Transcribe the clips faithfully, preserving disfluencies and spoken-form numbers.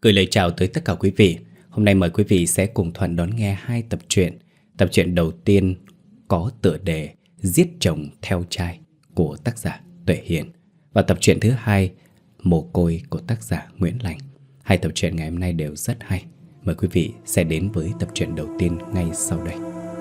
Gửi lời chào tới tất cả quý vị. Hôm nay mời quý vị sẽ cùng Thuận đón nghe hai tập truyện. Tập truyện đầu tiên có tựa đề Giết chồng theo trai của tác giả Tuệ Hiền, và tập truyện thứ hai Mồ côi của tác giả Nguyễn Lành. Hai tập truyện ngày hôm nay đều rất hay. Mời quý vị sẽ đến với tập truyện đầu tiên ngay sau đây.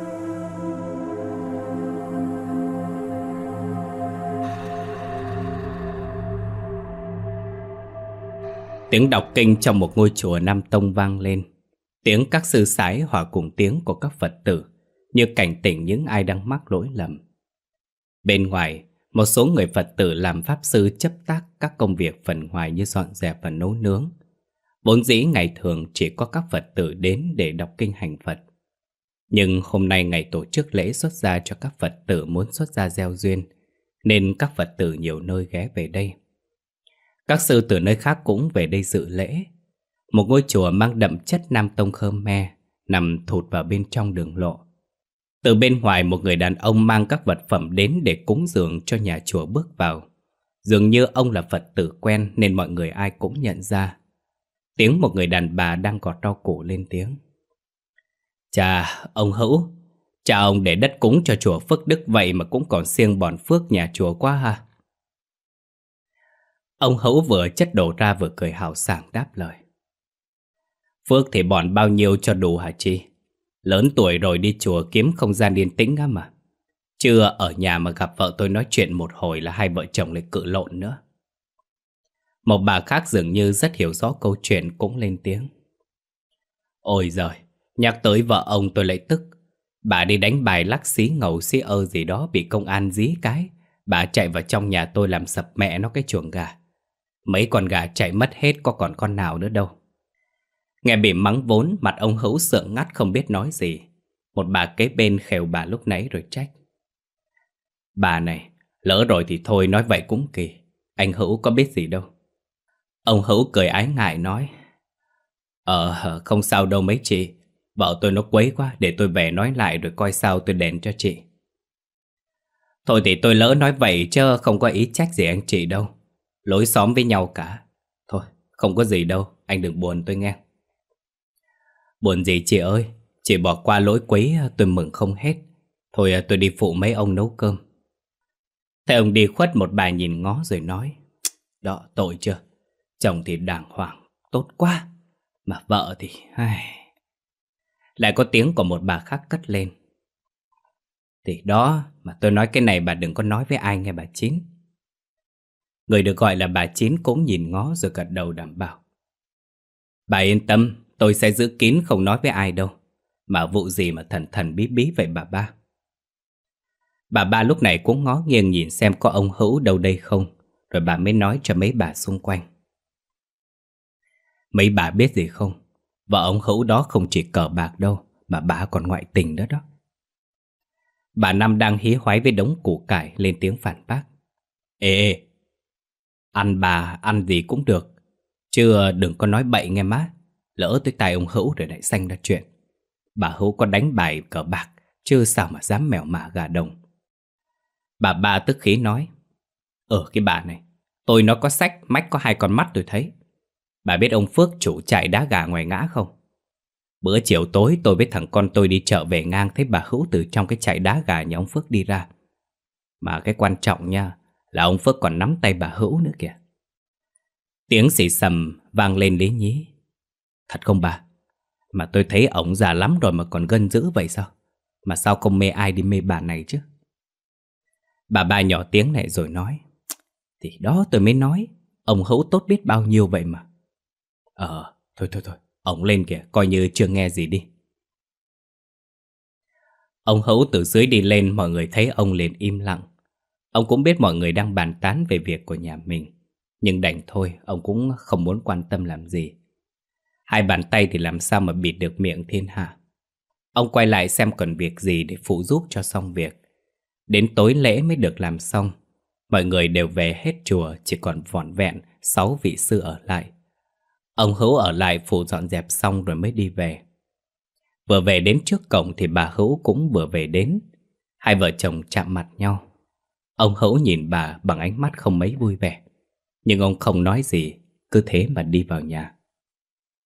Tiếng đọc kinh trong một ngôi chùa Nam Tông vang lên. Tiếng các sư sái hòa cùng tiếng của các Phật tử, như cảnh tỉnh những ai đang mắc lỗi lầm. Bên ngoài, một số người Phật tử làm pháp sư chấp tác các công việc phần ngoài như dọn dẹp và nấu nướng. Vốn dĩ ngày thường chỉ có các Phật tử đến để đọc kinh hành Phật. Nhưng hôm nay ngày tổ chức lễ xuất gia cho các Phật tử muốn xuất gia gieo duyên, nên các Phật tử nhiều nơi ghé về đây. Các sư từ nơi khác cũng về đây dự lễ. Một ngôi chùa mang đậm chất Nam Tông Khmer nằm thụt vào bên trong đường lộ. Từ bên ngoài, một người đàn ông mang các vật phẩm đến để cúng dường cho nhà chùa bước vào. Dường như ông là Phật tử quen nên mọi người ai cũng nhận ra. Tiếng một người đàn bà đang gọt rau củ lên tiếng. Chà, ông Hữu, cha ông để đất cúng cho chùa Phước Đức vậy mà cũng còn siêng bòn phước nhà chùa quá ha. Ông Hữu vừa chất đồ ra vừa cười hào sảng đáp lời. Phước thì bòn bao nhiêu cho đủ hả chị? Lớn tuổi rồi đi chùa kiếm không gian yên tĩnh á mà. Chưa ở nhà mà gặp vợ tôi nói chuyện một hồi là hai vợ chồng lại cự lộn nữa. Một bà khác dường như rất hiểu rõ câu chuyện cũng lên tiếng. Ôi giời, nhắc tới vợ ông tôi lại tức. Bà đi đánh bài lắc xí ngầu xí ơ gì đó bị công an dí cái. Bà chạy vào trong nhà tôi làm sập mẹ nó cái chuồng gà. Mấy con gà chạy mất hết, có còn con nào nữa đâu. Nghe bị mắng vốn, mặt ông Hữu sượng ngắt không biết nói gì. Một bà kế bên khều bà lúc nãy rồi trách. Bà này, lỡ rồi thì thôi, nói vậy cũng kỳ. Anh Hữu có biết gì đâu. Ông Hữu cười ái ngại nói. Ờ, không sao đâu mấy chị. Vợ tôi nó quấy quá, để tôi về nói lại rồi coi sao tôi đền cho chị. Thôi thì tôi lỡ nói vậy chứ không có ý trách gì anh chị đâu. Lối xóm với nhau cả. Thôi, không có gì đâu, anh đừng buồn tôi nghe. Buồn gì chị ơi, chị bỏ qua lỗi quấy tôi mừng không hết. Thôi tôi đi phụ mấy ông nấu cơm. Thế ông đi khuất, một bà nhìn ngó rồi nói. Đó, tội chưa? Chồng thì đàng hoàng, tốt quá. Mà vợ thì... ai... Lại có tiếng của một bà khác cất lên. Thì đó, mà tôi nói cái này bà đừng có nói với ai nghe bà Chín. Người được gọi là bà Chín cũng nhìn ngó rồi gật đầu đảm bảo. Bà yên tâm, tôi sẽ giữ kín không nói với ai đâu. Mà vụ gì mà thần thần bí bí vậy bà ba? Bà ba lúc này cũng ngó nghiêng nhìn xem có ông Hữu đâu đây không, rồi bà mới nói cho mấy bà xung quanh. Mấy bà biết gì không? Vợ ông Hữu đó không chỉ cờ bạc đâu, mà bà còn ngoại tình đó đó. Bà Năm đang hí hoáy với đống củ cải lên tiếng phản bác. Ê ê, ăn bà ăn gì cũng được, chứ đừng có nói bậy nghe má. Lỡ tới tai ông Hữu rồi lại xanh ra chuyện. Bà Hữu có đánh bài cờ bạc, chứ sao mà dám mèo mả gà đồng. Bà ba tức khí nói. Ờ cái bà này, tôi nó có sách mách có hai con mắt tôi thấy. Bà biết ông Phước chủ chạy đá gà ngoài ngã không? Bữa chiều tối tôi với thằng con tôi đi chợ về ngang thấy bà Hữu từ trong cái chạy đá gà nhà ông Phước đi ra. Mà cái quan trọng nha, là ông Phước còn nắm tay bà Hữu nữa kìa. Tiếng xì xầm vang lên lý nhí. Thật không bà? Mà tôi thấy ổng già lắm rồi mà còn gân dữ vậy sao? Mà sao không mê ai đi mê bà này chứ? Bà ba nhỏ tiếng này rồi nói. Thì đó tôi mới nói, ông Hữu tốt biết bao nhiêu vậy mà. Ờ, thôi thôi thôi, ổng lên kìa, coi như chưa nghe gì đi. Ông Hữu từ dưới đi lên, mọi người thấy ông liền im lặng. Ông cũng biết mọi người đang bàn tán về việc của nhà mình, nhưng đành thôi, ông cũng không muốn quan tâm làm gì. Hai bàn tay thì làm sao mà bịt được miệng thiên hạ. Ông quay lại xem còn việc gì để phụ giúp cho xong việc. Đến tối lễ mới được làm xong. Mọi người đều về hết chùa, chỉ còn vỏn vẹn sáu vị sư ở lại. Ông Hữu ở lại phụ dọn dẹp xong rồi mới đi về. Vừa về đến trước cổng thì bà Hữu cũng vừa về đến. Hai vợ chồng chạm mặt nhau. Ông Hữu nhìn bà bằng ánh mắt không mấy vui vẻ, nhưng ông không nói gì, cứ thế mà đi vào nhà.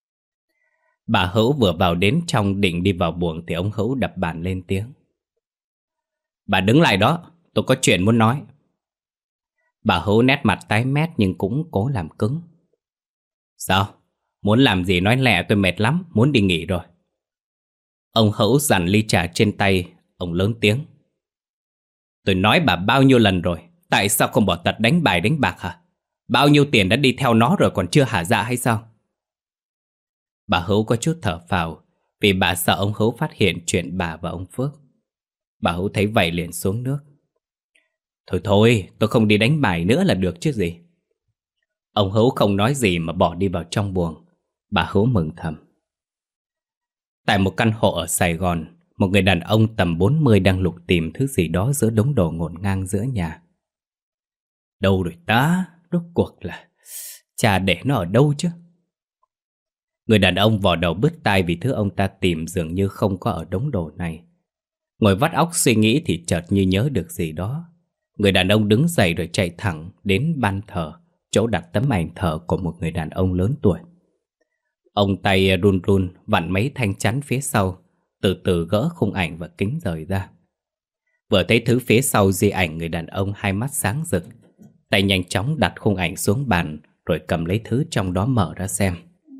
Bà Hữu vừa vào đến trong định đi vào buồng thì ông Hữu đập bàn lên tiếng. Bà đứng lại đó, tôi có chuyện muốn nói. Bà Hữu nét mặt tái mét nhưng cũng cố làm cứng. Sao? Muốn làm gì nói lẹ, tôi mệt lắm, muốn đi nghỉ rồi. Ông Hữu dằn ly trà trên tay, ông lớn tiếng. Tôi nói bà bao nhiêu lần rồi, tại sao không bỏ tật đánh bài đánh bạc hả? Bao nhiêu tiền đã đi theo nó rồi còn chưa hả dạ hay sao? Bà Hữu có chút thở phào vì bà sợ ông Hữu phát hiện chuyện bà và ông Phước. Bà Hữu thấy vậy liền xuống nước. Thôi thôi, tôi không đi đánh bài nữa là được chứ gì. Ông Hữu không nói gì mà bỏ đi vào trong buồng. Bà Hữu mừng thầm. Tại một căn hộ ở Sài Gòn, một người đàn ông tầm bốn mươi đang lục tìm thứ gì đó giữa đống đồ ngổn ngang giữa nhà. Đâu rồi ta? Rốt cuộc là chả để nó ở đâu chứ? Người đàn ông vò đầu bứt tai vì thứ ông ta tìm dường như không có ở đống đồ này. Ngồi vắt óc suy nghĩ thì chợt như nhớ được gì đó. Người đàn ông đứng dậy rồi chạy thẳng đến ban thờ, chỗ đặt tấm ảnh thờ của một người đàn ông lớn tuổi. Ông tay run run vặn mấy thanh chắn phía sau, từ từ gỡ khung ảnh và kính rời ra. Vừa thấy thứ phía sau di ảnh người đàn ông, hai mắt sáng rực. Tay nhanh chóng đặt khung ảnh xuống bàn rồi cầm lấy thứ trong đó mở ra xem.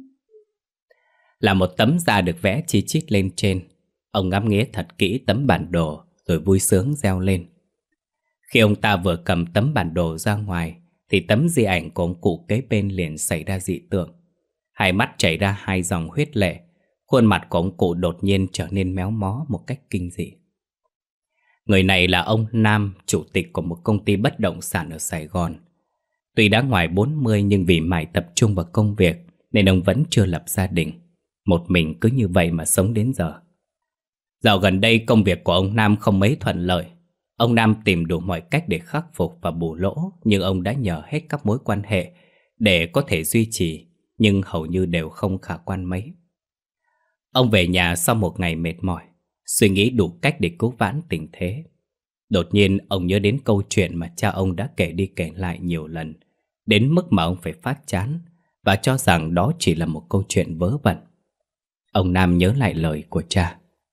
Là một tấm da được vẽ chi chít lên trên. Ông ngắm nghía thật kỹ tấm bản đồ rồi vui sướng reo lên. Khi ông ta vừa cầm tấm bản đồ ra ngoài thì tấm di ảnh của ông cụ kế bên liền xảy ra dị tượng. Hai mắt chảy ra hai dòng huyết lệ. Khuôn mặt của ông cụ đột nhiên trở nên méo mó một cách kinh dị. Người này là ông Nam, chủ tịch của một công ty bất động sản ở Sài Gòn. Tuy đã ngoài bốn mươi nhưng vì mải tập trung vào công việc nên ông vẫn chưa lập gia đình. Một mình cứ như vậy mà sống đến giờ. Dạo gần đây công việc của ông Nam không mấy thuận lợi. Ông Nam tìm đủ mọi cách để khắc phục và bù lỗ, nhưng ông đã nhờ hết các mối quan hệ để có thể duy trì, nhưng hầu như đều không khả quan mấy. Ông về nhà sau một ngày mệt mỏi, suy nghĩ đủ cách để cứu vãn tình thế. Đột nhiên ông nhớ đến câu chuyện mà cha ông đã kể đi kể lại nhiều lần, đến mức mà ông phải phát chán và cho rằng đó chỉ là một câu chuyện vớ vẩn. Ông Nam nhớ lại lời của cha.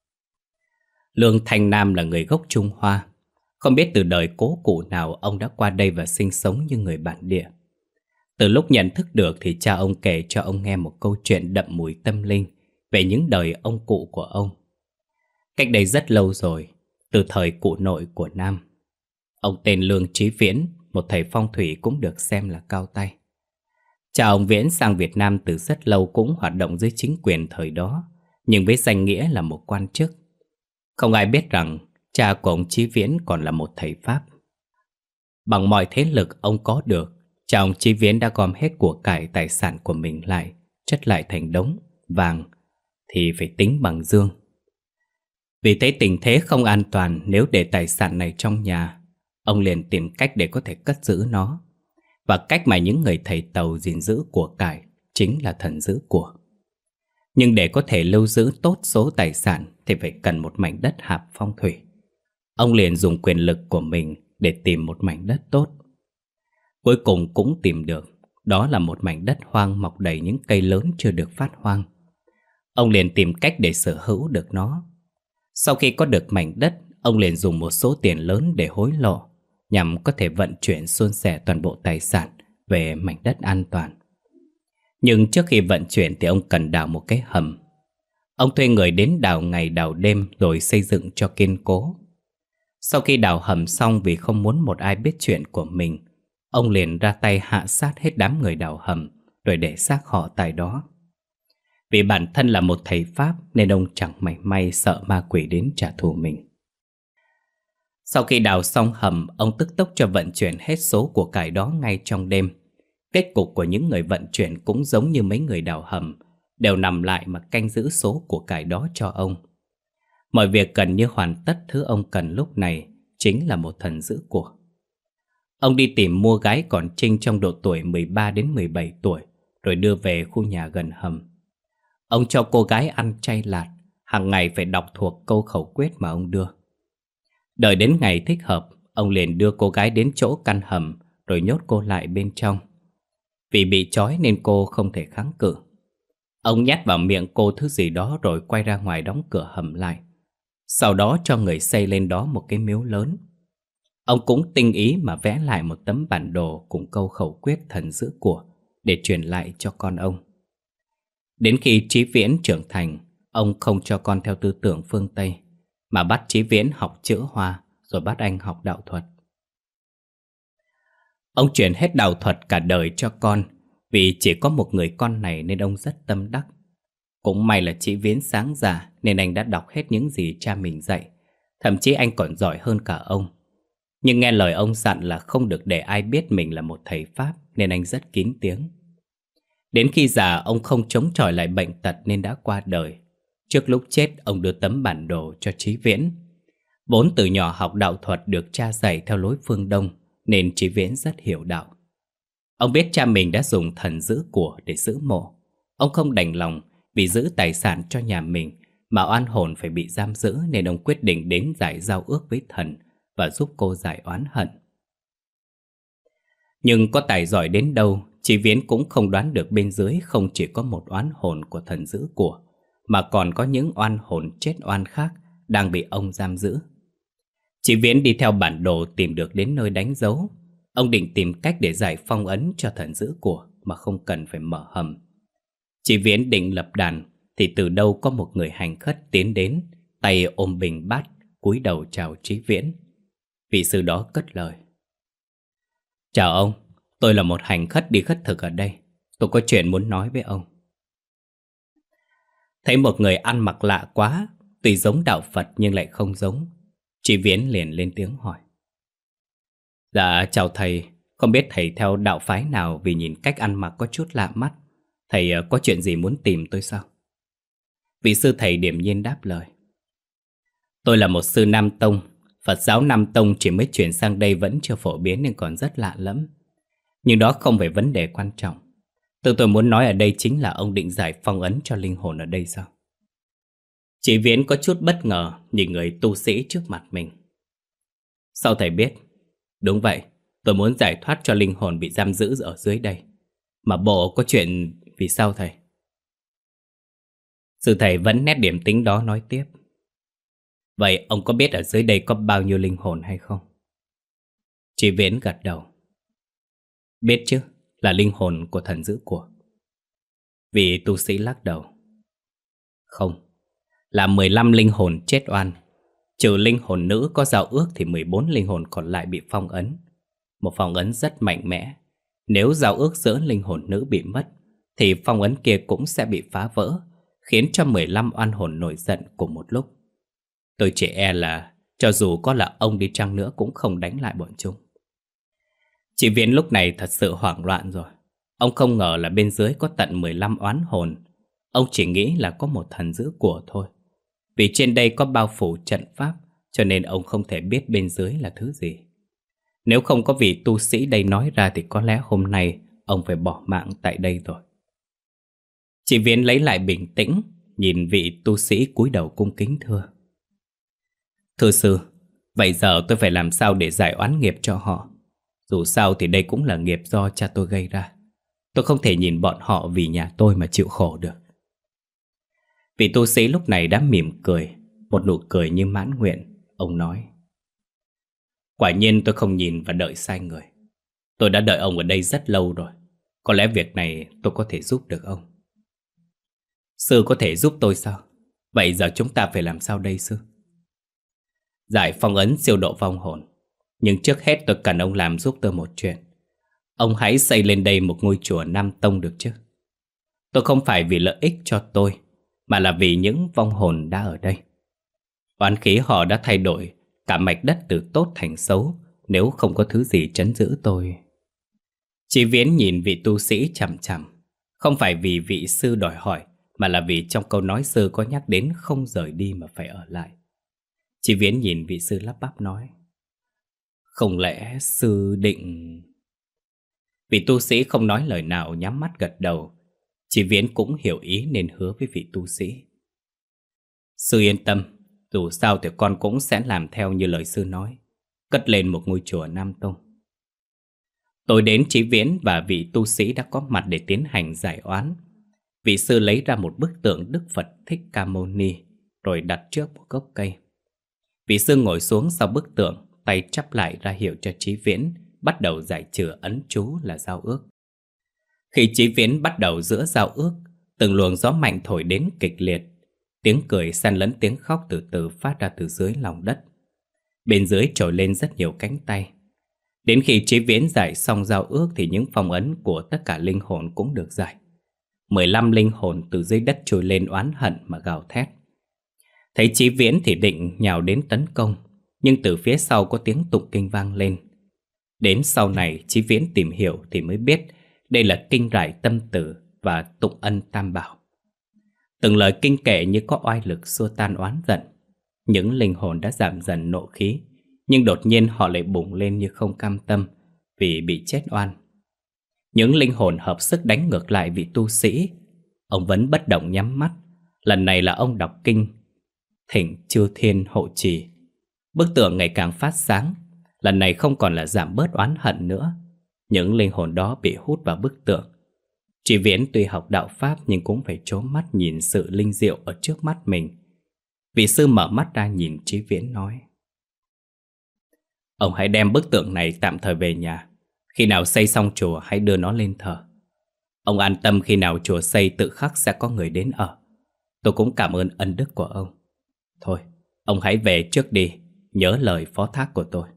Lương Thanh Nam là người gốc Trung Hoa. Không biết từ đời cố cụ nào ông đã qua đây và sinh sống như người bản địa. Từ lúc nhận thức được thì cha ông kể cho ông nghe một câu chuyện đậm mùi tâm linh về những đời ông cụ của ông. Cách đây rất lâu rồi, từ thời cụ nội của Nam. Ông tên Lương Chí Viễn, một thầy phong thủy cũng được xem là cao tay. Cha ông Viễn sang Việt Nam từ rất lâu, cũng hoạt động dưới chính quyền thời đó, nhưng với danh nghĩa là một quan chức. Không ai biết rằng cha của ông Chí Viễn còn là một thầy Pháp. Bằng mọi thế lực ông có được, cha ông Chí Viễn đã gom hết của cải tài sản của mình lại, chất lại thành đống vàng thì phải tính bằng dương. Vì thấy tình thế không an toàn nếu để tài sản này trong nhà, ông liền tìm cách để có thể cất giữ nó. Và cách mà những người thầy tàu gìn giữ của cải chính là thần giữ của. Nhưng để có thể lưu giữ tốt số tài sản thì phải cần một mảnh đất hợp phong thủy. Ông liền dùng quyền lực của mình để tìm một mảnh đất tốt. Cuối cùng cũng tìm được. Đó là một mảnh đất hoang mọc đầy những cây lớn chưa được phát hoang. Ông liền tìm cách để sở hữu được nó. Sau khi có được mảnh đất, ông liền dùng một số tiền lớn để hối lộ, nhằm có thể vận chuyển suôn sẻ toàn bộ tài sản về mảnh đất an toàn. Nhưng trước khi vận chuyển thì ông cần đào một cái hầm. Ông thuê người đến đào ngày đào đêm rồi xây dựng cho kiên cố. Sau khi đào hầm xong, vì không muốn một ai biết chuyện của mình, ông liền ra tay hạ sát hết đám người đào hầm rồi để xác họ tại đó. Vì bản thân là một thầy Pháp nên ông chẳng mảy may sợ ma quỷ đến trả thù mình. Sau khi đào xong hầm, ông tức tốc cho vận chuyển hết số của cải đó ngay trong đêm. Kết cục của những người vận chuyển cũng giống như mấy người đào hầm, đều nằm lại mà canh giữ số của cải đó cho ông. Mọi việc gần như hoàn tất, thứ ông cần lúc này chính là một thần giữ của. Ông đi tìm mua gái còn trinh trong độ tuổi mười ba đến mười bảy tuổi, rồi đưa về khu nhà gần hầm. Ông cho cô gái ăn chay lạt, hàng ngày phải đọc thuộc câu khẩu quyết mà ông đưa. Đợi đến ngày thích hợp, ông liền đưa cô gái đến chỗ căn hầm rồi nhốt cô lại bên trong. Vì bị trói nên cô không thể kháng cự. Ông nhét vào miệng cô thứ gì đó rồi quay ra ngoài đóng cửa hầm lại. Sau đó cho người xây lên đó một cái miếu lớn. Ông cũng tinh ý mà vẽ lại một tấm bản đồ cùng câu khẩu quyết thần giữ của để truyền lại cho con ông. Đến khi Chí Viễn trưởng thành, ông không cho con theo tư tưởng phương Tây, mà bắt Chí Viễn học chữ Hoa, rồi bắt anh học đạo thuật. Ông truyền hết đạo thuật cả đời cho con, vì chỉ có một người con này nên ông rất tâm đắc. Cũng may là Chí Viễn sáng dạ nên anh đã đọc hết những gì cha mình dạy. Thậm chí anh còn giỏi hơn cả ông. Nhưng nghe lời ông dặn là không được để ai biết mình là một thầy Pháp, nên anh rất kín tiếng. Đến khi già ông không chống chọi lại bệnh tật nên đã qua đời. Trước lúc chết ông đưa tấm bản đồ cho Chí Viễn. Vốn từ nhỏ học đạo thuật được cha dạy theo lối phương Đông, nên Chí Viễn rất hiểu đạo. Ông biết cha mình đã dùng thần giữ của để giữ mộ. Ông không đành lòng vì giữ tài sản cho nhà mình mà oan hồn phải bị giam giữ, nên ông quyết định đến giải giao ước với thần và giúp cô giải oán hận. Nhưng có tài giỏi đến đâu, Chí Viễn cũng không đoán được bên dưới không chỉ có một oán hồn của thần giữ của, mà còn có những oan hồn chết oan khác đang bị ông giam giữ. Chí Viễn đi theo bản đồ tìm được đến nơi đánh dấu. Ông định tìm cách để giải phong ấn cho thần giữ của mà không cần phải mở hầm. Chí Viễn định lập đàn thì từ đâu có một người hành khất tiến đến, tay ôm bình bát, cúi đầu chào Chí Viễn. Vị sư đó cất lời: "Chào ông, tôi là một hành khất đi khất thực ở đây. Tôi có chuyện muốn nói với ông." Thấy một người ăn mặc lạ quá, tuy giống đạo Phật nhưng lại không giống, Chí Viễn liền lên tiếng hỏi: "Dạ chào thầy, không biết thầy theo đạo phái nào vì nhìn cách ăn mặc có chút lạ mắt. Thầy có chuyện gì muốn tìm tôi sao?" Vị sư thầy điềm nhiên đáp lời: "Tôi là một sư Nam Tông. Phật giáo Nam Tông chỉ mới chuyển sang đây vẫn chưa phổ biến nên còn rất lạ lắm. Nhưng đó không phải vấn đề quan trọng. Tôi tôi muốn nói ở đây chính là ông định giải phong ấn cho linh hồn ở đây sao?" Chí Viễn có chút bất ngờ nhìn người tu sĩ trước mặt mình. "Sao thầy biết?" "Đúng vậy, tôi muốn giải thoát cho linh hồn bị giam giữ ở dưới đây. Mà bộ có chuyện vì sao thầy?" Sư thầy vẫn nét điềm tĩnh đó nói tiếp: "Vậy ông có biết ở dưới đây có bao nhiêu linh hồn hay không?" Chí Viễn gật đầu: "Biết chứ, là linh hồn của thần giữ của." Vị tu sĩ lắc đầu: "Không, là mười lăm linh hồn chết oan. Trừ linh hồn nữ có giao ước thì mười bốn linh hồn còn lại bị phong ấn. Một phong ấn rất mạnh mẽ. Nếu giao ước giữa linh hồn nữ bị mất thì phong ấn kia cũng sẽ bị phá vỡ, khiến cho mười lăm oan hồn nổi giận cùng một lúc. Tôi chỉ e là cho dù có là ông đi chăng nữa cũng không đánh lại bọn chúng." Chị Viễn lúc này thật sự hoảng loạn rồi. Ông không ngờ là bên dưới có tận mười lăm oán hồn. Ông chỉ nghĩ là có một thần giữ của thôi. Vì trên đây có bao phủ trận pháp, cho nên ông không thể biết bên dưới là thứ gì. Nếu không có vị tu sĩ đây nói ra thì có lẽ hôm nay ông phải bỏ mạng tại đây rồi. Chị Viễn lấy lại bình tĩnh, nhìn vị tu sĩ cúi đầu cung kính thưa: "Thưa sư, vậy giờ tôi phải làm sao để giải oán nghiệp cho họ? Dù sao thì đây cũng là nghiệp do cha tôi gây ra. Tôi không thể nhìn bọn họ vì nhà tôi mà chịu khổ được." Vị tu sĩ lúc này đã mỉm cười, một nụ cười như mãn nguyện. Ông nói: "Quả nhiên tôi không nhìn và đợi sai người. Tôi đã đợi ông ở đây rất lâu rồi. Có lẽ việc này tôi có thể giúp được ông." "Sư có thể giúp tôi sao? Vậy giờ chúng ta phải làm sao đây sư?" "Giải phong ấn siêu độ vong hồn. Nhưng trước hết tôi cần ông làm giúp tôi một chuyện. Ông hãy xây lên đây một ngôi chùa Nam Tông được chứ? Tôi không phải vì lợi ích cho tôi, mà là vì những vong hồn đã ở đây. Oán khí họ đã thay đổi cả mạch đất từ tốt thành xấu. Nếu không có thứ gì trấn giữ tôi." Chí Viễn nhìn vị tu sĩ chằm chằm. Không phải vì vị sư đòi hỏi, mà là vì trong câu nói sư có nhắc đến không rời đi mà phải ở lại. Chí Viễn nhìn vị sư lắp bắp nói: "Không lẽ sư định..." Vị tu sĩ không nói lời nào, nhắm mắt gật đầu. Chí Viễn cũng hiểu ý nên hứa với vị tu sĩ: "Sư yên tâm, dù sao thì con cũng sẽ làm theo như lời sư nói, cất lên một ngôi chùa Nam Tông." Tối đến, Chí Viễn và vị tu sĩ đã có mặt để tiến hành giải oán. Vị sư lấy ra một bức tượng Đức Phật Thích Ca Mâu Ni, rồi đặt trước một gốc cây. Vị sư ngồi xuống sau bức tượng, tay chắp lại ra hiệu cho Chí Viễn bắt đầu giải trừ ấn chú là giao ước. Khi Chí Viễn bắt đầu giữa giao ước, từng luồng gió mạnh thổi đến kịch liệt. Tiếng cười xen lẫn tiếng khóc từ từ phát ra từ dưới lòng đất. Bên dưới trồi lên rất nhiều cánh tay. Đến khi Chí Viễn giải xong giao ước thì những phong ấn của tất cả linh hồn cũng được giải. Mười lăm linh hồn từ dưới đất trồi lên oán hận mà gào thét. Thấy Chí Viễn thì định nhào đến tấn công, nhưng từ phía sau có tiếng tụng kinh vang lên. Đến sau này Chí Viễn tìm hiểu thì mới biết đây là kinh rải tâm tử và tụng ân tam bảo. Từng lời kinh kệ như có oai lực xua tan oán giận. Những linh hồn đã giảm dần nộ khí, nhưng đột nhiên họ lại bùng lên như không cam tâm vì bị chết oan. Những linh hồn hợp sức đánh ngược lại vị tu sĩ. Ông vẫn bất động nhắm mắt. Lần này là ông đọc kinh thỉnh chư thiên hộ trì. Bức tượng ngày càng phát sáng. Lần này không còn là giảm bớt oán hận nữa. Những linh hồn đó bị hút vào bức tượng. Chí Viễn tuy học đạo pháp nhưng cũng phải trố mắt nhìn sự linh diệu ở trước mắt mình. Vị sư mở mắt ra nhìn Chí Viễn nói: Ông hãy đem bức tượng này tạm thời về nhà. Khi nào xây xong chùa hãy đưa nó lên thờ. Ông an tâm, khi nào chùa xây tự khắc sẽ có người đến ở. Tôi cũng cảm ơn ân đức của ông. Thôi, ông hãy về trước đi, nhớ lời phó thác của tôi.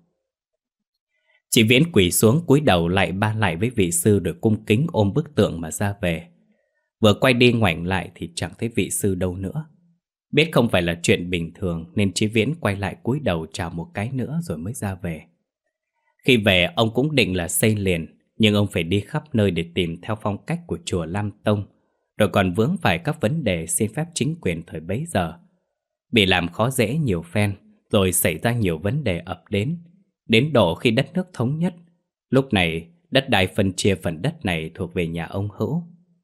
Chí Viễn quỳ xuống cúi đầu lại ba lại với vị sư rồi cung kính ôm bức tượng mà ra về. Vừa quay đi ngoảnh lại thì chẳng thấy vị sư đâu nữa. Biết không phải là chuyện bình thường nên Chí Viễn quay lại cúi đầu chào một cái nữa rồi mới ra về. Khi về ông cũng định là xây liền, nhưng ông phải đi khắp nơi để tìm theo phong cách của chùa Lam Tông, rồi còn vướng phải các vấn đề xin phép chính quyền thời bấy giờ. Bị làm khó dễ nhiều phen, rồi xảy ra nhiều vấn đề ập đến, đến độ khi đất nước thống nhất. Lúc này đất đai phân chia phần đất này thuộc về nhà ông Hữu.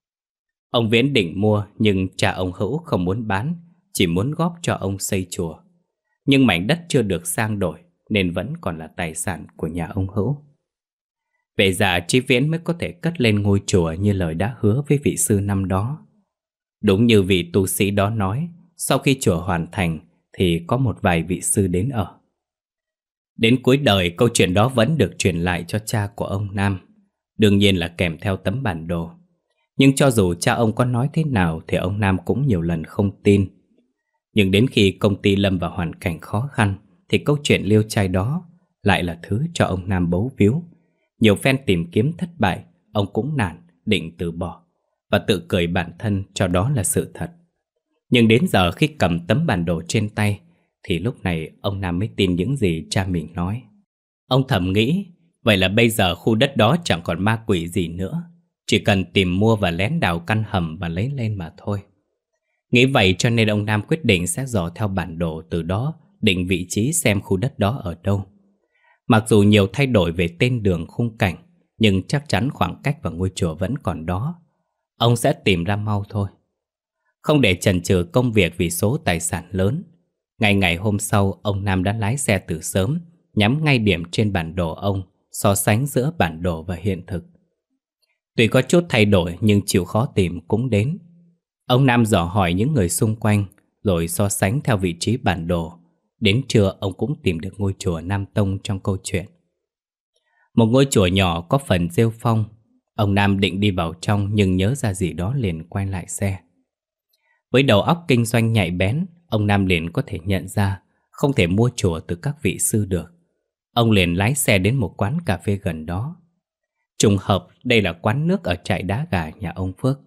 Ông Viễn định mua nhưng cha ông Hữu không muốn bán, chỉ muốn góp cho ông xây chùa. Nhưng mảnh đất chưa được sang đổi nên vẫn còn là tài sản của nhà ông Hữu. Về già Chí Viễn mới có thể cất lên ngôi chùa như lời đã hứa với vị sư năm đó. Đúng như vị tu sĩ đó nói, sau khi chùa hoàn thành thì có một vài vị sư đến ở. Đến cuối đời câu chuyện đó vẫn được truyền lại cho cha của ông Nam, đương nhiên là kèm theo tấm bản đồ. Nhưng cho dù cha ông có nói thế nào thì ông Nam cũng nhiều lần không tin. Nhưng đến khi công ty lâm vào hoàn cảnh khó khăn thì câu chuyện liêu trai đó lại là thứ cho ông Nam bấu víu. Nhiều phen tìm kiếm thất bại, ông cũng nản, định từ bỏ và tự cười bản thân cho đó là sự thật. Nhưng đến giờ khi cầm tấm bản đồ trên tay thì lúc này ông Nam mới tin những gì cha mình nói. Ông thầm nghĩ, vậy là bây giờ khu đất đó chẳng còn ma quỷ gì nữa, chỉ cần tìm mua và lén đào căn hầm và lấy lên mà thôi. Nghĩ vậy cho nên ông Nam quyết định sẽ dò theo bản đồ, từ đó định vị trí xem khu đất đó ở đâu. Mặc dù nhiều thay đổi về tên đường khung cảnh, nhưng chắc chắn khoảng cách và ngôi chùa vẫn còn đó. Ông sẽ tìm ra mau thôi. Không để chần chừ công việc vì số tài sản lớn, ngày ngày hôm sau ông Nam đã lái xe từ sớm, nhắm ngay điểm trên bản đồ ông, so sánh giữa bản đồ và hiện thực. Tuy có chút thay đổi nhưng chịu khó tìm cũng đến. Ông Nam dò hỏi những người xung quanh, rồi so sánh theo vị trí bản đồ. Đến trưa ông cũng tìm được ngôi chùa Nam Tông trong câu chuyện. Một ngôi chùa nhỏ có phần rêu phong. Ông Nam định đi vào trong nhưng nhớ ra gì đó liền quay lại xe. Với đầu óc kinh doanh nhạy bén, ông Nam liền có thể nhận ra không thể mua chùa từ các vị sư được. Ông liền lái xe đến một quán cà phê gần đó. Trùng hợp đây là quán nước ở trại đá gà nhà ông Phước.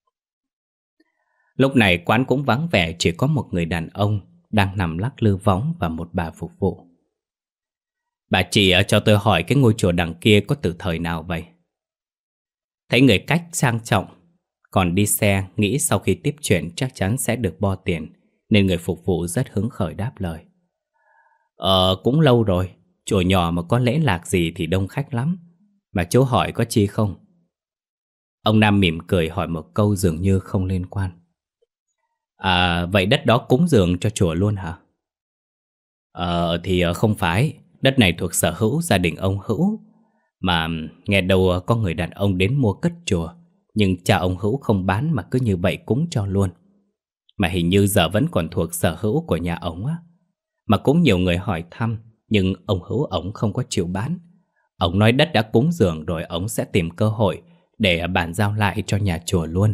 Lúc này quán cũng vắng vẻ, chỉ có một người đàn ông đang nằm lắc lư võng và một bà phục vụ. Bà chị cho tôi hỏi cái ngôi chùa đằng kia có từ thời nào vậy? Thấy người cách sang trọng, còn đi xe, nghĩ sau khi tiếp chuyện chắc chắn sẽ được bo tiền, nên người phục vụ rất hứng khởi đáp lời. Ờ, cũng lâu rồi, chùa nhỏ mà có lễ lạc gì thì đông khách lắm. Mà chú hỏi có chi không? Ông Nam mỉm cười hỏi một câu dường như không liên quan. À, vậy đất đó cúng dường cho chùa luôn hả? Ờ, thì không phải, đất này thuộc sở hữu gia đình ông Hữu. Mà nghe đâu có người đàn ông đến mua cất chùa, Nhưng cha ông Hữu không bán mà cứ như vậy cúng cho luôn. Mà hình như giờ vẫn còn thuộc sở hữu của nhà ông á. Mà cũng nhiều người hỏi thăm, nhưng ông Hữu ổng không có chịu bán. Ông nói đất đã cúng dường rồi, ông sẽ tìm cơ hội để bàn giao lại cho nhà chùa luôn.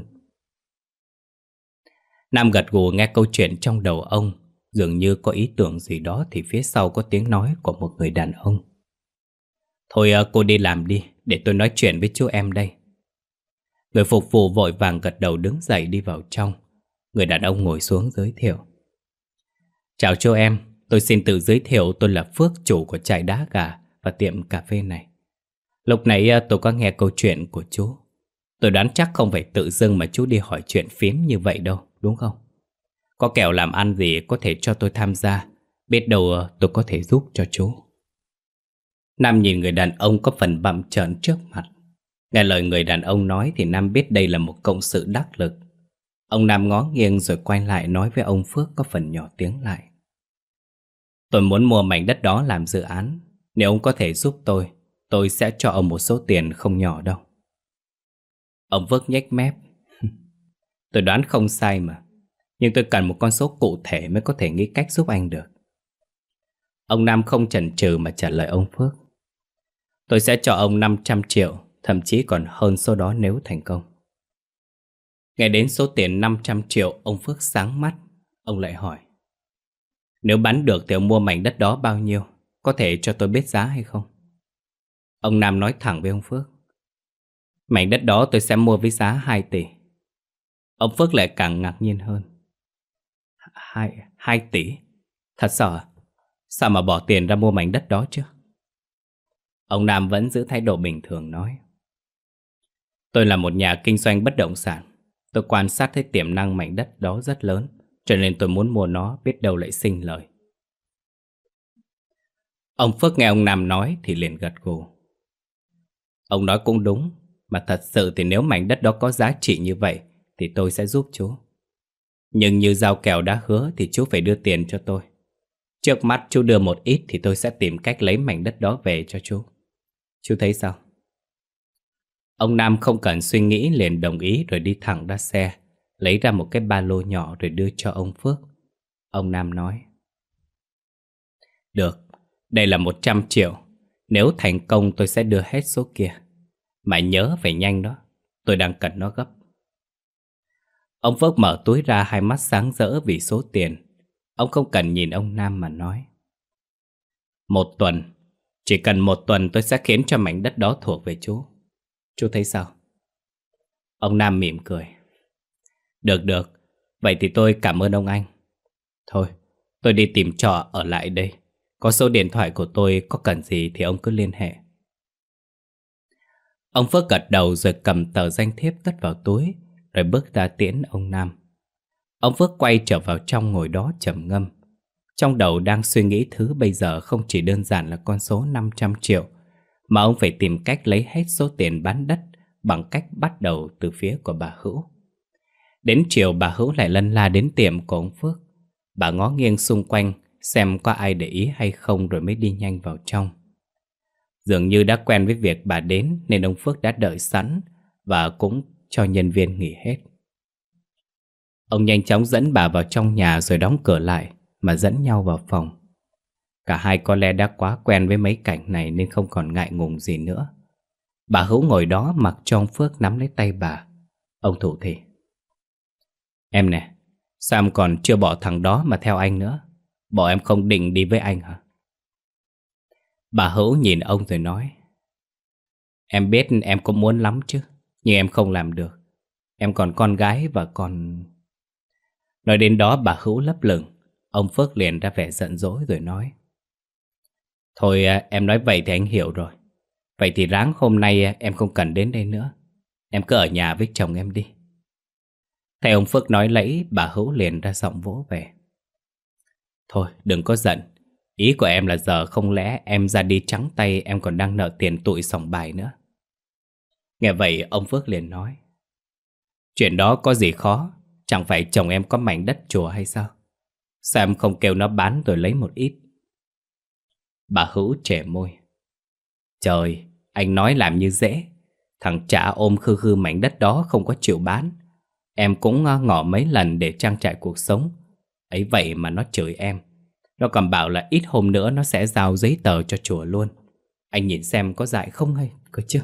Nam gật gù nghe câu chuyện trong đầu ông. Dường như có ý tưởng gì đó thì phía sau có tiếng nói của một người đàn ông. Thôi cô đi làm đi, để tôi nói chuyện với chú em đây. Người phục vụ vội vàng gật đầu đứng dậy đi vào trong. Người đàn ông ngồi xuống giới thiệu. Chào chú em, tôi xin tự giới thiệu, tôi là Phước, chủ của trại đá gà và tiệm cà phê này. Lúc nãy tôi có nghe câu chuyện của chú. Tôi đoán chắc không phải tự dưng mà chú đi hỏi chuyện phiếm như vậy đâu, đúng không? Có kèo làm ăn gì có thể cho tôi tham gia, biết đâu tôi có thể giúp cho chú. Nam nhìn người đàn ông có phần bặm trợn trước mặt. Nghe lời người đàn ông nói thì Nam biết đây là một cộng sự đắc lực. Ông Nam ngó nghiêng rồi quay lại nói với ông Phước có phần nhỏ tiếng lại. Tôi muốn mua mảnh đất đó làm dự án. Nếu ông có thể giúp tôi, tôi sẽ cho ông một số tiền không nhỏ đâu. Ông Phước nhếch mép. Tôi đoán không sai mà. Nhưng tôi cần một con số cụ thể mới có thể nghĩ cách giúp anh được. Ông Nam không chần chừ mà trả lời ông Phước. Tôi sẽ cho ông năm trăm triệu, thậm chí còn hơn số đó nếu thành công. Nghe đến số tiền năm trăm triệu, ông Phước sáng mắt. Ông lại hỏi. Nếu bán được thì ông mua mảnh đất đó bao nhiêu? Có thể cho tôi biết giá hay không? Ông Nam nói thẳng với ông Phước. Mảnh đất đó tôi sẽ mua với giá hai tỷ. Ông Phước lại càng ngạc nhiên hơn. Hai, hai tỷ? Thật sao à? Sao mà bỏ tiền ra mua mảnh đất đó chứ? Ông Nam vẫn giữ thái độ bình thường nói. Tôi là một nhà kinh doanh bất động sản. Tôi quan sát thấy tiềm năng mảnh đất đó rất lớn, cho nên tôi muốn mua nó, biết đâu lại sinh lời. Ông Phước nghe ông Nam nói thì liền gật gù. Ông nói cũng đúng. Mà thật sự thì nếu mảnh đất đó có giá trị như vậy thì tôi sẽ giúp chú. Nhưng như giao kèo đã hứa thì chú phải đưa tiền cho tôi. Trước mắt chú đưa một ít thì tôi sẽ tìm cách lấy mảnh đất đó về cho chú. Chú thấy sao? Ông Nam không cần suy nghĩ liền đồng ý rồi đi thẳng ra xe, lấy ra một cái ba lô nhỏ rồi đưa cho ông Phước. Ông Nam nói. Được, đây là một trăm triệu. Nếu thành công tôi sẽ đưa hết số kia. Mà nhớ phải nhanh đó, tôi đang cần nó gấp. Ông Phước mở túi ra, hai mắt sáng rỡ vì số tiền. Ông không cần nhìn ông Nam mà nói. Một tuần, chỉ cần một tuần tôi sẽ khiến cho mảnh đất đó thuộc về chú. Chú thấy sao? Ông Nam mỉm cười. Được được, vậy thì tôi cảm ơn ông anh. Thôi, tôi đi tìm trọ ở lại đây. Có số điện thoại của tôi, có cần gì thì ông cứ liên hệ. Ông Phước gật đầu rồi cầm tờ danh thiếp cất vào túi, rồi bước ra tiễn ông Nam. Ông Phước quay trở vào trong ngồi đó trầm ngâm. Trong đầu đang suy nghĩ thứ bây giờ không chỉ đơn giản là con số năm trăm triệu, mà ông phải tìm cách lấy hết số tiền bán đất bằng cách bắt đầu từ phía của bà Hữu. Đến chiều bà Hữu lại lân la đến tiệm của ông Phước. Bà ngó nghiêng xung quanh xem có ai để ý hay không rồi mới đi nhanh vào trong. Dường như đã quen với việc bà đến nên ông Phước đã đợi sẵn và cũng cho nhân viên nghỉ hết. Ông nhanh chóng dẫn bà vào trong nhà rồi đóng cửa lại mà dẫn nhau vào phòng. Cả hai có lẽ đã quá quen với mấy cảnh này nên không còn ngại ngùng gì nữa. Bà Hữu ngồi đó mặc cho ông Phước nắm lấy tay bà. Ông thủ thỉ. Em nè, sao em còn chưa bỏ thằng đó mà theo anh nữa? Bỏ em không định đi với anh hả? Bà Hữu nhìn ông rồi nói. Em biết em cũng muốn lắm chứ, nhưng em không làm được. Em còn con gái và còn... Nói đến đó bà Hữu lấp lửng. Ông Phước liền ra vẻ giận dỗi rồi nói. Thôi em nói vậy thì anh hiểu rồi. Vậy thì ráng hôm nay em không cần đến đây nữa. Em cứ ở nhà với chồng em đi. Thấy ông Phước nói lẫy, bà Hữu liền ra giọng vỗ về. Thôi đừng có giận. Ý của em là giờ không lẽ em ra đi trắng tay em còn đang nợ tiền tụi sòng bài nữa. Nghe vậy ông Phước liền nói. Chuyện đó có gì khó. Chẳng phải chồng em có mảnh đất chùa hay sao? Sao em không kêu nó bán rồi lấy một ít? Bà Hữu trẻ môi. Trời, anh nói làm như dễ. Thằng Trả ôm khư khư mảnh đất đó không có chịu bán. Em cũng ờ, ngỏ mấy lần để trang trải cuộc sống. Ấy vậy mà nó chửi em. Nó còn bảo là ít hôm nữa nó sẽ giao giấy tờ cho chùa luôn. Anh nhìn xem có dại không hay cơ chứ.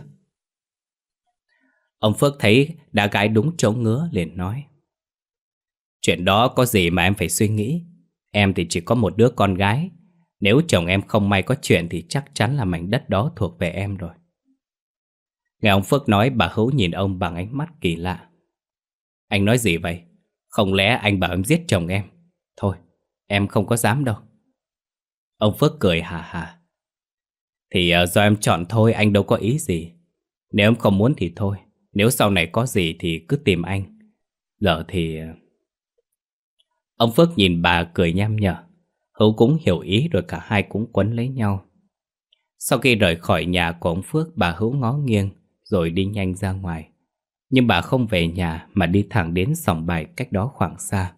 Ông Phước thấy đã gái đúng chỗ ngứa liền nói: Chuyện đó có gì mà em phải suy nghĩ. Em thì chỉ có một đứa con gái. Nếu chồng em không may có chuyện thì chắc chắn là mảnh đất đó thuộc về em rồi. Nghe ông Phước nói, bà Hữu nhìn ông bằng ánh mắt kỳ lạ. Anh nói gì vậy? Không lẽ anh bảo em giết chồng em? Thôi, em không có dám đâu. Ông Phước cười hà hà. Thì uh, do em chọn thôi, anh đâu có ý gì. Nếu em không muốn thì thôi. Nếu sau này có gì thì cứ tìm anh. Giờ thì... Uh... Ông Phước nhìn bà cười nham nhở. Hữu cũng hiểu ý rồi cả hai cũng quấn lấy nhau. Sau khi rời khỏi nhà của ông Phước, bà Hữu ngó nghiêng rồi đi nhanh ra ngoài. Nhưng bà không về nhà mà đi thẳng đến sòng bài cách đó khoảng xa.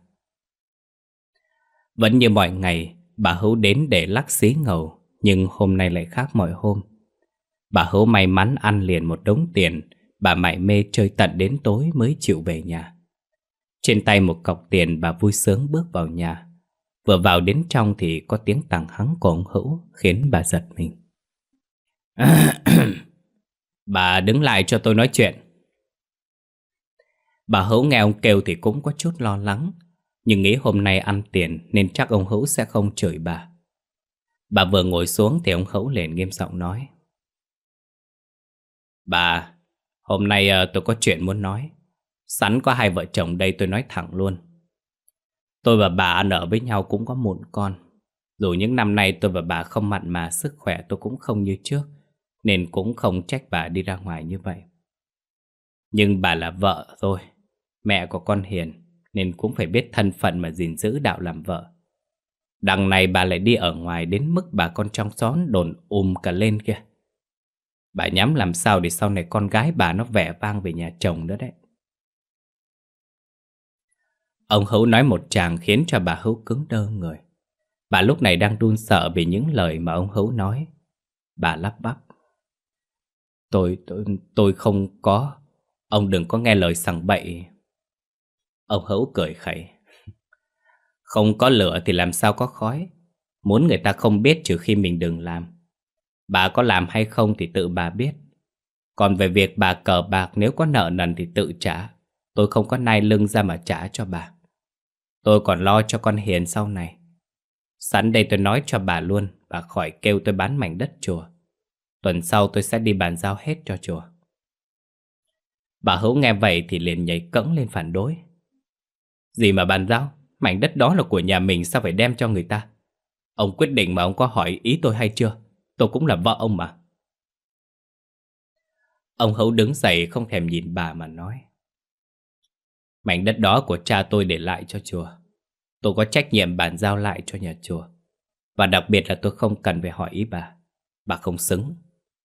Vẫn như mọi ngày, bà Hữu đến để lắc xí ngầu, nhưng hôm nay lại khác mọi hôm. Bà Hữu may mắn ăn liền một đống tiền, bà mải mê chơi tận đến tối mới chịu về nhà. Trên tay một cọc tiền, bà vui sướng bước vào nhà. Vừa vào đến trong thì có tiếng tằng hắng của ông Hữu khiến bà giật mình. Bà đứng lại cho tôi nói chuyện. Bà Hữu nghe ông kêu thì cũng có chút lo lắng, nhưng nghĩ hôm nay ăn tiền nên chắc ông Hữu sẽ không chửi bà. Bà vừa ngồi xuống thì ông Hữu liền nghiêm giọng nói: Bà, hôm nay uh, tôi có chuyện muốn nói. Sẵn có hai vợ chồng đây tôi nói thẳng luôn. Tôi và bà ăn ở với nhau cũng có một con. Dù những năm nay tôi và bà không mặn mà, sức khỏe tôi cũng không như trước, nên cũng không trách bà đi ra ngoài như vậy. Nhưng bà là vợ tôi, mẹ của con Hiền, nên cũng phải biết thân phận mà gìn giữ đạo làm vợ. Đằng này bà lại đi ở ngoài đến mức bà con trong xóm đồn ùm cả lên kìa. Bà nhắm làm sao để sau này con gái bà nó vẻ vang về nhà chồng nữa đấy. Ông Hữu nói một tràng khiến cho bà Hữu cứng đơ người. Bà lúc này đang run sợ vì những lời mà ông Hữu nói. Bà lắp bắp: Tôi, tôi, tôi không có. Ông đừng có nghe lời sằng bậy. Ông Hữu cười khẩy: Không có lửa thì làm sao có khói. Muốn người ta không biết trừ khi mình đừng làm. Bà có làm hay không thì tự bà biết. Còn về việc bà cờ bạc, nếu có nợ nần thì tự trả. Tôi không có nai lưng ra mà trả cho bà. Tôi còn lo cho con Hiền sau này. Sẵn đây tôi nói cho bà luôn, bà khỏi kêu tôi bán mảnh đất chùa. Tuần sau tôi sẽ đi bàn giao hết cho chùa. Bà Hữu nghe vậy thì liền nhảy cẫng lên phản đối: Gì mà bàn giao? Mảnh đất đó là của nhà mình, sao phải đem cho người ta? Ông quyết định mà ông có hỏi ý tôi hay chưa? Tôi cũng là vợ ông mà. Ông Hữu đứng dậy không thèm nhìn bà mà nói: Mảnh đất đó của cha tôi để lại cho chùa. Tôi có trách nhiệm bàn giao lại cho nhà chùa. Và đặc biệt là tôi không cần phải hỏi ý bà. Bà không xứng.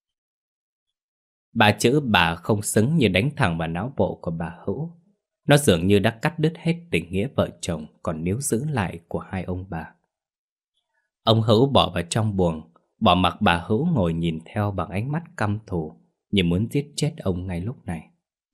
Ba chữ bà không xứng như đánh thẳng vào não bộ của bà Hữu. Nó dường như đã cắt đứt hết tình nghĩa vợ chồng còn níu giữ lại của hai ông bà. Ông Hữu bỏ vào trong buồng, bỏ mặc bà Hữu ngồi nhìn theo bằng ánh mắt căm thù, như muốn giết chết ông ngay lúc này.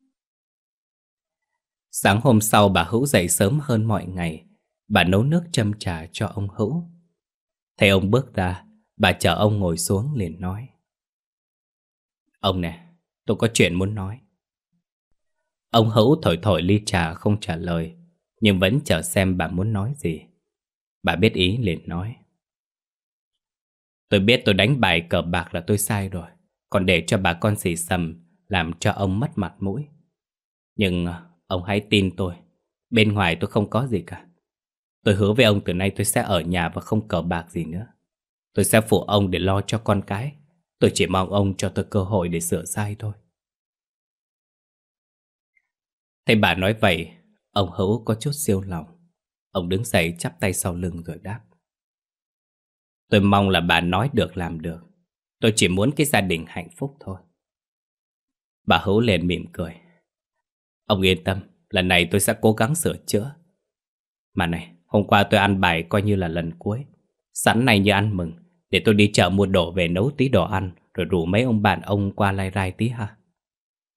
Sáng hôm sau bà Hữu dậy sớm hơn mọi ngày. Bà nấu nước châm trà cho ông Hữu. Thấy ông bước ra, bà chở ông ngồi xuống liền nói: Ông nè, tôi có chuyện muốn nói. Ông Hữu thổi thổi ly trà không trả lời, nhưng vẫn chờ xem bà muốn nói gì. Bà biết ý liền nói: Tôi biết tôi đánh bài cờ bạc là tôi sai rồi, còn để cho bà con xì xầm làm cho ông mất mặt mũi. Nhưng ông hãy tin tôi, bên ngoài tôi không có gì cả. Tôi hứa với ông từ nay tôi sẽ ở nhà và không cờ bạc gì nữa. Tôi sẽ phụ ông để lo cho con cái. Tôi chỉ mong ông cho tôi cơ hội để sửa sai thôi. Thấy bà nói vậy, ông Hữu có chút siêu lòng. Ông đứng dậy chắp tay sau lưng rồi đáp: Tôi mong là bà nói được làm được. Tôi chỉ muốn cái gia đình hạnh phúc thôi. Bà Hữu liền mỉm cười: Ông yên tâm, lần này tôi sẽ cố gắng sửa chữa. Mà này, hôm qua tôi ăn bài coi như là lần cuối. Sẵn này như ăn mừng, để tôi đi chợ mua đồ về nấu tí đồ ăn, rồi rủ mấy ông bạn ông qua lai rai tí ha.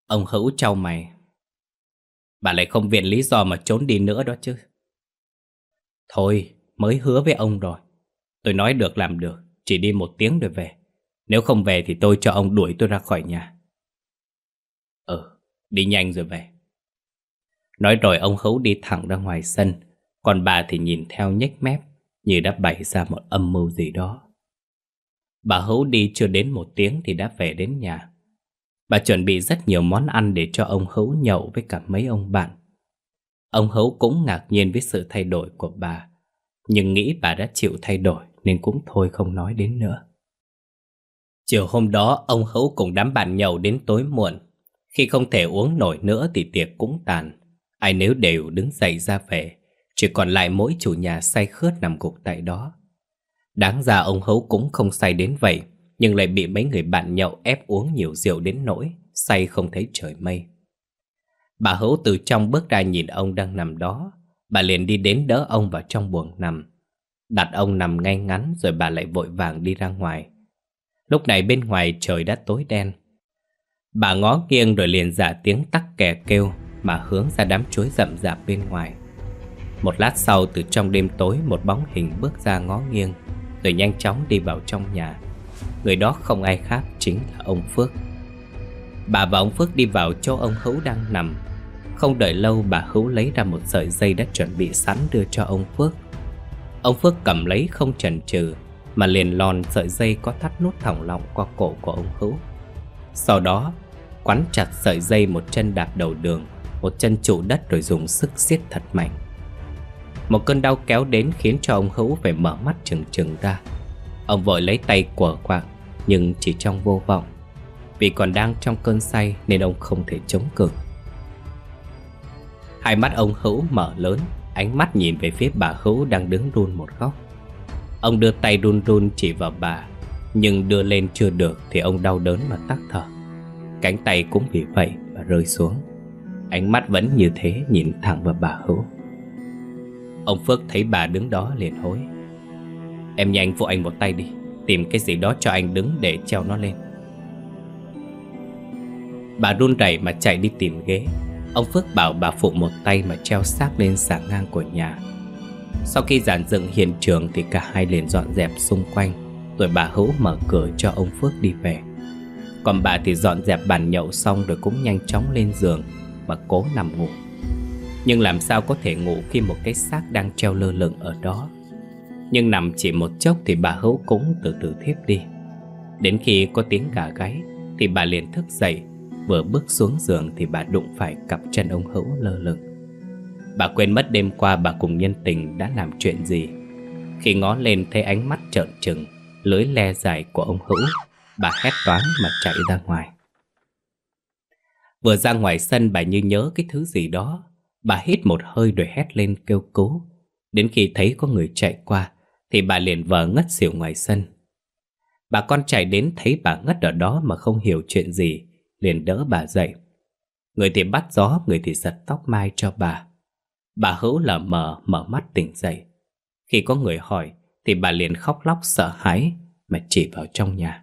Ông Hữu chau mày. Bà lại không viện lý do mà trốn đi nữa đó chứ. Thôi, mới hứa với ông rồi. Tôi nói được làm được, chỉ đi một tiếng rồi về. Nếu không về thì tôi cho ông đuổi tôi ra khỏi nhà. Ừ, đi nhanh rồi về. Nói rồi ông Hữu đi thẳng ra ngoài sân, còn bà thì nhìn theo nhếch mép, như đã bày ra một âm mưu gì đó. Bà Hữu đi chưa đến một tiếng thì đã về đến nhà. Bà chuẩn bị rất nhiều món ăn để cho ông Hữu nhậu với cả mấy ông bạn. Ông Hữu cũng ngạc nhiên với sự thay đổi của bà, nhưng nghĩ bà đã chịu thay đổi nên cũng thôi không nói đến nữa. Chiều hôm đó ông Hữu cùng đám bạn nhậu đến tối muộn. Khi không thể uống nổi nữa thì tiệc cũng tàn. Ai nấy đều đứng dậy ra về, chỉ còn lại mỗi chủ nhà say khướt nằm gục tại đó. Đáng ra ông Hữu cũng không say đến vậy, nhưng lại bị mấy người bạn nhậu ép uống nhiều rượu đến nỗi say không thấy trời mây. Bà Hữu từ trong bước ra nhìn ông đang nằm đó. Bà liền đi đến đỡ ông vào trong buồng nằm, đặt ông nằm ngay ngắn, rồi bà lại vội vàng đi ra ngoài. Lúc này bên ngoài trời đã tối đen. Bà ngó nghiêng rồi liền dạ tiếng tắc kè kêu mà hướng ra đám chuối rậm rạp bên ngoài. Một lát sau, từ trong đêm tối, một bóng hình bước ra ngó nghiêng, rồi nhanh chóng đi vào trong nhà. Người đó không ai khác chính là ông Phước. Bà và ông Phước đi vào chỗ ông Hữu đang nằm. Không đợi lâu, bà Hữu lấy ra một sợi dây đã chuẩn bị sẵn đưa cho ông Phước. Ông Phước cầm lấy không chần chừ mà liền lòn sợi dây có thắt nút thòng lọng qua cổ của ông Hữu. Sau đó quắn chặt sợi dây một chân đạp đầu đường, một chân trụ đất, rồi dùng sức siết thật mạnh. Một cơn đau kéo đến khiến cho ông Hữu phải mở mắt trừng trừng ra. Ông vội lấy tay quở quạng, nhưng chỉ trong vô vọng. Vì còn đang trong cơn say nên ông không thể chống cự. Hai mắt ông Hữu mở lớn, ánh mắt nhìn về phía bà Hữu đang đứng run một góc. Ông đưa tay run run chỉ vào bà, nhưng đưa lên chưa được thì ông đau đớn mà tắc thở. Cánh tay cũng vì vậy mà rơi xuống. Ánh mắt vẫn như thế nhìn thẳng vào bà Hữu. Ông Phước thấy bà đứng đó liền hối: Em nhanh phụ anh một tay đi, tìm cái gì đó cho anh đứng để treo nó lên. Bà run rẩy mà chạy đi tìm ghế. Ông Phước bảo bà phụ một tay mà treo xác lên xà ngang của nhà. Sau khi dàn dựng hiện trường thì cả hai liền dọn dẹp xung quanh, rồi bà Hữu mở cửa cho ông Phước đi về. Còn bà thì dọn dẹp bàn nhậu xong rồi cũng nhanh chóng lên giường mà cố nằm ngủ. Nhưng làm sao có thể ngủ khi một cái xác đang treo lơ lửng ở đó. Nhưng nằm chỉ một chốc thì bà Hữu cũng từ từ thiếp đi. Đến khi có tiếng gà gáy thì bà liền thức dậy. Vừa bước xuống giường thì bà đụng phải cặp chân ông Hữu lơ lửng. Bà quên mất đêm qua bà cùng nhân tình đã làm chuyện gì. Khi ngó lên thấy ánh mắt trợn trừng, lưỡi le dài của ông Hữu, bà hét toáng mà chạy ra ngoài. Vừa ra ngoài sân bà như nhớ cái thứ gì đó. Bà hít một hơi rồi hét lên kêu cứu. Đến khi thấy có người chạy qua thì bà liền vờ ngất xỉu ngoài sân. Bà con chạy đến thấy bà ngất ở đó mà không hiểu chuyện gì, liền đỡ bà dậy. Người thì bắt gió, người thì giật tóc mai cho bà. Bà Hữu lờ mờ mở mắt tỉnh dậy. Khi có người hỏi thì bà liền khóc lóc sợ hãi mà chỉ vào trong nhà: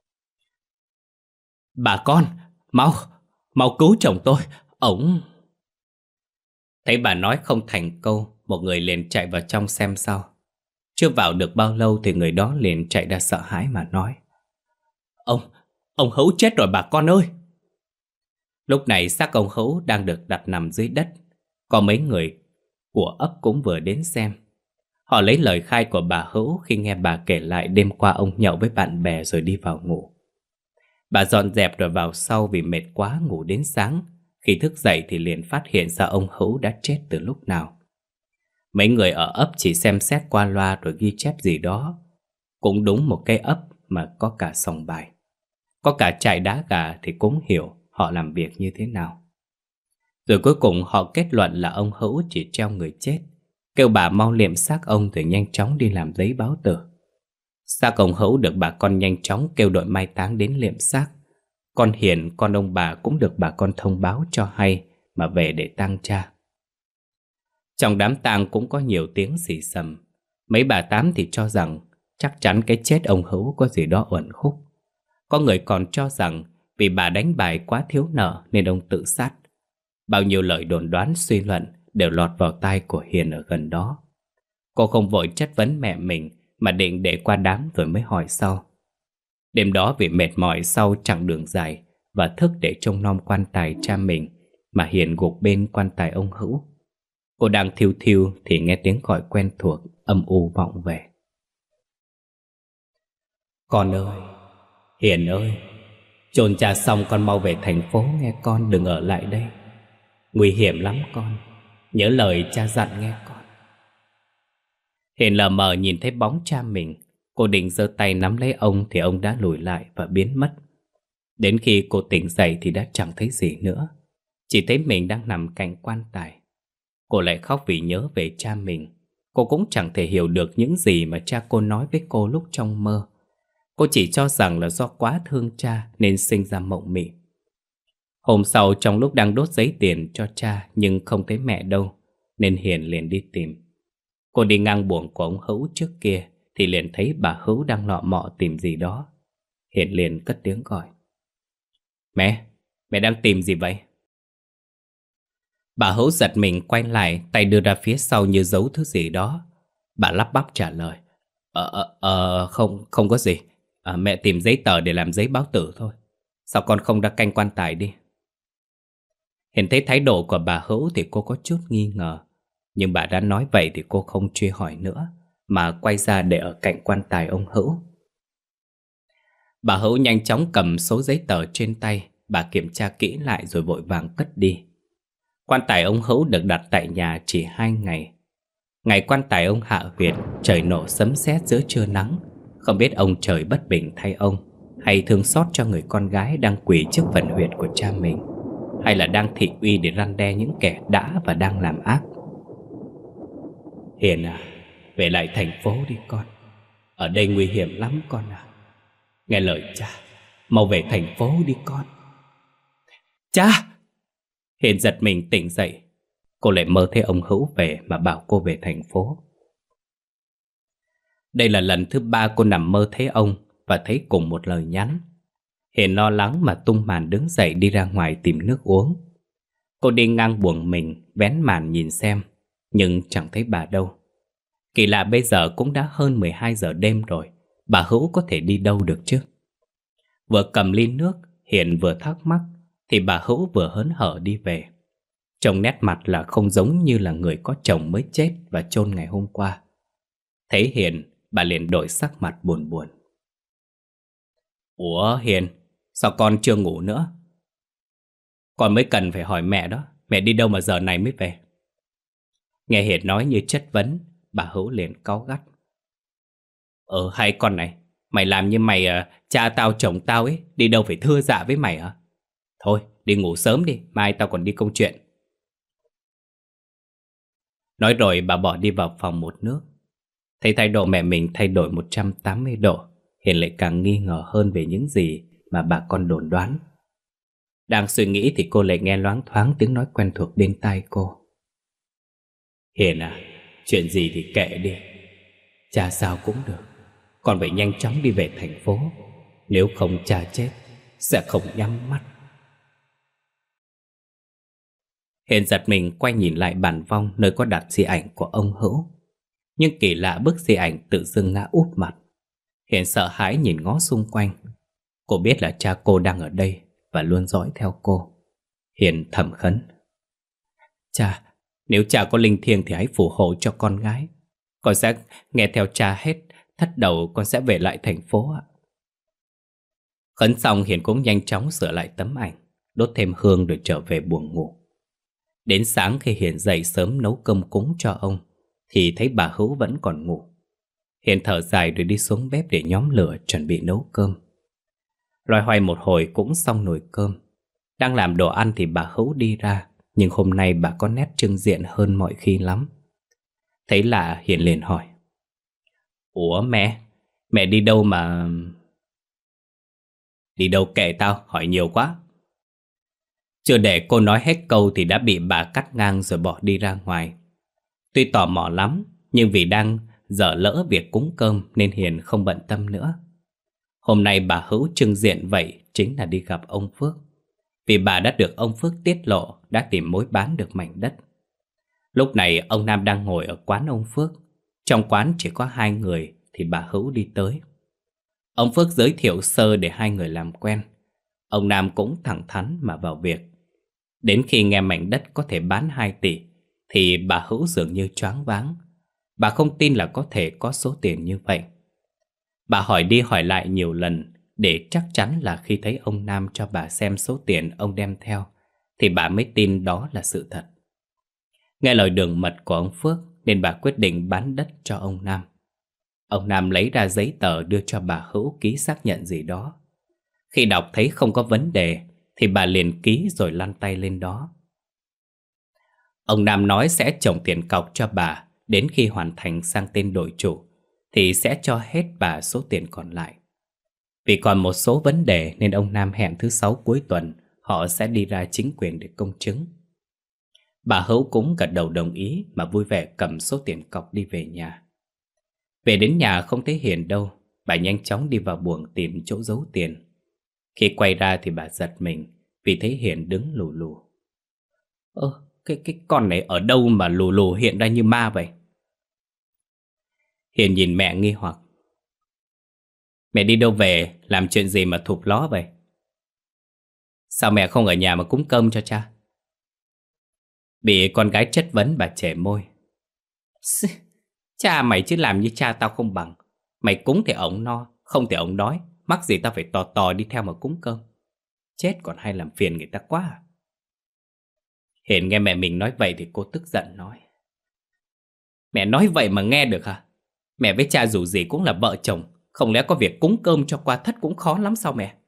Bà con, mau, mau cứu chồng tôi, ổng... Thấy bà nói không thành câu, một người liền chạy vào trong xem sau. Chưa vào được bao lâu thì người đó liền chạy ra sợ hãi mà nói: Ông, ông Hữu chết rồi bà con ơi! Lúc này xác ông Hữu đang được đặt nằm dưới đất. Có mấy người của ấp cũng vừa đến xem. Họ lấy lời khai của bà Hữu khi nghe bà kể lại đêm qua ông nhậu với bạn bè rồi đi vào ngủ. Bà dọn dẹp rồi vào sau vì mệt quá ngủ đến sáng. Khi thức dậy thì liền phát hiện ra ông Hữu đã chết từ lúc nào. Mấy người ở ấp chỉ xem xét qua loa rồi ghi chép gì đó. Cũng đúng một cái ấp mà có cả sòng bài, có cả trại đá gà thì cũng hiểu họ làm việc như thế nào. Rồi cuối cùng họ kết luận là ông Hữu chỉ treo người chết, kêu bà mau liệm xác ông rồi nhanh chóng đi làm giấy báo tử. Xác ông Hữu được bà con nhanh chóng kêu đội mai táng đến liệm xác. Con Hiền, con ông bà cũng được bà con thông báo cho hay mà về để tang cha. Trong đám tang cũng có nhiều tiếng xì xầm. Mấy bà tám thì cho rằng chắc chắn cái chết ông Hữu có gì đó uẩn khúc. Có người còn cho rằng Vì bà đánh bài quá thiếu nợ nên ông tự sát. Bao nhiêu lời đồn đoán suy luận đều lọt vào tai của Hiền ở gần đó. Cô không vội chất vấn mẹ mình mà định để qua đám rồi mới hỏi sau. Đêm đó vì mệt mỏi sau chặng đường dài và thức để trông nom quan tài cha mình mà Hiền gục bên quan tài ông Hữu. Cô đang thiêu thiêu thì nghe tiếng gọi quen thuộc âm u vọng về. Con ơi, Hiền ơi, chôn cha xong con mau về thành phố nghe con, đừng ở lại đây. Nguy hiểm lắm con, nhớ lời cha dặn nghe con. Hiền lờ mờ nhìn thấy bóng cha mình. Cô định giơ tay nắm lấy ông thì ông đã lùi lại và biến mất. Đến khi cô tỉnh dậy thì đã chẳng thấy gì nữa, chỉ thấy mình đang nằm cạnh quan tài. Cô lại khóc vì nhớ về cha mình. Cô cũng chẳng thể hiểu được những gì mà cha cô nói với cô lúc trong mơ. Cô chỉ cho rằng là do quá thương cha nên sinh ra mộng mị. Hôm sau trong lúc đang đốt giấy tiền cho cha nhưng không thấy mẹ đâu, nên Hiền liền đi tìm. Cô đi ngang buồng của ông Hữu trước kia thì liền thấy bà Hữu đang lọ mọ tìm gì đó. Hiền liền cất tiếng gọi. Mẹ, mẹ đang tìm gì vậy? Bà Hữu giật mình quay lại, tay đưa ra phía sau như giấu thứ gì đó. Bà lắp bắp trả lời. Ờ, ờ, ờ không, không có gì. À, mẹ tìm giấy tờ để làm giấy báo tử thôi. Sao con không ra canh quan tài đi? Hiền thấy thái độ của bà Hữu thì cô có chút nghi ngờ. Nhưng bà đã nói vậy thì cô không truy hỏi nữa, mà quay ra để ở cạnh quan tài ông Hữu. Bà Hữu nhanh chóng cầm số giấy tờ trên tay. Bà kiểm tra kỹ lại rồi vội vàng cất đi. Quan tài ông Hữu được đặt tại nhà chỉ hai ngày. Ngày quan tài ông hạ huyệt, trời nổ sấm sét giữa trưa nắng. Không biết ông trời bất bình thay ông, hay thương xót cho người con gái đang quỳ trước phần huyệt của cha mình, hay là đang thị uy để răn đe những kẻ đã và đang làm ác. Hiền à, về lại thành phố đi con. Ở đây nguy hiểm lắm con à. Nghe lời cha, mau về thành phố đi con. Cha! Hiền giật mình tỉnh dậy. Cô lại mơ thấy ông Hữu về mà bảo cô về thành phố. Đây là lần thứ ba cô nằm mơ thấy ông và thấy cùng một lời nhắn. Hiền lo lắng mà tung màn đứng dậy đi ra ngoài tìm nước uống. Cô đi ngang buồng mình, vén màn nhìn xem, nhưng chẳng thấy bà đâu. Kỳ lạ bây giờ cũng đã hơn mười hai giờ đêm rồi, bà Hữu có thể đi đâu được chứ? Vừa cầm ly nước, Hiền vừa thắc mắc, thì bà Hữu vừa hớn hở đi về. Trông nét mặt là không giống như là người có chồng mới chết và chôn ngày hôm qua. Thấy Hiền, bà liền đổi sắc mặt buồn buồn. Ủa Hiền, sao con chưa ngủ nữa? Con mới cần phải hỏi mẹ đó, mẹ đi đâu mà giờ này mới về? Nghe Hiền nói như chất vấn, bà Hữu liền cáu gắt. Ờ hay con này, mày làm như mày uh, cha tao chồng tao ấy, đi đâu phải thưa dạ với mày hả? Thôi, đi ngủ sớm đi, mai tao còn đi công chuyện. Nói rồi bà bỏ đi vào phòng một nước. Thấy thái độ mẹ mình thay đổi một trăm tám mươi độ, Hiền lại càng nghi ngờ hơn về những gì mà bà con đồn đoán. Đang suy nghĩ thì cô lại nghe loáng thoáng tiếng nói quen thuộc bên tai cô. Hiền à, chuyện gì thì kệ đi. Cha sao cũng được, con phải nhanh chóng đi về thành phố. Nếu không cha chết sẽ không nhắm mắt. Hiền giật mình quay nhìn lại bàn vong nơi có đặt di ảnh của ông Hữu. Nhưng kỳ lạ bức di ảnh tự dưng ngã úp mặt. Hiền sợ hãi nhìn ngó xung quanh. Cô biết là cha cô đang ở đây và luôn dõi theo cô. Hiền thầm khấn. Cha, nếu cha có linh thiêng thì hãy phù hộ cho con gái. Con sẽ nghe theo cha hết, thất đầu con sẽ về lại thành phố ạ. Khấn xong Hiền cũng nhanh chóng sửa lại tấm ảnh, đốt thêm hương rồi trở về buồng ngủ. Đến sáng khi Hiền dậy sớm nấu cơm cúng cho ông thì thấy bà Hữu vẫn còn ngủ. Hiền thở dài rồi đi xuống bếp để nhóm lửa chuẩn bị nấu cơm. Loay hoay một hồi cũng xong nồi cơm. Đang làm đồ ăn thì bà Hữu đi ra, nhưng hôm nay bà có nét trưng diện hơn mọi khi lắm. Thấy lạ Hiền liền hỏi. Ủa mẹ, mẹ đi đâu mà... Đi đâu kệ tao, hỏi nhiều quá. Chưa để cô nói hết câu thì đã bị bà cắt ngang rồi bỏ đi ra ngoài. Tuy tò mò lắm, nhưng vì đang dở lỡ việc cúng cơm nên Hiền không bận tâm nữa. Hôm nay bà Hữu trưng diện vậy chính là đi gặp ông Phước, vì bà đã được ông Phước tiết lộ đã tìm mối bán được mảnh đất. Lúc này ông Nam đang ngồi ở quán ông Phước. Trong quán chỉ có hai người thì bà Hữu đi tới. Ông Phước giới thiệu sơ để hai người làm quen. Ông Nam cũng thẳng thắn mà vào việc. Đến khi nghe mảnh đất có thể bán hai tỷ thì bà Hữu dường như choáng váng. Bà không tin là có thể có số tiền như vậy. Bà hỏi đi hỏi lại nhiều lần để chắc chắn là khi thấy ông Nam cho bà xem số tiền ông đem theo thì bà mới tin đó là sự thật. Nghe lời đường mật của ông Phước nên bà quyết định bán đất cho ông Nam. Ông Nam lấy ra giấy tờ đưa cho bà Hữu ký xác nhận gì đó. Khi đọc thấy không có vấn đề thì bà liền ký rồi lăn tay lên đó. Ông Nam nói sẽ trồng tiền cọc cho bà, đến khi hoàn thành sang tên đổi chủ thì sẽ cho hết bà số tiền còn lại. Vì còn một số vấn đề nên ông Nam hẹn thứ sáu cuối tuần họ sẽ đi ra chính quyền để công chứng. Bà Hữu cũng gật đầu đồng ý mà vui vẻ cầm số tiền cọc đi về nhà. Về đến nhà không thấy Hiền đâu, bà nhanh chóng đi vào buồng tìm chỗ giấu tiền. Khi quay ra thì bà giật mình vì thấy Hiền đứng lù lù. Ơ, cái, cái con này ở đâu mà lù lù hiện ra như ma vậy? Hiền nhìn mẹ nghi hoặc. Mẹ đi đâu về, làm chuyện gì mà thụp ló vậy? Sao mẹ không ở nhà mà cúng cơm cho cha? Bị con gái chất vấn bà chẻ môi. Cha mày chứ làm như cha tao không bằng. Mày cúng thì ổng no, không thì ổng đói. Mắc gì tao phải tò tò đi theo mà cúng cơm. Chết còn hay làm phiền người ta quá à. Hiền nghe mẹ mình nói vậy thì cô tức giận nói. Mẹ nói vậy mà nghe được hả? Mẹ với cha dù gì cũng là vợ chồng, không lẽ có việc cúng cơm cho qua thất cũng khó lắm sao mẹ?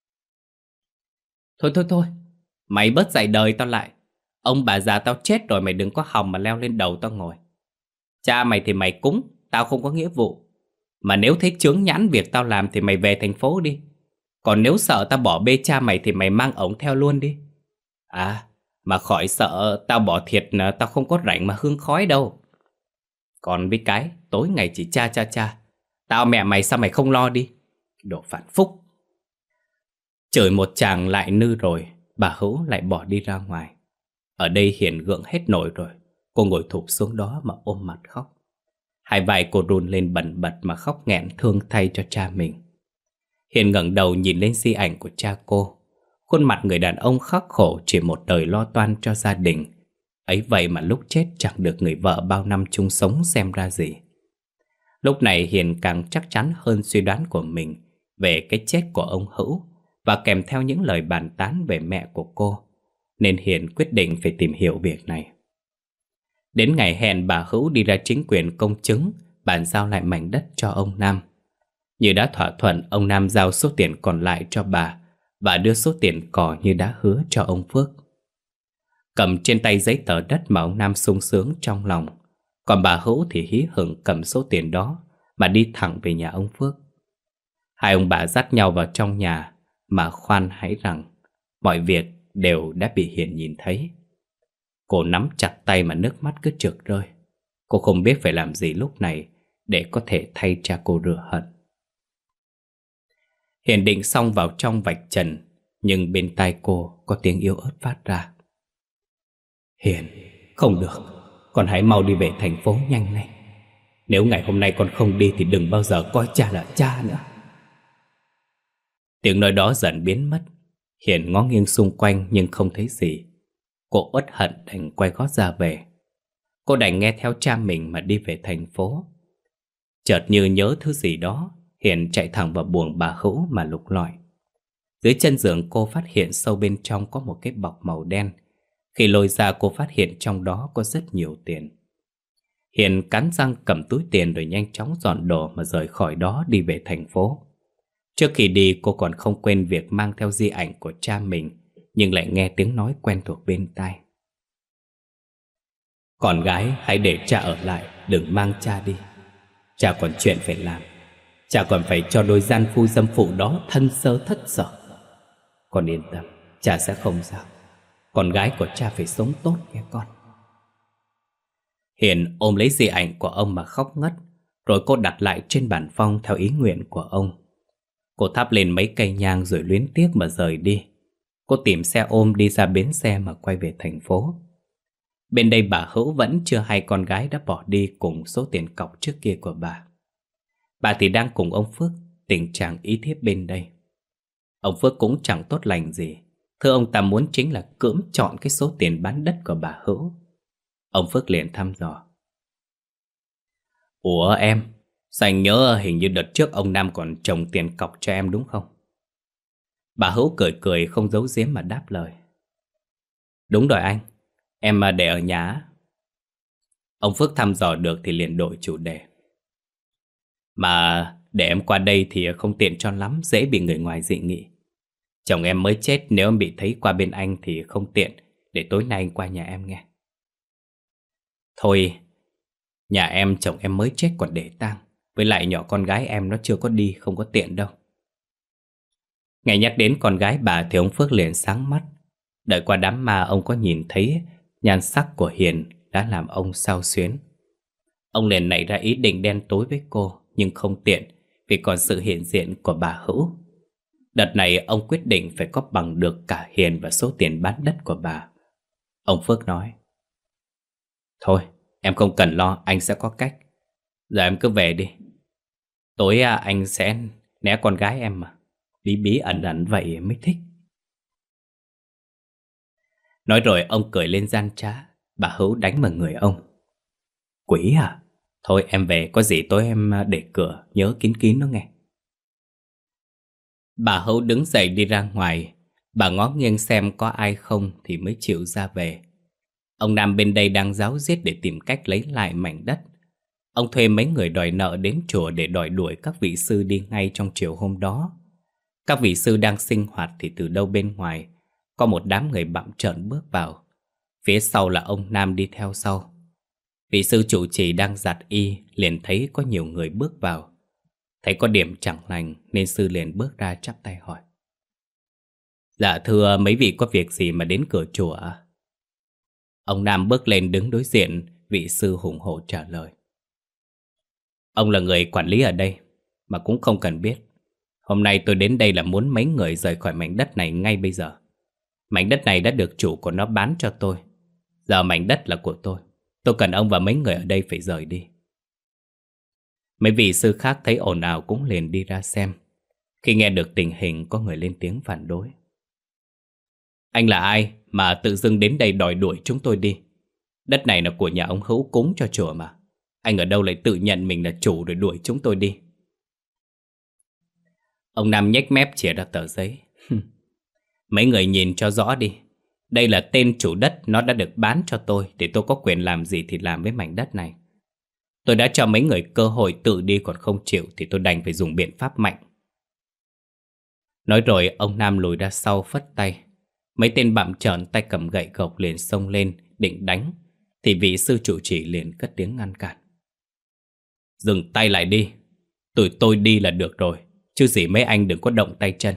Thôi thôi thôi, mày bớt dạy đời tao lại. Ông bà già tao chết rồi, mày đừng có hòng mà leo lên đầu tao ngồi. Cha mày thì mày cúng, tao không có nghĩa vụ. Mà nếu thấy chướng nhãn việc tao làm thì mày về thành phố đi. Còn nếu sợ tao bỏ bê cha mày thì mày mang ổng theo luôn đi. À, mà khỏi sợ tao bỏ thiệt, tao không có rảnh mà hương khói đâu. Còn với cái tối ngày chỉ cha cha cha, tao mẹ mày sao mày không lo đi. Đồ phản phúc. Chửi một chàng lại nư rồi, bà Hữu lại bỏ đi ra ngoài. Ở đây Hiền gượng hết nổi rồi. Cô ngồi thụp xuống đó mà ôm mặt khóc. Hai vai cô run lên bần bật mà khóc nghẹn thương thay cho cha mình. Hiền ngẩng đầu nhìn lên di ảnh của cha cô. Khuôn mặt người đàn ông khắc khổ chỉ một đời lo toan cho gia đình. Ấy vậy mà lúc chết chẳng được người vợ bao năm chung sống xem ra gì. Lúc này Hiền càng chắc chắn hơn suy đoán của mình về cái chết của ông Hữu, và kèm theo những lời bàn tán về mẹ của cô, nên Hiền quyết định phải tìm hiểu việc này. Đến ngày hẹn, bà Hữu đi ra chính quyền công chứng bàn giao lại mảnh đất cho ông Nam. Như đã thỏa thuận, ông Nam giao số tiền còn lại cho bà và đưa số tiền cò như đã hứa cho ông Phước. Cầm trên tay giấy tờ đất mà ông Nam sung sướng trong lòng, còn bà Hữu thì hí hửng cầm số tiền đó mà đi thẳng về nhà ông Phước. Hai ông bà dắt nhau vào trong nhà mà khoan hãy rằng mọi việc đều đã bị Hiền nhìn thấy. Cô nắm chặt tay mà nước mắt cứ trượt rơi. Cô không biết phải làm gì lúc này để có thể thay cha cô rửa hận. Hiền định xong vào trong vạch trần, nhưng bên tai cô có tiếng yếu ớt phát ra. Hiền, không được, con hãy mau đi về thành phố nhanh lên. Nếu ngày hôm nay con không đi thì đừng bao giờ coi cha là cha nữa. Tiếng nói đó dần biến mất. Hiền ngó nghiêng xung quanh nhưng không thấy gì. Cô uất hận đành quay gót ra về. Cô đành nghe theo cha mình mà đi về thành phố. Chợt như nhớ thứ gì đó, Hiền chạy thẳng vào buồng bà Hữu mà lục lọi. Dưới chân giường cô phát hiện sâu bên trong có một cái bọc màu đen. Khi lôi ra cô phát hiện trong đó có rất nhiều tiền. Hiền cắn răng cầm túi tiền rồi nhanh chóng dọn đồ mà rời khỏi đó đi về thành phố. Trước khi đi cô còn không quên việc mang theo di ảnh của cha mình, nhưng lại nghe tiếng nói quen thuộc bên tai. Con gái hãy để cha ở lại, đừng mang cha đi. Cha còn chuyện phải làm. Cha còn phải cho đôi gian phu dâm phụ đó thân sơ thất sở. Con yên tâm, cha sẽ không sao. Con gái của cha phải sống tốt nghe con. Hiền ôm lấy di ảnh của ông mà khóc ngất, rồi cô đặt lại trên bàn phong theo ý nguyện của ông. Cô thắp lên mấy cây nhang rồi luyến tiếc mà rời đi. Cô tìm xe ôm đi ra bến xe mà quay về thành phố. Bên đây bà Hữu vẫn chưa hay con gái đã bỏ đi cùng số tiền cọc trước kia của bà. Bà thì đang cùng ông Phước tình trạng ý thiếp bên đây. Ông Phước cũng chẳng tốt lành gì. Thưa ông ta muốn chính là cưỡng chọn cái số tiền bán đất của bà Hữu. Ông Phước liền thăm dò. Ủa em, sao anh nhớ hình như đợt trước ông Nam còn trồng tiền cọc cho em đúng không? Bà Hữu cười cười không giấu giếm mà đáp lời. Đúng rồi anh, em để ở nhà. Ông Phước thăm dò được thì liền đổi chủ đề. Mà để em qua đây thì không tiện cho lắm, dễ bị người ngoài dị nghị. Chồng em mới chết, nếu em bị thấy qua bên anh thì không tiện, để tối nay anh qua nhà em nghe. Thôi, nhà em chồng em mới chết còn để tang, với lại nhỏ con gái em nó chưa có đi, không có tiện đâu. Nghe nhắc đến con gái bà thì ông Phước liền sáng mắt. Đợi qua đám ma ông có nhìn thấy nhan sắc của Hiền đã làm ông xao xuyến. Ông liền nảy ra ý định đen tối với cô, nhưng không tiện vì còn sự hiện diện của bà Hữu. Đợt này ông quyết định phải có bằng được cả Hiền và số tiền bán đất của bà. Ông Phước nói. Thôi, em không cần lo, anh sẽ có cách. Giờ em cứ về đi. Tối à, anh sẽ né con gái em mà. Bí bí ẩn ẩn vậy mới thích. Nói rồi ông cười lên gian trá. Bà Hữu đánh vào người ông. Quỷ à? Thôi em về, có gì tối em để cửa, nhớ kín kín nó nghe. Bà Hữu đứng dậy đi ra ngoài. Bà ngó nghiêng xem có ai không thì mới chịu ra về. Ông Nam bên đây đang ráo riết để tìm cách lấy lại mảnh đất. Ông thuê mấy người đòi nợ đến chùa để đòi đuổi các vị sư đi ngay trong chiều hôm đó. Các vị sư đang sinh hoạt thì từ đâu bên ngoài có một đám người bặm trợn bước vào. Phía sau là ông Nam đi theo sau. Vị sư trụ trì đang giặt y liền thấy có nhiều người bước vào. Thấy có điểm chẳng lành nên sư liền bước ra chắp tay hỏi. Dạ thưa mấy vị có việc gì mà đến cửa chùa à? Ông Nam bước lên đứng đối diện, vị sư hùng hổ trả lời. Ông là người quản lý ở đây, mà cũng không cần biết. Hôm nay tôi đến đây là muốn mấy người rời khỏi mảnh đất này ngay bây giờ. Mảnh đất này đã được chủ của nó bán cho tôi. Giờ mảnh đất là của tôi. Tôi cần ông và mấy người ở đây phải rời đi. Mấy vị sư khác thấy ồn ào cũng liền đi ra xem. Khi nghe được tình hình có người lên tiếng phản đối. Anh là ai mà tự dưng đến đây đòi đuổi chúng tôi đi? Đất này là của nhà ông Hữu cúng cho chùa mà. Anh ở đâu lại tự nhận mình là chủ rồi đuổi chúng tôi đi? Ông Nam nhếch mép chìa ra tờ giấy. Mấy người nhìn cho rõ đi. Đây là tên chủ đất, nó đã được bán cho tôi để tôi có quyền làm gì thì làm với mảnh đất này. Tôi đã cho mấy người cơ hội tự đi còn không chịu thì tôi đành phải dùng biện pháp mạnh. Nói rồi ông Nam lùi ra sau phất tay. Mấy tên bặm trợn tay cầm gậy gộc liền xông lên định đánh thì vị sư trụ trì liền cất tiếng ngăn cản. Dừng tay lại đi. Tụi tôi đi là được rồi, chứ gì mấy anh đừng có động tay chân.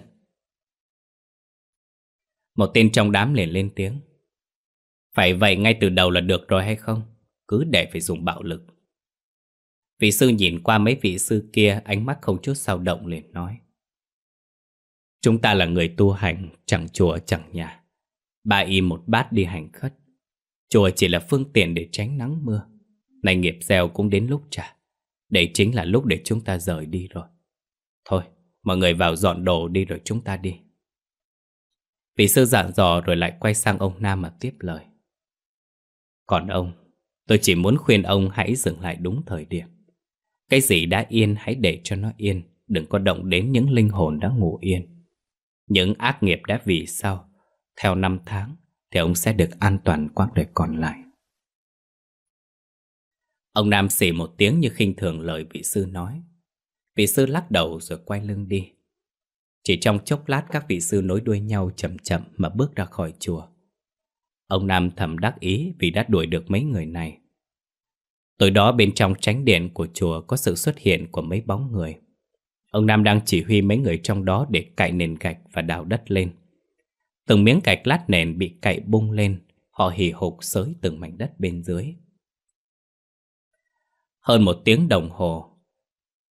Một tên trong đám liền lên tiếng. Phải vậy ngay từ đầu là được rồi hay không? Cứ để phải dùng bạo lực. Vị sư nhìn qua mấy vị sư kia, ánh mắt không chút dao động liền nói. Chúng ta là người tu hành, chẳng chùa chẳng nhà. Ba y một bát đi hành khất. Chùa chỉ là phương tiện để tránh nắng mưa. Này nghiệp gieo cũng đến lúc trả. Đây chính là lúc để chúng ta rời đi rồi. Thôi, mọi người vào dọn đồ đi rồi chúng ta đi. Vị sư dặn dò rồi lại quay sang ông Nam mà tiếp lời. Còn ông, tôi chỉ muốn khuyên ông hãy dừng lại đúng thời điểm. Cái gì đã yên hãy để cho nó yên. Đừng có động đến những linh hồn đã ngủ yên. Những ác nghiệp đã vì sao theo năm tháng thì ông sẽ được an toàn quãng đời còn lại. Ông Nam xì một tiếng như khinh thường lời vị sư nói. Vị sư lắc đầu rồi quay lưng đi. Chỉ trong chốc lát các vị sư nối đuôi nhau chậm chậm mà bước ra khỏi chùa. Ông Nam thầm đắc ý vì đã đuổi được mấy người này. Tối đó bên trong chánh điện của chùa có sự xuất hiện của mấy bóng người. Ông Nam đang chỉ huy mấy người trong đó để cạy nền gạch và đào đất lên. Từng miếng gạch lát nền bị cạy bung lên, họ hì hục xới từng mảnh đất bên dưới. Hơn một tiếng đồng hồ,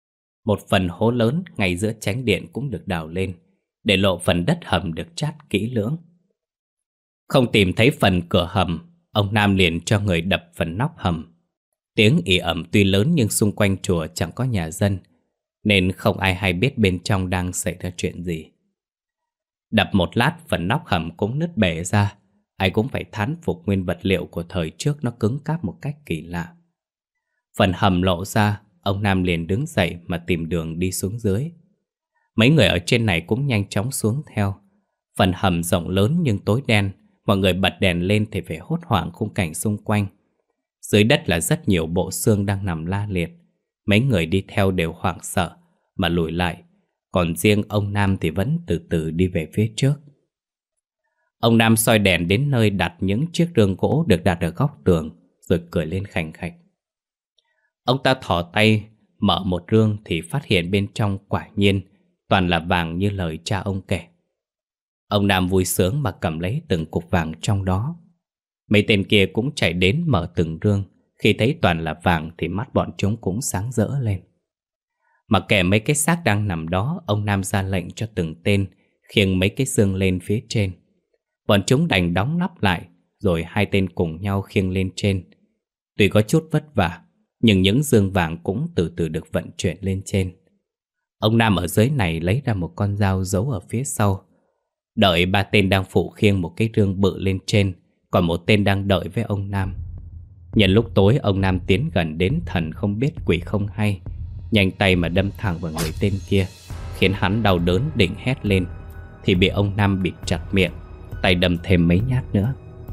Một phần hố lớn ngay giữa chánh điện cũng được đào lên, để lộ phần đất hầm được chát kỹ lưỡng. Không tìm thấy phần cửa hầm, ông Nam liền cho người đập phần nóc hầm. Tiếng ì ẩm tuy lớn nhưng xung quanh chùa chẳng có nhà dân, nên không ai hay biết bên trong đang xảy ra chuyện gì. Đập một lát phần nóc hầm cũng nứt bể ra. Ai cũng phải thán phục nguyên vật liệu của thời trước nó cứng cáp một cách kỳ lạ. Phần hầm lộ ra, ông Nam liền đứng dậy mà tìm đường đi xuống dưới. Mấy người ở trên này cũng nhanh chóng xuống theo. Phần hầm rộng lớn nhưng tối đen, mọi người bật đèn lên thì phải hốt hoảng khung cảnh xung quanh. Dưới đất là rất nhiều bộ xương đang nằm la liệt. Mấy người đi theo đều hoảng sợ mà lùi lại, còn riêng ông Nam thì vẫn từ từ đi về phía trước. Ông Nam soi đèn đến nơi đặt những chiếc rương gỗ được đặt ở góc tường, rồi cười lên khành khạch. Ông ta thò tay mở một rương thì phát hiện bên trong quả nhiên toàn là vàng như lời cha ông kể. Ông Nam vui sướng mà cầm lấy từng cục vàng trong đó. Mấy tên kia cũng chạy đến mở từng rương. Khi thấy toàn là vàng thì mắt bọn chúng cũng sáng rỡ lên. Mặc kệ mấy cái xác đang nằm đó, ông Nam ra lệnh cho từng tên khiêng mấy cái xương lên phía trên. Bọn chúng đành đóng nắp lại, rồi hai tên cùng nhau khiêng lên trên. Tuy có chút vất vả, nhưng những dương vàng cũng từ từ được vận chuyển lên trên. Ông Nam ở dưới này lấy ra một con dao giấu ở phía sau. Đợi ba tên đang phụ khiêng một cái rương bự lên trên, còn một tên đang đợi với ông Nam. Nhân lúc tối, ông Nam tiến gần đến thần không biết quỷ không hay, nhanh tay mà đâm thẳng vào người tên kia, khiến hắn đau đớn định hét lên, thì bị ông Nam bịt chặt miệng, tay đâm thêm mấy nhát nữa.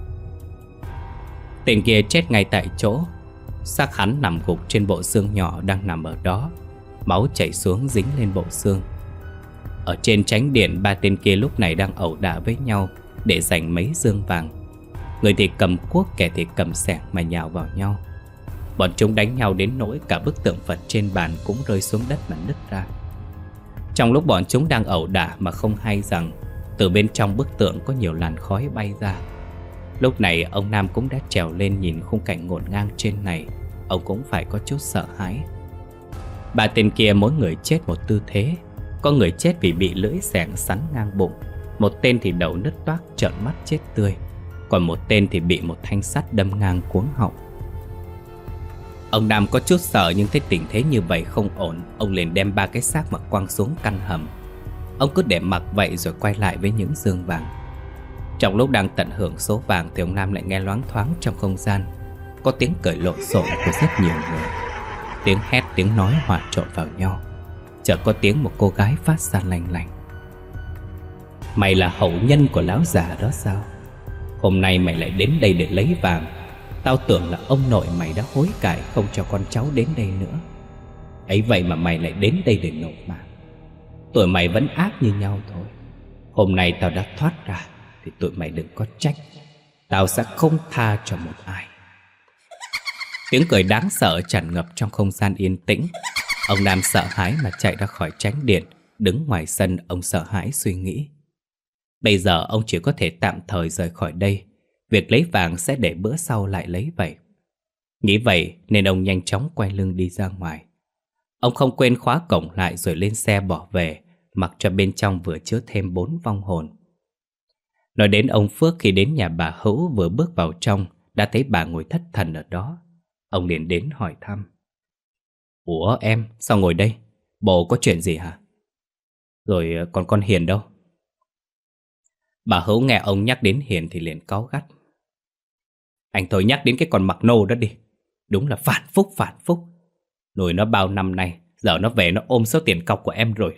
Tên kia chết ngay tại chỗ. Xác hắn nằm gục trên bộ xương nhỏ đang nằm ở đó, máu chảy xuống dính lên bộ xương. Ở trên chánh điện, ba tên kia lúc này đang ẩu đả với nhau để giành mấy dương vàng. Người thì cầm cuốc, kẻ thì cầm xẻng mà nhào vào nhau. Bọn chúng đánh nhau đến nỗi cả bức tượng Phật trên bàn cũng rơi xuống đất mà nứt ra. Trong lúc bọn chúng đang ẩu đả mà không hay rằng từ bên trong bức tượng có nhiều làn khói bay ra. Lúc này ông Nam cũng đã trèo lên nhìn khung cảnh ngổn ngang trên này. Ông cũng phải có chút sợ hãi. Ba tên kia mỗi người chết một tư thế. Có người chết vì bị lưỡi xẻng sắn ngang bụng, một tên thì đầu nứt toác trợn mắt chết tươi, còn một tên thì bị một thanh sắt đâm ngang cuống họng. Ông Nam có chút sợ, nhưng thấy tình thế như vậy không ổn, ông liền đem ba cái xác mà quăng xuống căn hầm. Ông cứ để mặc vậy rồi quay lại với những dương vàng. Trong lúc đang tận hưởng số vàng thì ông Nam lại nghe loáng thoáng trong không gian có tiếng cười lộn xộn của rất nhiều người. Tiếng hét, tiếng nói hòa trộn vào nhau. Chợt có tiếng một cô gái phát ra lanh lành: "Mày là hậu nhân của lão già đó sao? Hôm nay mày lại đến đây để lấy vàng. Tao tưởng là ông nội mày đã hối cải không cho con cháu đến đây nữa. Ấy vậy mà mày lại đến đây để nộp mạng. Tụi mày vẫn ác như nhau thôi. Hôm nay tao đã thoát ra thì tụi mày đừng có trách. Tao sẽ không tha cho một ai." Tiếng cười đáng sợ tràn ngập trong không gian yên tĩnh. Ông Nam sợ hãi mà chạy ra khỏi chánh điện. Đứng ngoài sân, ông sợ hãi suy nghĩ. Bây giờ ông chỉ có thể tạm thời rời khỏi đây. Việc lấy vàng sẽ để bữa sau lại lấy vậy. Nghĩ vậy nên ông nhanh chóng quay lưng đi ra ngoài. Ông không quên khóa cổng lại rồi lên xe bỏ về, mặc cho bên trong vừa chứa thêm bốn vong hồn. Nói đến ông Phước, khi đến nhà bà Hữu vừa bước vào trong đã thấy bà ngồi thất thần ở đó. Ông liền đến hỏi thăm: "Ủa em, sao ngồi đây? Bộ có chuyện gì hả? Rồi còn con Hiền đâu?" Bà Hữu nghe ông nhắc đến Hiền thì liền cáu gắt: "Anh thôi nhắc đến cái con mặc nô đó đi. Đúng là phản phúc phản phúc. Nuôi nó bao năm nay, giờ nó về nó ôm số tiền cọc của em rồi."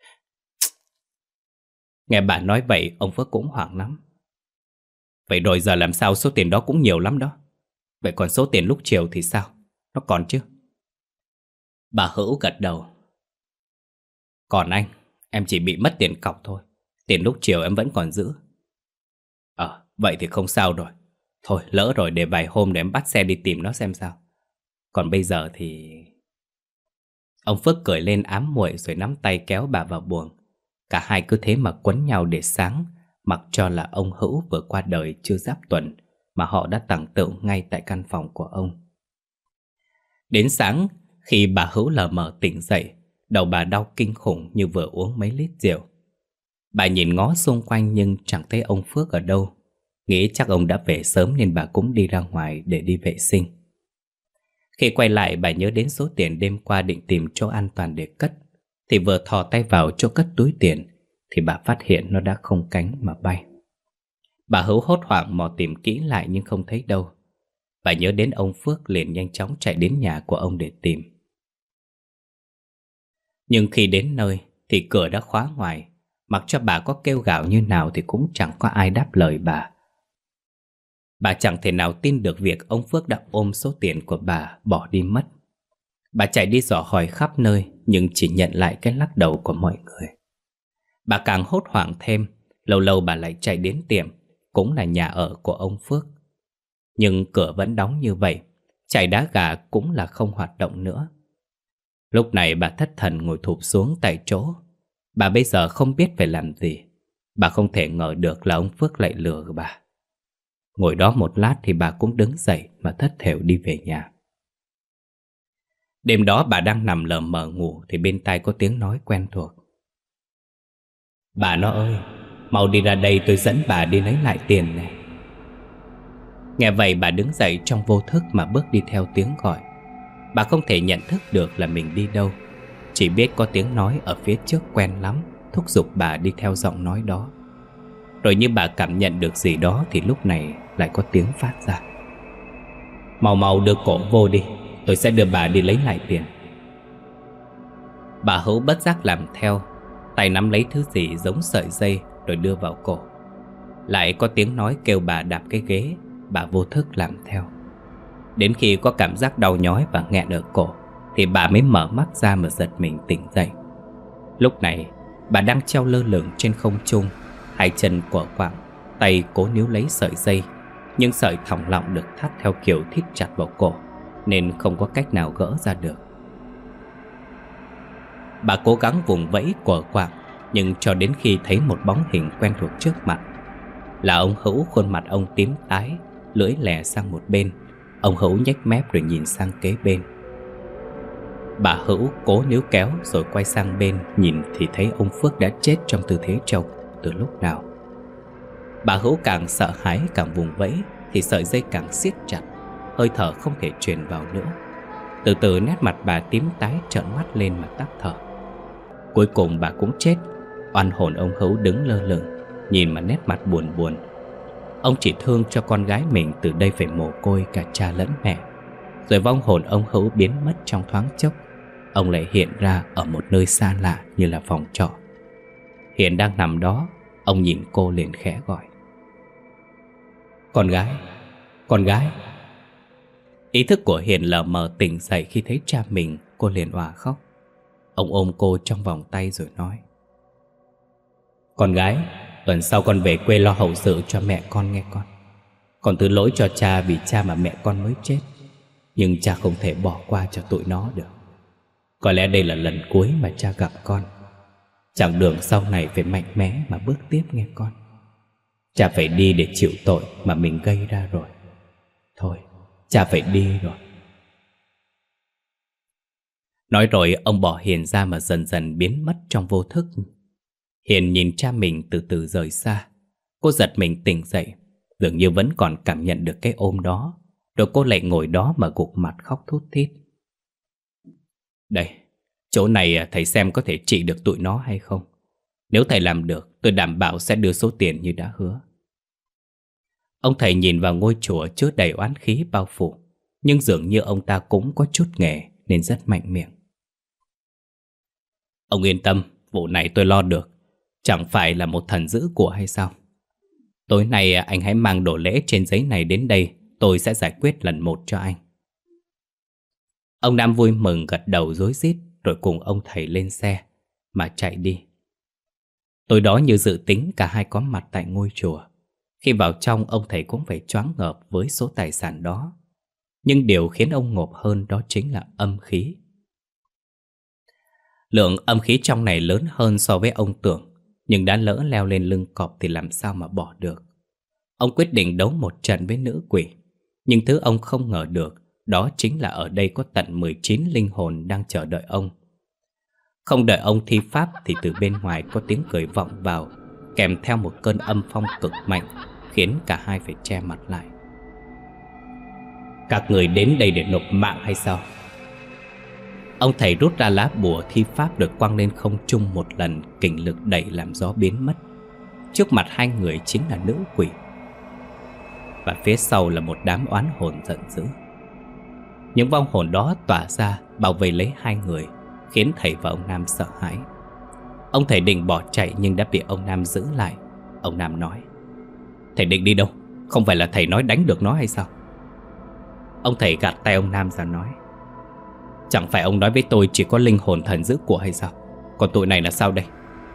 Nghe bà nói vậy, ông Phước cũng hoảng lắm. "Vậy rồi giờ làm sao? Số tiền đó cũng nhiều lắm đó. Vậy còn số tiền lúc chiều thì sao? Nó còn chứ?" Bà Hữu gật đầu: "Còn anh, em chỉ bị mất tiền cọc thôi. Tiền lúc chiều em vẫn còn giữ." "Ờ, vậy thì không sao rồi. Thôi, lỡ rồi, để vài hôm để em bắt xe đi tìm nó xem sao. Còn bây giờ thì..." Ông Phước cười lên ám muội rồi nắm tay kéo bà vào buồng. Cả hai cứ thế mà quấn nhau để sáng, mặc cho là ông Hữu vừa qua đời chưa giáp tuần mà họ đã tàng tựu ngay tại căn phòng của ông. Đến sáng, khi bà Hữu lờ mờ tỉnh dậy đầu bà đau kinh khủng như vừa uống mấy lít rượu. Bà nhìn ngó xung quanh nhưng chẳng thấy ông Phước ở đâu. Nghĩ chắc ông đã về sớm nên bà cũng đi ra ngoài để đi vệ sinh. Khi quay lại, bà nhớ đến số tiền đêm qua định tìm chỗ an toàn để cất. Thì vừa thò tay vào chỗ cất túi tiền thì bà phát hiện nó đã không cánh mà bay. Bà Hữu hốt hoảng mò tìm kỹ lại nhưng không thấy đâu. Bà nhớ đến ông Phước liền nhanh chóng chạy đến nhà của ông để tìm. Nhưng khi đến nơi thì cửa đã khóa ngoài. Mặc cho bà có kêu gào như nào thì cũng chẳng có ai đáp lời bà. Bà chẳng thể nào tin được việc ông Phước đã ôm số tiền của bà bỏ đi mất. Bà chạy đi dò hỏi khắp nơi nhưng chỉ nhận lại cái lắc đầu của mọi người. Bà càng hốt hoảng thêm. Lâu lâu bà lại chạy đến tiệm, cũng là nhà ở của ông Phước. Nhưng cửa vẫn đóng như vậy, chày đá gà cũng là không hoạt động nữa. Lúc này bà thất thần ngồi thụp xuống tại chỗ. Bà bây giờ không biết phải làm gì. Bà không thể ngờ được là ông Phước lại lừa bà. Ngồi đó một lát thì bà cũng đứng dậy mà thất thểu đi về nhà. Đêm đó bà đang nằm lờ mờ ngủ thì bên tai có tiếng nói quen thuộc. Bà nó ơi, mau đi ra đây tôi dẫn bà đi lấy lại tiền này. Nghe vậy bà đứng dậy trong vô thức mà bước đi theo tiếng gọi. Bà không thể nhận thức được là mình đi đâu. Chỉ biết có tiếng nói ở phía trước quen lắm, thúc giục bà đi theo giọng nói đó. Rồi như bà cảm nhận được gì đó thì lúc này lại có tiếng phát ra. Mau mau đưa cổ vô đi, tôi sẽ đưa bà đi lấy lại tiền. Bà Hữu bất giác làm theo, tay nắm lấy thứ gì giống sợi dây rồi đưa vào cổ. Lại có tiếng nói kêu bà đạp cái ghế. Bà vô thức làm theo. Đến khi có cảm giác đau nhói và nghẹn ở cổ thì bà mới mở mắt ra mà giật mình tỉnh dậy. Lúc này bà đang treo lơ lửng trên không trung, hai chân của quạng, tay cố níu lấy sợi dây. Nhưng sợi thòng lọng được thắt theo kiểu thít chặt vào cổ nên không có cách nào gỡ ra được. Bà cố gắng vùng vẫy của quạng, nhưng cho đến khi thấy một bóng hình quen thuộc trước mặt. Là ông Hữu, khuôn mặt ông tím tái, lưỡi lè sang một bên. Ông Hữu nhếch mép rồi nhìn sang kế bên. Bà Hữu cố níu kéo rồi quay sang bên nhìn thì thấy ông Phước đã chết trong tư thế treo từ lúc nào. Bà Hữu càng sợ hãi càng vùng vẫy thì sợi dây càng siết chặt, hơi thở không thể truyền vào nữa. Từ từ nét mặt bà tím tái trợn mắt lên mà tắc thở. Cuối cùng bà cũng chết. Oan hồn ông Hữu đứng lơ lửng, nhìn mà nét mặt buồn buồn. Ông chỉ thương cho con gái mình từ đây phải mồ côi cả cha lẫn mẹ. Rồi vong hồn ông Hữu biến mất trong thoáng chốc. Ông lại hiện ra ở một nơi xa lạ như là phòng trọ. Hiền đang nằm đó. Ông nhìn cô liền khẽ gọi. Con gái, con gái. Ý thức của Hiền lờ mờ tỉnh dậy khi thấy cha mình. Cô liền òa khóc. Ông ôm cô trong vòng tay rồi nói. Con gái, tuần sau con về quê lo hậu sự cho mẹ con nghe con. Con thứ lỗi cho cha vì cha mà mẹ con mới chết. Nhưng cha không thể bỏ qua cho tụi nó được. Có lẽ đây là lần cuối mà cha gặp con. Chặng đường sau này phải mạnh mẽ mà bước tiếp nghe con. Cha phải đi để chịu tội mà mình gây ra rồi. Thôi, cha phải đi rồi. Nói rồi ông bỏ Hiền ra mà dần dần biến mất trong vô thức. Hiền nhìn cha mình từ từ rời xa. Cô giật mình tỉnh dậy, dường như vẫn còn cảm nhận được cái ôm đó. Rồi cô lại ngồi đó mà gục mặt khóc thút thít. Đây, chỗ này thầy xem có thể trị được tụi nó hay không. Nếu thầy làm được, tôi đảm bảo sẽ đưa số tiền như đã hứa. Ông thầy nhìn vào ngôi chùa chứa đầy oán khí bao phủ. Nhưng dường như ông ta cũng có chút nghề nên rất mạnh miệng. Ông yên tâm, vụ này tôi lo được. Chẳng phải là một thần giữ của hay sao? Tối nay anh hãy mang đồ lễ trên giấy này đến đây. Tôi sẽ giải quyết lần một cho anh. Ông Nam vui mừng gật đầu rối rít rồi cùng ông thầy lên xe mà chạy đi. Tối đó như dự tính cả hai có mặt tại ngôi chùa. Khi vào trong ông thầy cũng phải choáng ngợp với số tài sản đó. Nhưng điều khiến ông ngộp hơn đó chính là âm khí. Lượng âm khí trong này lớn hơn so với ông tưởng. Nhưng đã lỡ leo lên lưng cọp thì làm sao mà bỏ được. Ông quyết định đấu một trận với nữ quỷ. Nhưng thứ ông không ngờ được đó chính là ở đây có tận mười chín linh hồn đang chờ đợi ông. Không đợi ông thi pháp thì từ bên ngoài có tiếng cười vọng vào, kèm theo một cơn âm phong cực mạnh, khiến cả hai phải che mặt lại. Các người đến đây để nộp mạng hay sao? Ông thầy rút ra lá bùa thi pháp được quăng lên không trung một lần, kình lực đẩy làm gió biến mất. Trước mặt hai người chính là nữ quỷ, và phía sau là một đám oán hồn giận dữ. Những vong hồn đó tỏa ra bao vây lấy hai người, khiến thầy và ông Nam sợ hãi. Ông thầy định bỏ chạy nhưng đã bị ông Nam giữ lại. Ông Nam nói: Thầy định đi đâu? Không phải là thầy nói đánh được nó hay sao? Ông thầy gạt tay ông Nam ra nói: Chẳng phải ông nói với tôi chỉ có linh hồn thần giữ của hay sao? Còn tụi này là sao đây?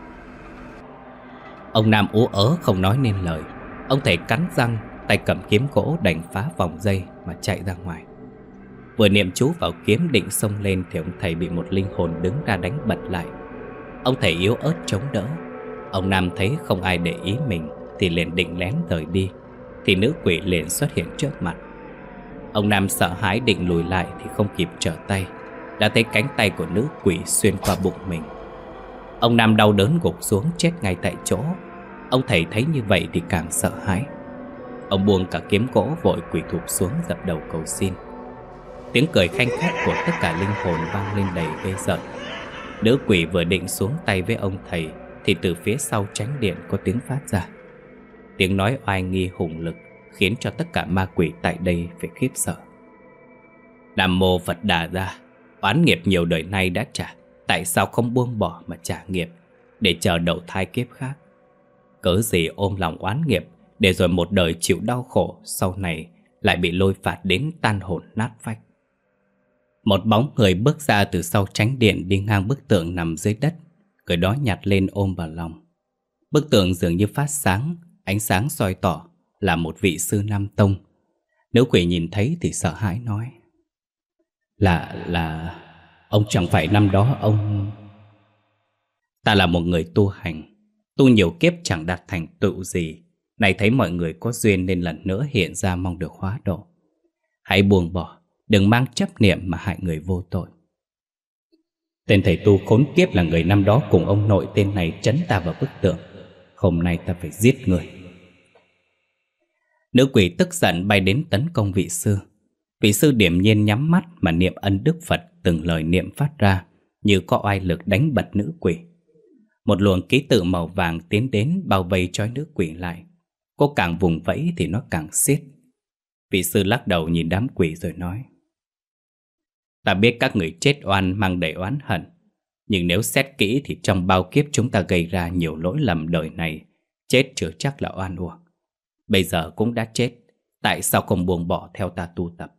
Ông Nam ú ớ không nói nên lời. Ông thầy cắn răng, tay cầm kiếm gỗ đành phá vòng dây mà chạy ra ngoài. Vừa niệm chú vào kiếm định xông lên thì ông thầy bị một linh hồn đứng ra đánh bật lại. Ông thầy yếu ớt chống đỡ. Ông Nam thấy không ai để ý mình thì liền định lén rời đi, thì nữ quỷ liền xuất hiện trước mặt. Ông Nam sợ hãi định lùi lại thì không kịp trở tay, đã thấy cánh tay của nữ quỷ xuyên qua bụng mình. Ông Nam đau đớn gục xuống chết ngay tại chỗ. Ông thầy thấy như vậy thì càng sợ hãi. Ông buông cả kiếm gỗ vội quỳ thụp xuống dập đầu cầu xin. Tiếng cười khanh khách của tất cả linh hồn vang lên đầy ghê rợn. Nữ quỷ vừa định xuống tay với ông thầy thì từ phía sau tránh điện có tiếng phát ra. Tiếng nói oai nghi hùng lực khiến cho tất cả ma quỷ tại đây phải khiếp sợ. Nam mô Phật Đà Gia, oán nghiệp nhiều đời nay đã trả, tại sao không buông bỏ mà trả nghiệp, để chờ đầu thai kiếp khác? Cớ gì ôm lòng oán nghiệp, để rồi một đời chịu đau khổ, sau này lại bị lôi phạt đến tan hồn nát phách. Một bóng người bước ra từ sau chánh điện, đi ngang bức tượng nằm dưới đất. Người đó nhặt lên ôm vào lòng. Bức tượng dường như phát sáng, ánh sáng soi tỏ là một vị sư Nam Tông. Nữ quỷ nhìn thấy thì sợ hãi nói: Là, là... Ông chẳng phải năm đó ông... Ta là một người tu hành, tu nhiều kiếp chẳng đạt thành tựu gì. Này thấy mọi người có duyên nên lần nữa hiện ra mong được hóa độ. Hãy buông bỏ, đừng mang chấp niệm mà hại người vô tội. Tên thầy tu khốn kiếp là người năm đó cùng ông nội tên này trấn ta vào bức tượng. Hôm nay ta phải giết người. Nữ quỷ tức giận bay đến tấn công vị sư. Vị sư điềm nhiên nhắm mắt mà niệm ân đức Phật, từng lời niệm phát ra như có oai lực đánh bật nữ quỷ. Một luồng ký tự màu vàng tiến đến bao vây trói nữ quỷ lại. Cô càng vùng vẫy thì nó càng siết. Vị sư lắc đầu nhìn đám quỷ rồi nói: Ta biết các người chết oan mang đầy oán hận, nhưng nếu xét kỹ thì trong bao kiếp chúng ta gây ra nhiều lỗi lầm đời này, chết chưa chắc là oan uổng. Bây giờ cũng đã chết, tại sao không buông bỏ theo ta tu tập?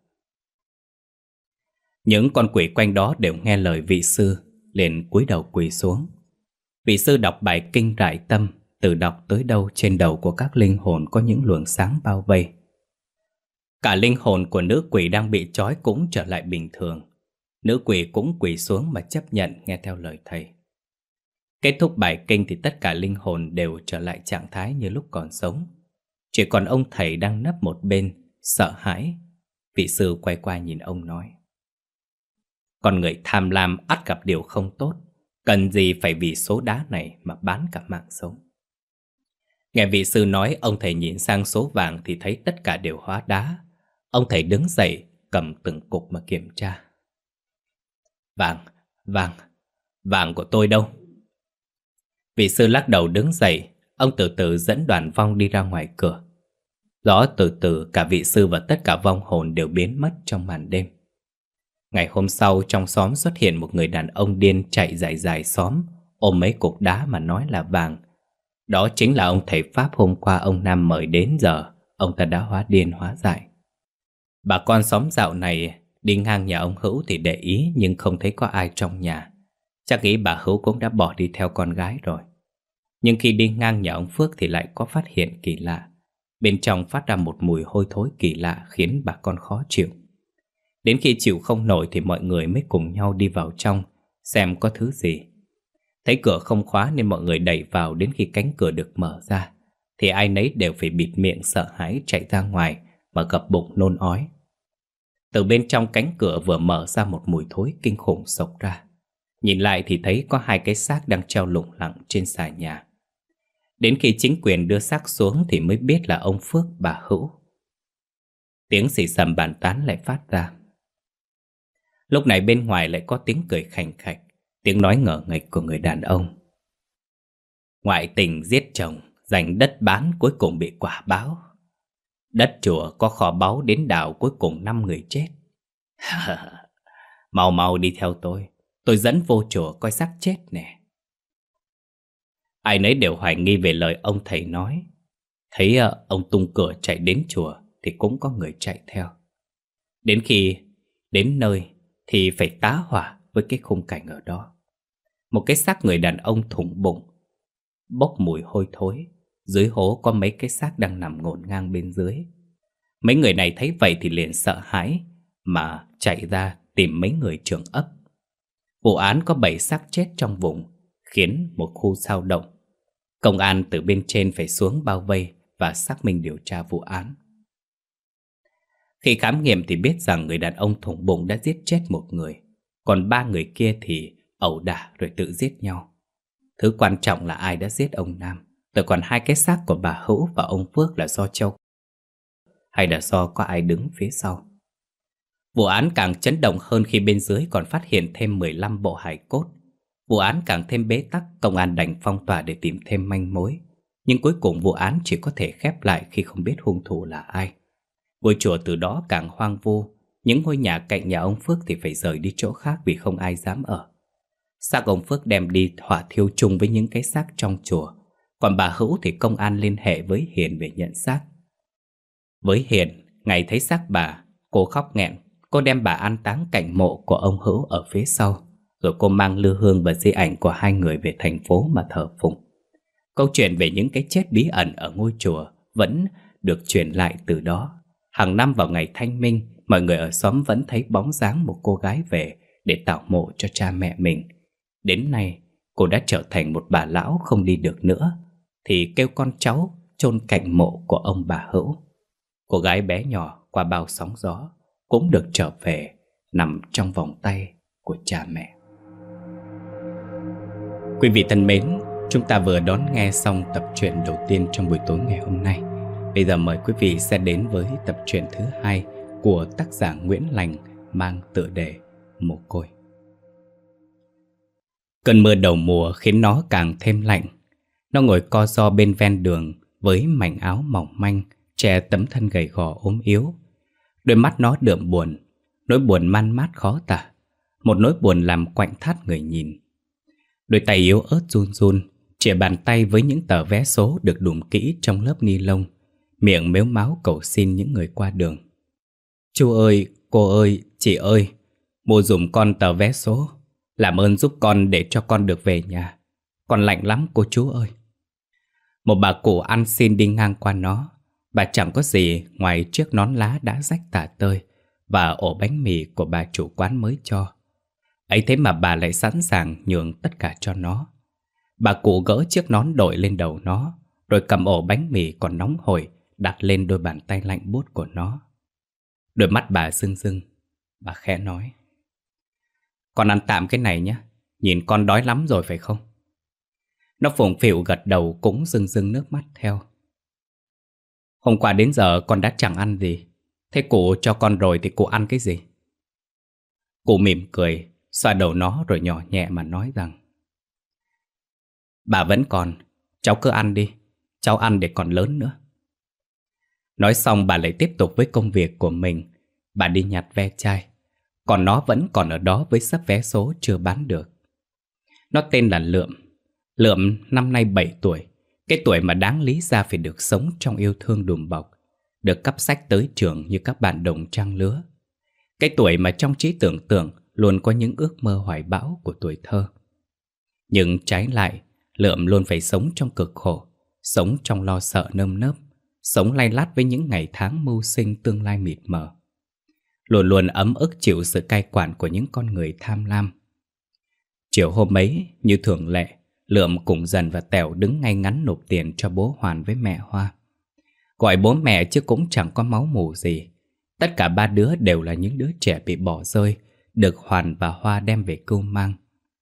Những con quỷ quanh đó đều nghe lời vị sư, liền cúi đầu quỳ xuống. Vị sư đọc bài kinh Rải Tâm, từ đọc tới đâu trên đầu của các linh hồn có những luồng sáng bao vây. Cả linh hồn của nữ quỷ đang bị trói cũng trở lại bình thường. Nữ quỷ cũng quỳ xuống mà chấp nhận nghe theo lời thầy. Kết thúc bài kinh thì tất cả linh hồn đều trở lại trạng thái như lúc còn sống. Chỉ còn ông thầy đang nấp một bên, sợ hãi. Vị sư quay qua nhìn ông nói: Con người tham lam ắt gặp điều không tốt, cần gì phải vì số đá này mà bán cả mạng sống. Nghe vị sư nói, ông thầy nhìn sang số vàng thì thấy tất cả đều hóa đá. Ông thầy đứng dậy, cầm từng cục mà kiểm tra. Vàng, vàng, vàng của tôi đâu? Vị sư lắc đầu đứng dậy. Ông từ từ dẫn đoàn vong đi ra ngoài cửa. Rõ từ từ cả vị sư và tất cả vong hồn đều biến mất trong màn đêm. Ngày hôm sau, trong xóm xuất hiện một người đàn ông điên chạy dài dài xóm, ôm mấy cục đá mà nói là vàng. Đó chính là ông thầy Pháp hôm qua ông Nam mời đến, giờ ông ta đã hóa điên hóa dại. Bà con xóm dạo này đi ngang nhà ông Hữu thì để ý nhưng không thấy có ai trong nhà. Chắc nghĩ bà Hữu cũng đã bỏ đi theo con gái rồi. Nhưng khi đi ngang nhà ông Phước thì lại có phát hiện kỳ lạ. Bên trong phát ra một mùi hôi thối kỳ lạ khiến bà con khó chịu. Đến khi chịu không nổi thì mọi người mới cùng nhau đi vào trong xem có thứ gì. Thấy cửa không khóa nên mọi người đẩy vào. Đến khi cánh cửa được mở ra thì ai nấy đều phải bịt miệng sợ hãi chạy ra ngoài mà gập bụng nôn ói. Từ bên trong cánh cửa vừa mở ra một mùi thối kinh khủng xộc ra. Nhìn lại thì thấy có hai cái xác đang treo lủng lẳng trên xà nhà. Đến khi chính quyền đưa xác xuống thì mới biết là ông Phước, bà Hữu. Tiếng xì xầm bàn tán lại phát ra. Lúc này bên ngoài lại có tiếng cười khành khạch, tiếng nói ngờ nghệch của người đàn ông. Ngoại tình giết chồng, giành đất bán cuối cùng bị quả báo. Đất chùa có kho báu đến đào cuối cùng năm người chết. Mau mau đi theo tôi, tôi dẫn vô chùa coi xác chết nè. Ai nấy đều hoài nghi về lời ông thầy nói. Thấy uh, ông tung cửa chạy đến chùa thì cũng có người chạy theo. Đến khi đến nơi thì phải tá hỏa với cái khung cảnh ở đó. Một cái xác người đàn ông thủng bụng, bốc mùi hôi thối. Dưới hố có mấy cái xác đang nằm ngổn ngang bên dưới. Mấy người này thấy vậy thì liền sợ hãi mà chạy ra tìm mấy người trưởng ấp. Vụ án có bảy xác chết trong vùng, khiến một khu xao động. Công an từ bên trên phải xuống bao vây và xác minh điều tra vụ án. Khi khám nghiệm thì biết rằng người đàn ông thủng bụng đã giết chết một người, còn ba người kia thì ẩu đả rồi tự giết nhau. Thứ quan trọng là ai đã giết ông Nam. Rồi còn hai cái xác của bà Hữu và ông Phước là do Châu hay là do có ai đứng phía sau. Vụ án càng chấn động hơn khi bên dưới còn phát hiện thêm mười lăm bộ hài cốt. Vụ án càng thêm bế tắc, công an đành phong tỏa để tìm thêm manh mối. Nhưng cuối cùng vụ án chỉ có thể khép lại khi không biết hung thủ là ai. Ngôi chùa từ đó càng hoang vu. Những ngôi nhà cạnh nhà ông Phước thì phải rời đi chỗ khác vì không ai dám ở. Xác ông Phước đem đi hỏa thiêu chung với những cái xác trong chùa. Còn bà Hữu thì công an liên hệ với Hiền về nhận xác. Với Hiền, ngày thấy xác bà, cô khóc nghẹn. Cô đem bà an táng cạnh mộ của ông Hữu ở phía sau. Rồi cô mang lư hương và di ảnh của hai người về thành phố mà thờ phụng. Câu chuyện về những cái chết bí ẩn ở ngôi chùa vẫn được truyền lại từ đó. Hàng năm vào ngày Thanh Minh, mọi người ở xóm vẫn thấy bóng dáng một cô gái về để tạo mộ cho cha mẹ mình. Đến nay, cô đã trở thành một bà lão không đi được nữa, thì kêu con cháu chôn cạnh mộ của ông bà Hữu. Cô gái bé nhỏ qua bao sóng gió cũng được trở về nằm trong vòng tay của cha mẹ. Quý vị thân mến, chúng ta vừa đón nghe xong tập truyện đầu tiên trong buổi tối ngày hôm nay. Bây giờ mời quý vị sẽ đến với tập truyện thứ hai của tác giả Nguyễn Lành mang tựa đề Mồ Côi. Cơn mưa đầu mùa khiến nó càng thêm lạnh. Nó ngồi co ro bên ven đường với mảnh áo mỏng manh che tấm thân gầy gò ốm yếu. Đôi mắt nó đượm buồn, nỗi buồn man mát khó tả, một nỗi buồn làm quạnh thắt người nhìn. Đôi tay yếu ớt run run, chìa bàn tay với những tờ vé số được đùm kỹ trong lớp ni lông, miệng mếu máo cầu xin những người qua đường. Chú ơi, cô ơi, chị ơi, mua dùm con tờ vé số, làm ơn giúp con để cho con được về nhà. Con lạnh lắm cô chú ơi. Một bà cụ ăn xin đi ngang qua nó. Bà chẳng có gì ngoài chiếc nón lá đã rách tả tơi và ổ bánh mì của bà chủ quán mới cho. Ấy thế mà bà lại sẵn sàng nhường tất cả cho nó. Bà cụ gỡ chiếc nón đội lên đầu nó, rồi cầm ổ bánh mì còn nóng hổi đặt lên đôi bàn tay lạnh buốt của nó. Đôi mắt bà rưng rưng. Bà khẽ nói: Con ăn tạm cái này nhé, nhìn con đói lắm rồi phải không? Nó phụng phịu gật đầu cũng rưng rưng nước mắt theo. Hôm qua đến giờ con đã chẳng ăn gì. Thế cụ cho con rồi thì cụ ăn cái gì? Cụ mỉm cười, xoa đầu nó rồi nhỏ nhẹ mà nói rằng: Bà vẫn còn, cháu cứ ăn đi, cháu ăn để còn lớn nữa. Nói xong bà lại tiếp tục với công việc của mình. Bà đi nhặt ve chai, còn nó vẫn còn ở đó với sấp vé số chưa bán được. Nó tên là Lượm. Lượm năm nay bảy tuổi, cái tuổi mà đáng lý ra phải được sống trong yêu thương đùm bọc, được cắp sách tới trường như các bạn đồng trang lứa. Cái tuổi mà trong trí tưởng tượng luôn có những ước mơ hoài bão của tuổi thơ. Nhưng trái lại, Lượm luôn phải sống trong cực khổ, sống trong lo sợ nơm nớp, sống lay lắt với những ngày tháng mưu sinh tương lai mịt mờ. Luôn luôn ấm ức chịu sự cai quản của những con người tham lam. Chiều hôm ấy, như thường lệ, Lượm cùng Dần và Tèo đứng ngay ngắn nộp tiền cho bố Hoàn với mẹ Hoa. Gọi bố mẹ chứ cũng chẳng có máu mủ gì. Tất cả ba đứa đều là những đứa trẻ bị bỏ rơi, được Hoàn và Hoa đem về cưu mang.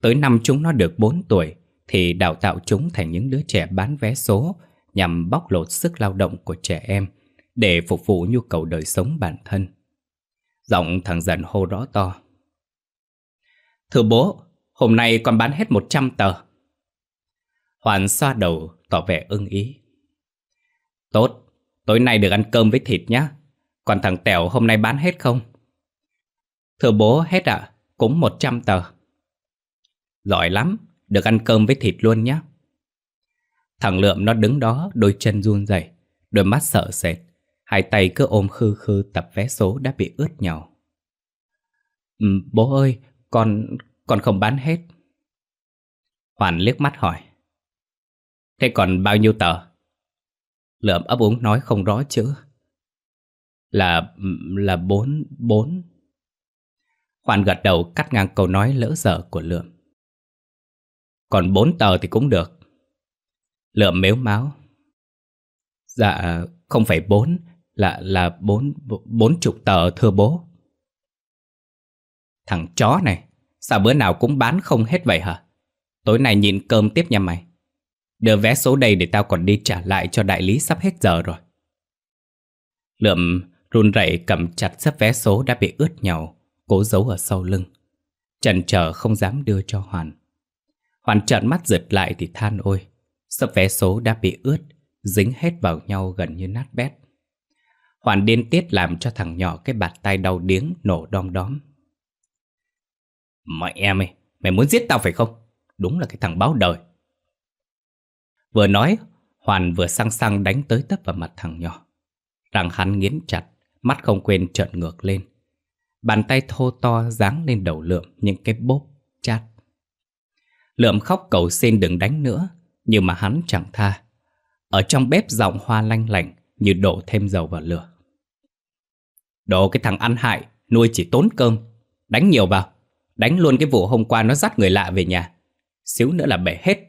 Tới năm chúng nó được bốn tuổi thì đào tạo chúng thành những đứa trẻ bán vé số nhằm bóc lột sức lao động của trẻ em để phục vụ nhu cầu đời sống bản thân. Giọng thằng Dần hô rõ to: "Thưa bố, hôm nay con bán hết một trăm tờ." Hoàn xoa đầu tỏ vẻ ưng ý. "Tốt, tối nay được ăn cơm với thịt nhá. Còn thằng Tẻo hôm nay bán hết không?" "Thưa bố, hết ạ, à, cũng một trăm tờ." "Giỏi lắm, được ăn cơm với thịt luôn nhé." Thằng Lượm nó đứng đó, đôi chân run rẩy, đôi mắt sợ sệt, hai tay cứ ôm khư khư tập vé số đã bị ướt nhàu. Ừ, "Bố ơi, con con không bán hết." Hoàn liếc mắt hỏi: "Thế còn bao nhiêu tờ?" Lượm ấp úng nói không rõ chữ: Là là bốn bốn. Hoàn gật đầu cắt ngang câu nói lỡ dở của Lượm: "Còn bốn tờ thì cũng được." Lượm mếu máo: "Dạ không phải bốn, là là bốn bốn chục tờ thưa bố." "Thằng chó này, sao bữa nào cũng bán không hết vậy hả? Tối nay nhịn cơm tiếp nha mày. Đưa vé số đây để tao còn đi trả lại cho đại lý, sắp hết giờ rồi." Lượm run rẩy cầm chặt xấp vé số đã bị ướt nhàu, cố giấu ở sau lưng, chần chờ không dám đưa cho Hoàn. Hoàn trợn mắt giật lại thì than ôi, xấp vé số đã bị ướt, dính hết vào nhau gần như nát bét. Hoàn điên tiết làm cho thằng nhỏ cái bạt tay đau điếng nổ đom đóm. "Mẹ em ơi, mày muốn giết tao phải không? Đúng là cái thằng báo đời." Vừa nói, Hoàn vừa xăng xăng đánh tới tấp vào mặt thằng nhỏ. Răng hắn nghiến chặt, mắt không quên trợn ngược lên. Bàn tay thô to giáng lên đầu Lượm những cái bốp chát. Lượm khóc cầu xin đừng đánh nữa, nhưng mà hắn chẳng tha. Ở trong bếp giọng Hoa lanh lảnh như đổ thêm dầu vào lửa: "Đồ cái thằng ăn hại, nuôi chỉ tốn cơm. Đánh nhiều vào, đánh luôn cái vụ hôm qua nó dắt người lạ về nhà. Xíu nữa là bể hết."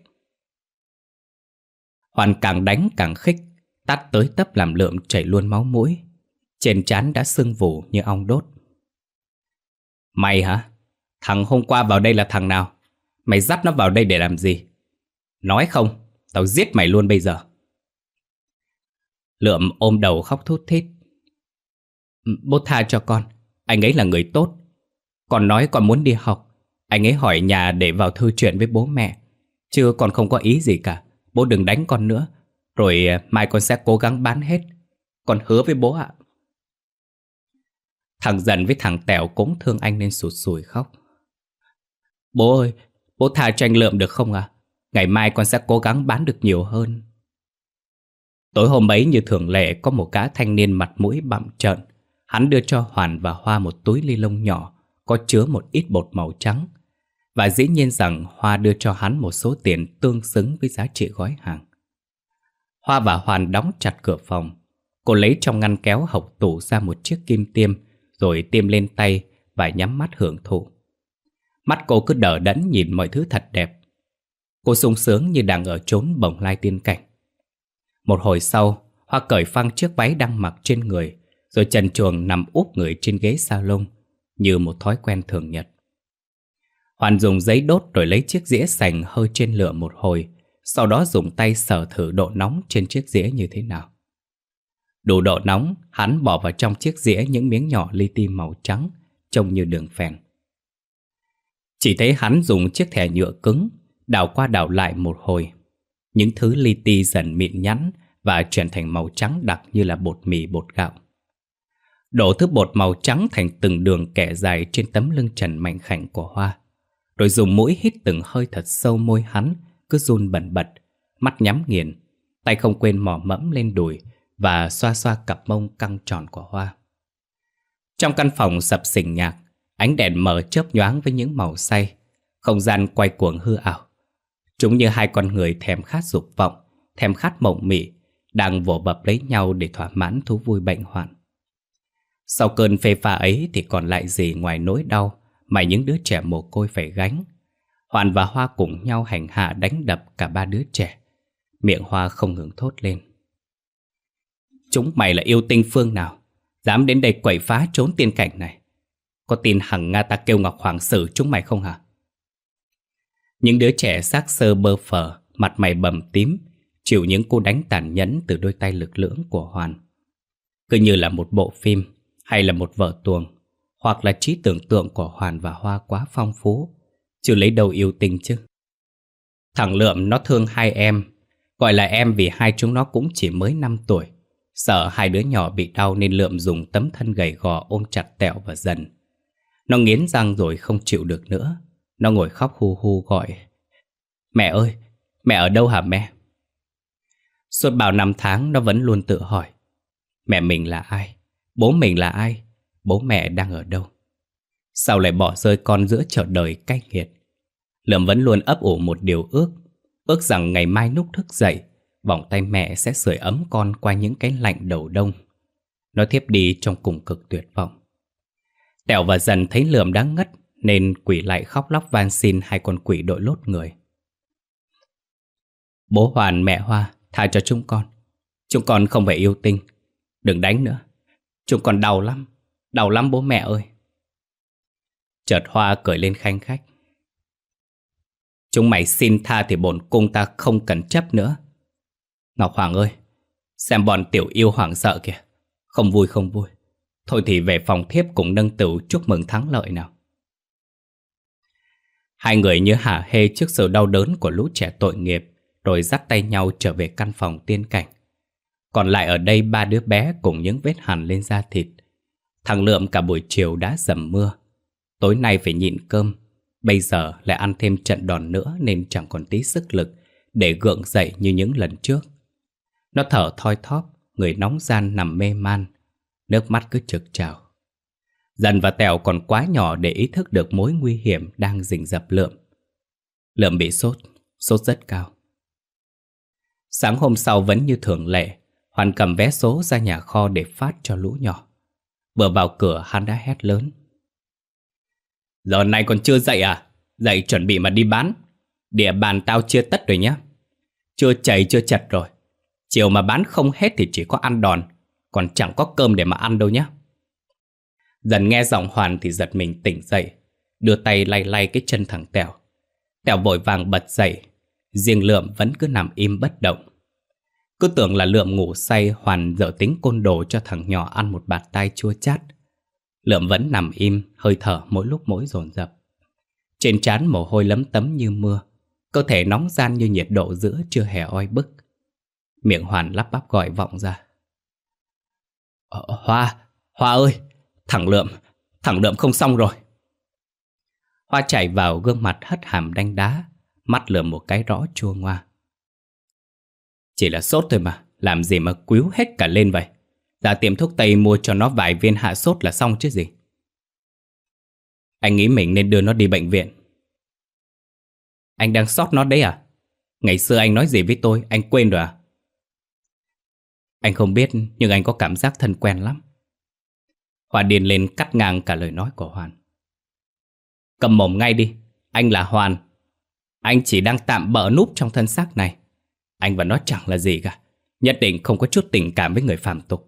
Hoàn càng đánh càng khích, tát tới tấp làm Lượm chảy luôn máu mũi. Trên trán đã sưng vù như ong đốt. "Mày hả? Thằng hôm qua vào đây là thằng nào? Mày dắt nó vào đây để làm gì? Nói không, tao giết mày luôn bây giờ." Lượm ôm đầu khóc thút thít: "Bố tha cho con, anh ấy là người tốt. Con nói con muốn đi học, anh ấy hỏi nhà để vào thư chuyện với bố mẹ. Chứ con không có ý gì cả. Bố đừng đánh con nữa, rồi mai con sẽ cố gắng bán hết. Con hứa với bố ạ." Thằng Dần với thằng Tẻo cũng thương anh nên sụt sùi khóc: "Bố ơi, bố tha cho anh Lượm được không ạ? À? Ngày mai con sẽ cố gắng bán được nhiều hơn." Tối hôm ấy như thường lệ, có một gã thanh niên mặt mũi bặm trợn. Hắn đưa cho Hoàn và Hoa một túi ni lông nhỏ có chứa một ít bột màu trắng. Và dĩ nhiên rằng Hoa đưa cho hắn một số tiền tương xứng với giá trị gói hàng. Hoa và Hoàn đóng chặt cửa phòng. Cô lấy trong ngăn kéo hộc tủ ra một chiếc kim tiêm, rồi tiêm lên tay và nhắm mắt hưởng thụ. Mắt cô cứ đờ đẫn nhìn mọi thứ thật đẹp. Cô sung sướng như đang ở chốn bồng lai tiên cảnh. Một hồi sau, Hoa cởi phăng chiếc váy đang mặc trên người, rồi trần truồng nằm úp người trên ghế salon như một thói quen thường nhật. Hoàn dùng giấy đốt rồi lấy chiếc dĩa sành hơi trên lửa một hồi, sau đó dùng tay sờ thử độ nóng trên chiếc dĩa như thế nào. Đủ độ nóng, hắn bỏ vào trong chiếc dĩa những miếng nhỏ li ti màu trắng, trông như đường phèn. Chỉ thấy hắn dùng chiếc thẻ nhựa cứng, đảo qua đảo lại một hồi. Những thứ li ti dần mịn nhẵn và chuyển thành màu trắng đặc như là bột mì bột gạo. Đổ thứ bột màu trắng thành từng đường kẻ dài trên tấm lưng trần mảnh khảnh của Hoa, rồi dùng mũi hít từng hơi thật sâu. Môi hắn cứ run bần bật, mắt nhắm nghiền, tay không quên mò mẫm lên đùi và xoa xoa cặp mông căng tròn của Hoa. Trong căn phòng sập sình nhạc, ánh đèn mờ chớp nhoáng với những màu say, không gian quay cuồng hư ảo. Chúng như hai con người thèm khát dục vọng, thèm khát mộng mị, đang vồ bập lấy nhau để thỏa mãn thú vui bệnh hoạn. Sau cơn phê pha ấy thì còn lại gì ngoài nỗi đau mà những đứa trẻ mồ côi phải gánh. Hoàn và Hoa cùng nhau hành hạ đánh đập cả ba đứa trẻ. Miệng Hoa không ngừng thốt lên: "Chúng mày là yêu tinh phương nào, dám đến đây quậy phá trốn tiên cảnh này? Có tin hằng Nga ta kêu Ngọc Hoàng xử chúng mày không hả?" Những đứa trẻ xác xơ bơ phờ, mặt mày bầm tím, chịu những cú đánh tàn nhẫn từ đôi tay lực lưỡng của Hoàn. Cứ như là một bộ phim hay là một vở tuồng, hoặc là trí tưởng tượng của Hoàn và Hoa quá phong phú, chưa lấy đâu yêu tình chứ. Thằng Lượm nó thương hai em, gọi là em vì hai chúng nó cũng chỉ mới năm tuổi. Sợ hai đứa nhỏ bị đau nên Lượm dùng tấm thân gầy gò ôm chặt Tẹo và Dần. Nó nghiến răng rồi không chịu được nữa. Nó ngồi khóc hu hu gọi: "Mẹ ơi, mẹ ở đâu hả mẹ?" Suốt bao năm tháng nó vẫn luôn tự hỏi: mẹ mình là ai? Bố mình là ai? Bố mẹ đang ở đâu? Sao lại bỏ rơi con giữa chợ đời cay nghiệt? Lượm vẫn luôn ấp ủ một điều ước. Ước rằng ngày mai lúc thức dậy, vòng tay mẹ sẽ sưởi ấm con qua những cái lạnh đầu đông. Nó thiếp đi trong cùng cực tuyệt vọng. Tẹo và Dần thấy Lượm đã ngất nên quỷ lại khóc lóc van xin hai con quỷ đội lốt người: "Bố Hoàn, mẹ Hoa, tha cho chúng con. Chúng con không phải yêu tinh. Đừng đánh nữa. Chúng con đau lắm. Đau lắm bố mẹ ơi." Chợt Hoa cười lên khanh khách: "Chúng mày xin tha thì bổn cung ta không cần chấp nữa. Ngọc Hoàng ơi, xem bọn tiểu yêu hoảng sợ kìa. Không vui không vui. Thôi thì về phòng thiếp cùng nâng tửu chúc mừng thắng lợi nào." Hai người như hả hê trước sự đau đớn của lũ trẻ tội nghiệp, rồi dắt tay nhau trở về căn phòng tiên cảnh. Còn lại ở đây ba đứa bé cùng những vết hằn lên da thịt. Thằng Lượm cả buổi chiều đã dầm mưa. Tối nay phải nhịn cơm. Bây giờ lại ăn thêm trận đòn nữa nên chẳng còn tí sức lực để gượng dậy như những lần trước. Nó thở thoi thóp, người nóng ran nằm mê man, nước mắt cứ trực trào. Dần và Tẹo còn quá nhỏ để ý thức được mối nguy hiểm đang rình rập Lượm. Lượm bị sốt, sốt rất cao. Sáng hôm sau vẫn như thường lệ, Hoàn cầm vé số ra nhà kho để phát cho lũ nhỏ. Vừa vào cửa hắn đã hét lớn: "Giờ này còn chưa dậy à? Dậy chuẩn bị mà đi bán. Địa bàn tao chia tất rồi nhá. Chưa chảy chưa chật rồi. Chiều mà bán không hết thì chỉ có ăn đòn, còn chẳng có cơm để mà ăn đâu nhá." Dần nghe giọng Hoàn thì giật mình tỉnh dậy, đưa tay lay lay cái chân thằng Tẹo. Tẹo vội vàng bật dậy, riêng Lượm vẫn cứ nằm im bất động. Cứ tưởng là Lượm ngủ say, Hoàn dở tính côn đồ cho thằng nhỏ ăn một bạt tai chua chát. Lượm vẫn nằm im, hơi thở mỗi lúc mỗi dồn dập. Trên trán mồ hôi lấm tấm như mưa, cơ thể nóng ran như nhiệt độ giữa trưa hè oi bức. Miệng Hoàn lắp bắp gọi vọng ra: ờ, Hoa, Hoa ơi, thằng Lượm, thằng Lượm không xong rồi." Hoa chạy vào, gương mặt hất hàm đanh đá, mắt Lượm một cái rõ chua ngoa: "Chỉ là sốt thôi mà, làm gì mà quýu hết cả lên vậy? Ra tiệm thuốc tây mua cho nó vài viên hạ sốt là xong chứ gì." "Anh nghĩ mình nên đưa nó đi bệnh viện." "Anh đang sót nó đấy à? Ngày xưa anh nói gì với tôi, anh quên rồi à?" "Anh không biết, nhưng anh có cảm giác thân quen lắm." Hoa điên lên cắt ngang cả lời nói của Hoàn: "Cầm mồm ngay đi, anh là Hoàn. Anh chỉ đang tạm bợ núp trong thân xác này. Anh và nó chẳng là gì cả, nhất định không có chút tình cảm với người phàm tục."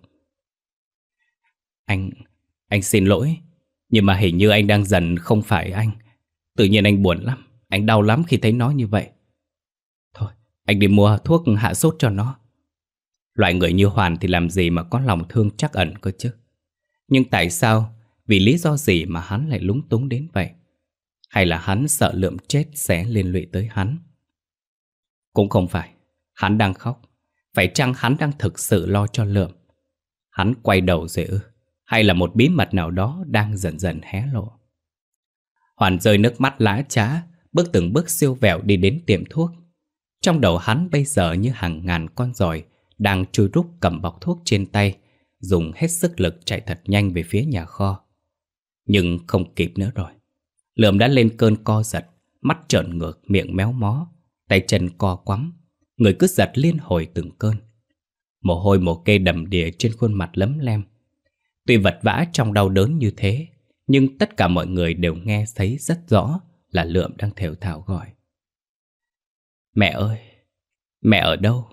Anh... anh xin lỗi, nhưng mà hình như anh đang dần không phải anh. Tự nhiên anh buồn lắm, anh đau lắm khi thấy nó như vậy. Thôi, anh đi mua thuốc hạ sốt cho nó. Loại người như Hoàn thì làm gì mà có lòng thương trắc ẩn cơ chứ. Nhưng tại sao, vì lý do gì mà hắn lại lúng túng đến vậy? Hay là hắn sợ Lượm chết sẽ liên lụy tới hắn? Cũng không phải, hắn đang khóc. Phải chăng hắn đang thực sự lo cho Lượm? Hắn quay đầu rồi ư? Hay là một bí mật nào đó đang dần dần hé lộ? Hoàn rơi nước mắt lã chã, bước từng bước siêu vẹo đi đến tiệm thuốc. Trong đầu hắn bây giờ như hàng ngàn con giòi đang chui rúc cầm bọc thuốc trên tay, dùng hết sức lực chạy thật nhanh về phía nhà kho. Nhưng không kịp nữa rồi. Lượm đã lên cơn co giật, mắt trợn ngược, miệng méo mó, tay chân co quắm, người cứ giật liên hồi từng cơn. Mồ hôi mồ kê đầm đìa trên khuôn mặt lấm lem. Tuy vật vã trong đau đớn như thế, nhưng tất cả mọi người đều nghe thấy rất rõ là Lượm đang thều thào gọi: "Mẹ ơi, mẹ ở đâu?"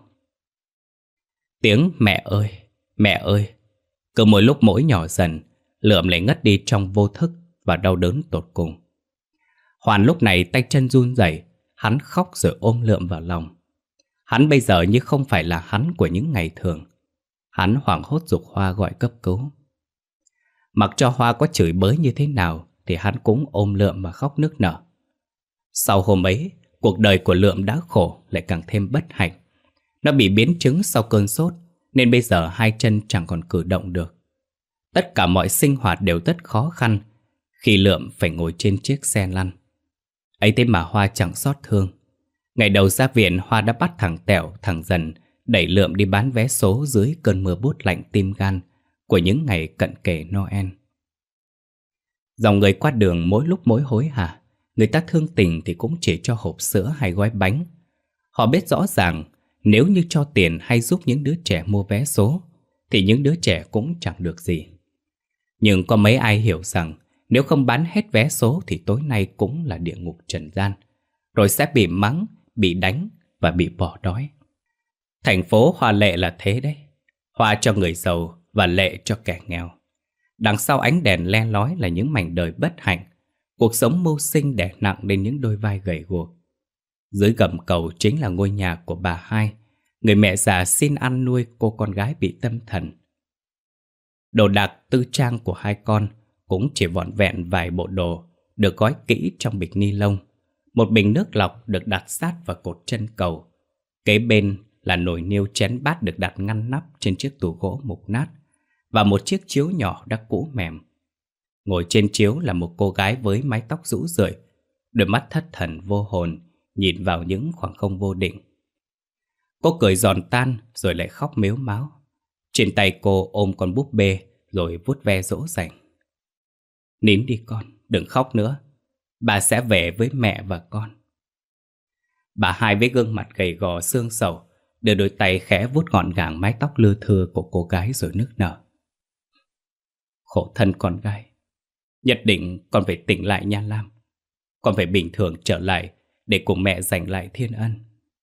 Tiếng mẹ ơi, mẹ ơi, cứ mỗi lúc mỗi nhỏ dần, Lượm lại ngất đi trong vô thức và đau đớn tột cùng. Hoàn lúc này tay chân run rẩy, Hắn khóc rồi ôm Lượm vào lòng. Hắn bây giờ như không phải là hắn của những ngày thường. Hắn hoảng hốt giục Hoa gọi cấp cứu. Mặc cho Hoa có chửi bới như thế nào thì hắn cũng ôm Lượm mà khóc nức nở. Sau hôm ấy, cuộc đời của Lượm đã khổ lại càng thêm bất hạnh. Nó bị biến chứng sau cơn sốt, nên bây giờ hai chân chẳng còn cử động được. Tất cả mọi sinh hoạt đều rất khó khăn khi Lượm phải ngồi trên chiếc xe lăn. Ấy thế mà Hoa chẳng xót thương. Ngày đầu ra viện, Hoa đã bắt thằng Tẻo, thằng Dần đẩy Lượm đi bán vé số dưới cơn mưa buốt lạnh tim gan của những ngày cận kề Noel. Dòng người qua đường mỗi lúc mỗi hối hả. Người ta thương tình thì cũng chỉ cho hộp sữa hay gói bánh. Họ biết rõ ràng nếu như cho tiền hay giúp những đứa trẻ mua vé số thì những đứa trẻ cũng chẳng được gì. Nhưng có mấy ai hiểu rằng nếu không bán hết vé số thì tối nay cũng là địa ngục trần gian, rồi sẽ bị mắng, bị đánh và bị bỏ đói. Thành phố Hoa Lệ là thế đấy. Hoa cho người giàu và lệ cho kẻ nghèo. Đằng sau ánh đèn le lói là những mảnh đời bất hạnh. Cuộc sống mưu sinh đè nặng lên những đôi vai gầy guộc. Dưới gầm cầu chính là ngôi nhà của bà Hai, người mẹ già xin ăn nuôi cô con gái bị tâm thần. Đồ đạc tư trang của hai con cũng chỉ vỏn vẹn vài bộ đồ được gói kỹ trong bịch ni lông. Một bình nước lọc được đặt sát vào cột chân cầu. Kế bên là nồi niêu chén bát được đặt ngăn nắp trên chiếc tủ gỗ mục nát, và một chiếc chiếu nhỏ đã cũ mềm. Ngồi trên chiếu là một cô gái với mái tóc rũ rượi, đôi mắt thất thần vô hồn nhìn vào những khoảng không vô định. Cô cười giòn tan rồi lại khóc mếu máo. Trên tay cô ôm con búp bê rồi vuốt ve dỗ dành. Nín đi con, đừng khóc nữa. Bà sẽ về với mẹ và con. Bà Hai với gương mặt gầy gò xương sầu đưa đôi tay khẽ vuốt gọn gàng mái tóc lưa thưa của cô gái rồi nức nở. Khổ thân con gái. Nhất định con phải tỉnh lại nha Lam. Con phải bình thường trở lại để cùng mẹ giành lại thiên ân.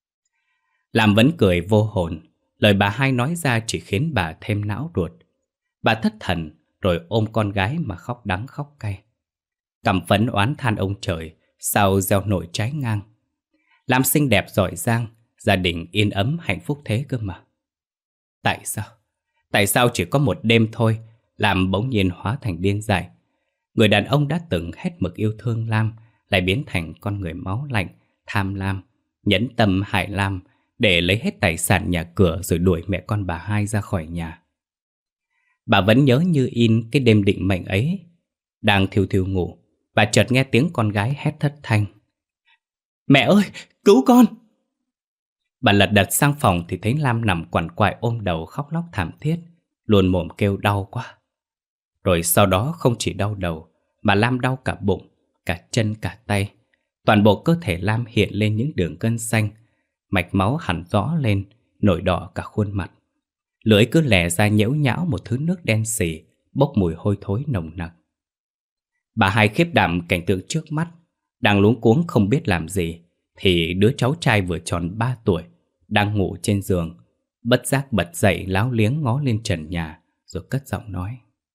Lam vẫn cười vô hồn. Lời bà Hai nói ra chỉ khiến bà thêm não ruột. Bà thất thần rồi ôm con gái mà khóc đắng khóc cay. Căm phẫn oán than ông trời sao gieo nổi trái ngang. Lam xinh đẹp giỏi giang, gia đình yên ấm hạnh phúc thế cơ mà. Tại sao? Tại sao chỉ có một đêm thôi Lam bỗng nhiên hóa thành điên dại? Người đàn ông đã từng hết mực yêu thương Lam lại biến thành con người máu lạnh, tham lam, nhẫn tâm hại Lam để lấy hết tài sản nhà cửa rồi đuổi mẹ con bà Hai ra khỏi nhà. Bà vẫn nhớ như in cái đêm định mệnh ấy. Đang thiêu thiêu ngủ, bà chợt nghe tiếng con gái hét thất thanh. Mẹ ơi, cứu con! Bà lật đật sang phòng thì thấy Lam nằm quằn quại ôm đầu khóc lóc thảm thiết, luôn mồm kêu đau quá. Rồi sau đó không chỉ đau đầu, mà Lam đau cả bụng, cả chân cả tay. Toàn bộ cơ thể Lam hiện lên những đường gân xanh, mạch máu hẳn rõ lên, nổi đỏ cả khuôn mặt. Lưỡi cứ lè ra nhễu nhão một thứ nước đen xì, bốc mùi hôi thối nồng nặc. Bà Hai khiếp đảm cảnh tượng trước mắt, đang luống cuống không biết làm gì, thì đứa cháu trai vừa tròn ba tuổi đang ngủ trên giường bất giác bật dậy láo liếng ngó lên trần nhà, rồi cất giọng nói.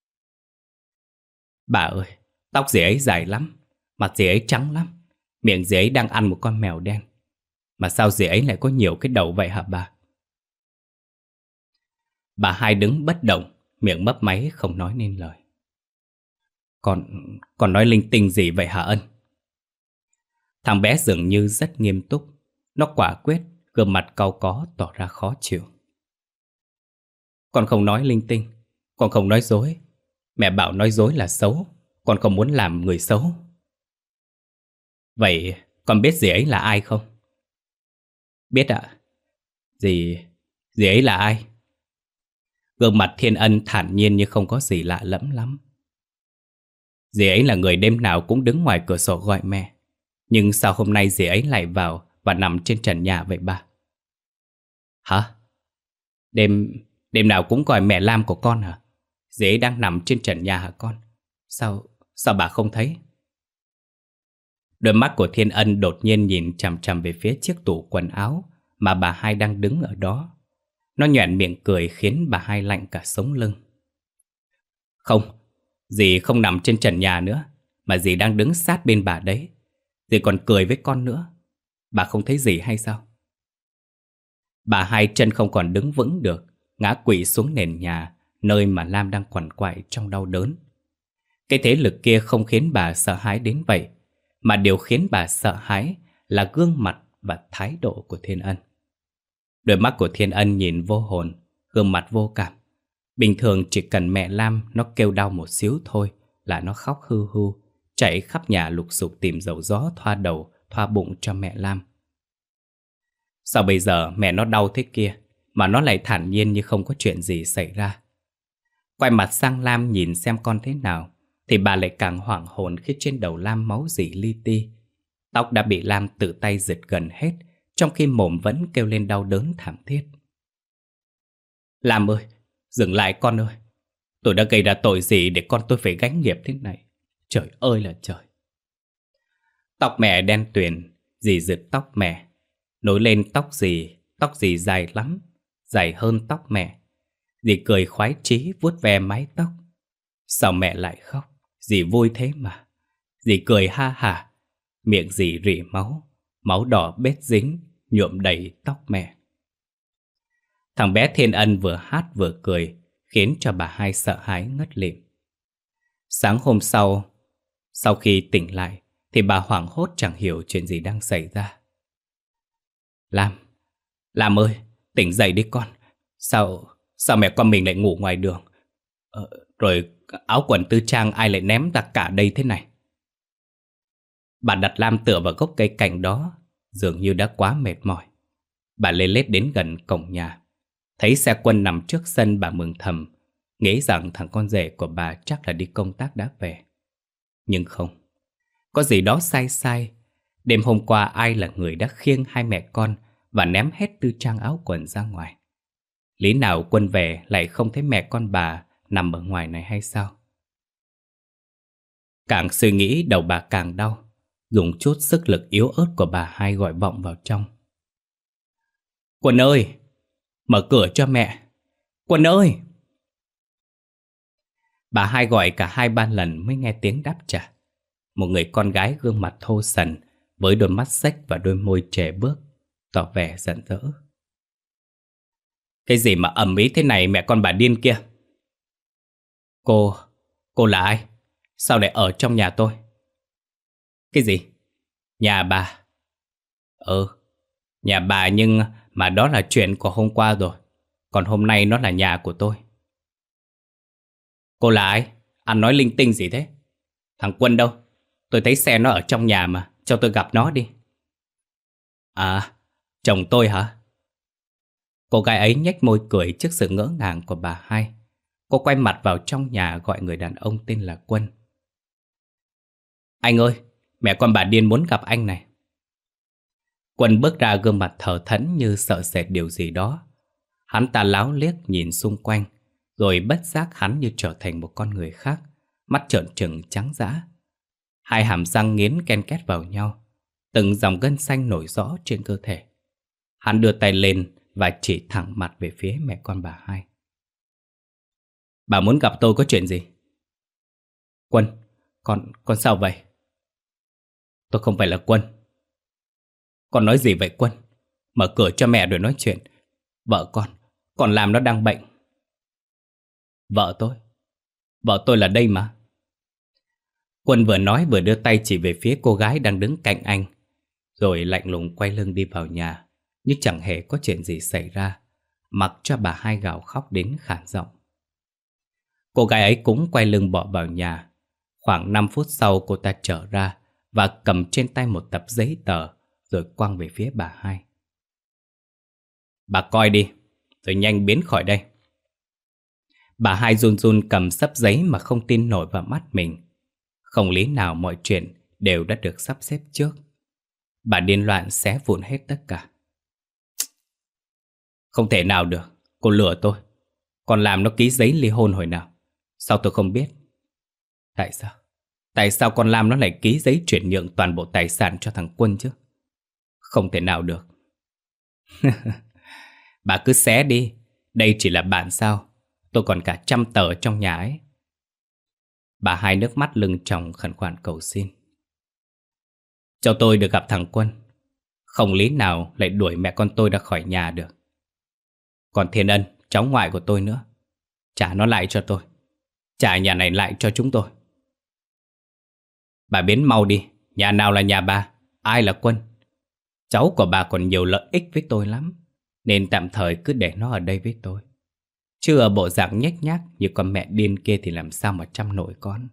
Bà ơi, tóc dì ấy dài lắm, mặt dì ấy trắng lắm, miệng dì ấy đang ăn một con mèo đen. Mà sao dì ấy lại có nhiều cái đầu vậy hả bà? Bà Hai đứng bất động, miệng mấp máy không nói nên lời. Con, con nói linh tinh gì vậy hả Ân? Thằng bé dường như rất nghiêm túc. Nó quả quyết, gương mặt cau có tỏ ra khó chịu. Con không nói linh tinh, con không nói dối. Mẹ bảo nói dối là xấu, con không muốn làm người xấu. Vậy con biết dì ấy là ai không? Biết ạ. Dì... dì ấy là ai? Gương mặt Thiên Ân thản nhiên như không có gì lạ lẫm lắm. Dì ấy là người đêm nào cũng đứng ngoài cửa sổ gọi mẹ. Nhưng sao hôm nay dì ấy lại vào và nằm trên trần nhà vậy bà? Hả? Đêm... đêm nào cũng gọi mẹ Lam của con hả? Dì ấy đang nằm trên trần nhà hả con? Sao... sao bà không thấy? Đôi mắt của Thiên Ân đột nhiên nhìn chằm chằm về phía chiếc tủ quần áo mà bà Hai đang đứng ở đó. Nó nhoẻn miệng cười khiến bà Hai lạnh cả sống lưng. Không, dì không nằm trên trần nhà nữa, mà dì đang đứng sát bên bà đấy. Dì còn cười với con nữa. Bà không thấy gì hay sao? Bà hai chân không còn đứng vững được, ngã quỵ xuống nền nhà, nơi mà Lam đang quằn quại trong đau đớn. Cái thế lực kia không khiến bà sợ hãi đến vậy, mà điều khiến bà sợ hãi là gương mặt và thái độ của Thiên Ân. Đôi mắt của Thiên Ân nhìn vô hồn, gương mặt vô cảm. Bình thường chỉ cần mẹ Lam nó kêu đau một xíu thôi là nó khóc hư hư, chạy khắp nhà lục sục tìm dầu gió thoa đầu, thoa bụng cho mẹ Lam. Sao bây giờ mẹ nó đau thế kia mà nó lại thản nhiên như không có chuyện gì xảy ra? Quay mặt sang Lam nhìn xem con thế nào, thì bà lại càng hoảng hồn khi trên đầu Lam máu rỉ li ti. Tóc đã bị Lam tự tay giật gần hết, trong khi mồm vẫn kêu lên đau đớn thảm thiết. Lam ơi, dừng lại con ơi. Tôi đã gây ra tội gì để con tôi phải gánh nghiệp thế này? Trời ơi là trời. Tóc mẹ đen tuyền, dì giật tóc mẹ. Nối lên tóc dì, tóc dì dài lắm, dài hơn tóc mẹ. Dì cười khoái chí vuốt ve mái tóc. Sao mẹ lại khóc? Dì vui thế mà. Dì cười ha hả, miệng dì rỉ máu, máu đỏ bết dính, nhuộm đầy tóc mẹ. Thằng bé Thiên Ân vừa hát vừa cười, khiến cho bà hai sợ hãi ngất lịm. Sáng hôm sau, sau khi tỉnh lại, thì bà hoảng hốt chẳng hiểu chuyện gì đang xảy ra. Lam, Lam ơi, tỉnh dậy đi con. Sao, sao mẹ con mình lại ngủ ngoài đường? Ờ, rồi áo quần tư trang ai lại ném ra cả đây thế này? Bà đặt Lam tựa vào gốc cây cành đó, dường như đã quá mệt mỏi. Bà lê lết đến gần cổng nhà. Thấy xe Quân nằm trước sân, bà mừng thầm, nghĩ rằng thằng con rể của bà chắc là đi công tác đã về. Nhưng không, có gì đó sai sai. Đêm hôm qua ai là người đã khiêng hai mẹ con và ném hết tư trang áo quần ra ngoài? Lý nào Quân về lại không thấy mẹ con bà nằm ở ngoài này hay sao? Càng suy nghĩ đầu bà càng đau, dùng chút sức lực yếu ớt của bà hai gọi vọng vào trong. Quân ơi, mở cửa cho mẹ. Quân ơi! Bà hai gọi cả hai ba lần mới nghe tiếng đáp trả. Một người con gái gương mặt thô sần, với đôi mắt xếch và đôi môi trề bước, tỏ vẻ giận dữ. Cái gì mà ầm ĩ thế này mẹ con bà điên kia? Cô, cô là ai? Sao lại ở trong nhà tôi? Cái gì? Nhà bà? Ừ, nhà bà, nhưng mà đó là chuyện của hôm qua rồi. Còn hôm nay nó là nhà của tôi. Cô là ai? Anh nói linh tinh gì thế? Thằng Quân đâu? Tôi thấy xe nó ở trong nhà mà, cho tôi gặp nó đi. À, chồng tôi hả? Cô gái ấy nhếch môi cười trước sự ngỡ ngàng của bà hai. Cô quay mặt vào trong nhà gọi người đàn ông tên là Quân. Anh ơi, mẹ con bà điên muốn gặp anh này. Quân bước ra, gương mặt thờ thẫn như sợ sệt điều gì đó. Hắn ta láo liếc nhìn xung quanh, rồi bất giác hắn như trở thành một con người khác, mắt trợn trừng trắng dã. Hai hàm răng nghiến ken két vào nhau, từng dòng gân xanh nổi rõ trên cơ thể. Hắn đưa tay lên và chỉ thẳng mặt về phía mẹ con bà hai. Bà muốn gặp tôi có chuyện gì? Quân, con, con sao vậy? Tôi không phải là Quân. Con nói gì vậy Quân? Mở cửa cho mẹ rồi nói chuyện. Vợ con, con làm nó đang bệnh. Vợ tôi? Vợ tôi là đây mà. Quân vừa nói vừa đưa tay chỉ về phía cô gái đang đứng cạnh anh, rồi lạnh lùng quay lưng đi vào nhà, như chẳng hề có chuyện gì xảy ra, mặc cho bà hai gào khóc đến khản giọng. Cô gái ấy cũng quay lưng bỏ vào nhà. Khoảng năm phút sau cô ta trở ra và cầm trên tay một tập giấy tờ, rồi quăng về phía bà hai. Bà coi đi, rồi nhanh biến khỏi đây. Bà hai run run cầm xấp giấy mà không tin nổi vào mắt mình. Không lý nào mọi chuyện đều đã được sắp xếp trước. Bà điên loạn xé vụn hết tất cả. Không thể nào được, cô lừa tôi. Còn làm nó ký giấy ly hôn hồi nào? Sao tôi không biết? Tại sao? Tại sao con Lam nó lại ký giấy chuyển nhượng toàn bộ tài sản cho thằng Quân chứ? Không thể nào được. Bà cứ xé đi. Đây chỉ là bản sao. Tôi còn cả trăm tờ trong nhà ấy. Bà hai nước mắt lưng tròng khẩn khoản cầu xin. Cho tôi được gặp thằng Quân. Không lý nào lại đuổi mẹ con tôi ra khỏi nhà được. Còn Thiên Ân, cháu ngoại của tôi nữa, trả nó lại cho tôi. Trả nhà này lại cho chúng tôi. Bà biến mau đi. Nhà nào là nhà bà? Ai là Quân? Cháu của bà còn nhiều lợi ích với tôi lắm, nên tạm thời cứ để nó ở đây với tôi. Chứ ở bộ dạng nhếch nhác như con mẹ điên kia thì làm sao mà chăm nổi con.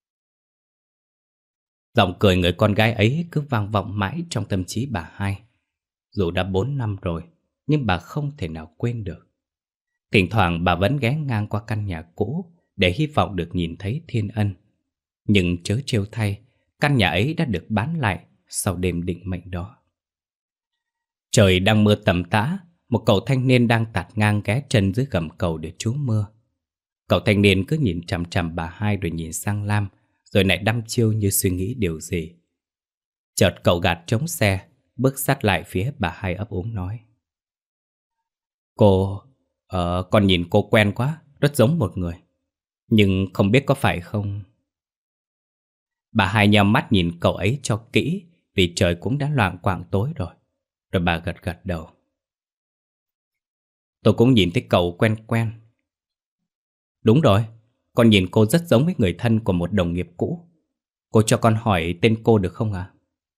Giọng cười người con gái ấy cứ vang vọng mãi trong tâm trí bà hai. Dù đã bốn năm rồi, nhưng bà không thể nào quên được. Thỉnh thoảng bà vẫn ghé ngang qua căn nhà cũ để hy vọng được nhìn thấy Thiên Ân. Nhưng chớ trêu thay, căn nhà ấy đã được bán lại sau đêm định mệnh đó. Trời đang mưa tầm tã, một cậu thanh niên đang tạt ngang ghé chân dưới gầm cầu để trú mưa. Cậu thanh niên cứ nhìn chằm chằm bà hai rồi nhìn sang Lam, rồi lại đăm chiêu như suy nghĩ điều gì. Chợt cậu gạt trống xe, bước sát lại phía bà hai ấp úng nói: Cô, ờ, con nhìn cô quen quá, rất giống một người. Nhưng không biết có phải không? Bà hai nhắm mắt nhìn cậu ấy cho kỹ, vì trời cũng đã loạng choạng tối rồi. Rồi bà gật gật đầu. Tôi cũng nhìn thấy cậu quen quen. Đúng rồi, con nhìn cô rất giống với người thân của một đồng nghiệp cũ. Cô cho con hỏi tên cô được không ạ?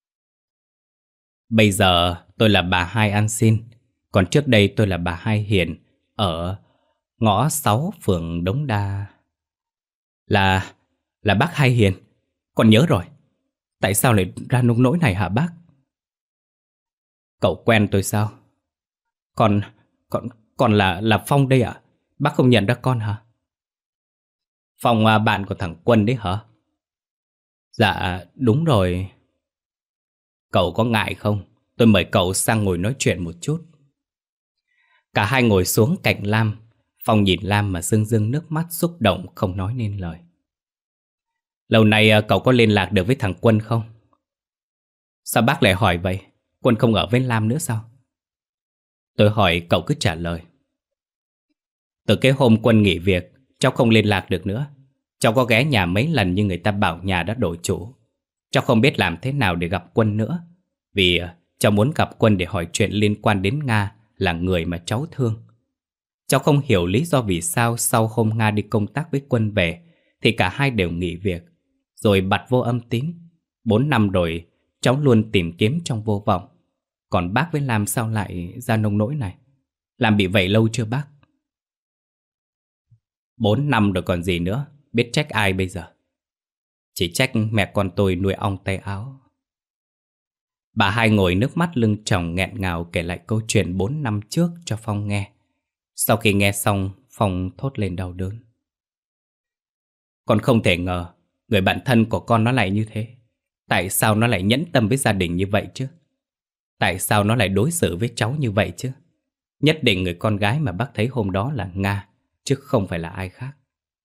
Bây giờ tôi là bà Hai An Xin. Còn trước đây tôi là bà Hai Hiền, ở ngõ sáu phường Đống Đa. Là... là bác Hai Hiền. Con nhớ rồi. Tại sao lại ra nông nỗi này hả bác? Cậu quen tôi sao? Con... con... con là... là Phong đây ạ. Bác không nhận ra con hả? Phong à, bạn của thằng Quân đấy hả? Dạ đúng rồi. Cậu có ngại không? Tôi mời cậu sang ngồi nói chuyện một chút. Cả hai ngồi xuống cạnh Lam. Phong nhìn Lam mà rưng rưng nước mắt xúc động không nói nên lời. Lâu nay à, cậu có liên lạc được với thằng Quân không? Sao bác lại hỏi vậy? Quân không ở với Lam nữa sao? Tôi hỏi cậu cứ trả lời. Từ cái hôm Quân nghỉ việc, cháu không liên lạc được nữa. Cháu có ghé nhà mấy lần nhưng người ta bảo nhà đã đổi chủ. Cháu không biết làm thế nào để gặp Quân nữa. Vì cháu muốn gặp Quân để hỏi chuyện liên quan đến Nga, là người mà cháu thương. Cháu không hiểu lý do vì sao sau hôm Nga đi công tác với Quân về thì cả hai đều nghỉ việc, rồi bặt vô âm tín. Bốn năm rồi cháu luôn tìm kiếm trong vô vọng. Còn bác với Lam sao lại ra nông nỗi này? Làm bị vậy lâu chưa bác? Bốn năm rồi còn gì nữa. Biết trách ai bây giờ? Chỉ trách mẹ con tôi nuôi ong tay áo. Bà hai ngồi nước mắt lưng tròng nghẹn ngào kể lại câu chuyện bốn năm trước cho Phong nghe. Sau khi nghe xong, Phong thốt lên đau đớn. Con không thể ngờ người bạn thân của con nó lại như thế. Tại sao nó lại nhẫn tâm với gia đình như vậy chứ? Tại sao nó lại đối xử với cháu như vậy chứ? Nhất định người con gái mà bác thấy hôm đó là Nga, chứ không phải là ai khác.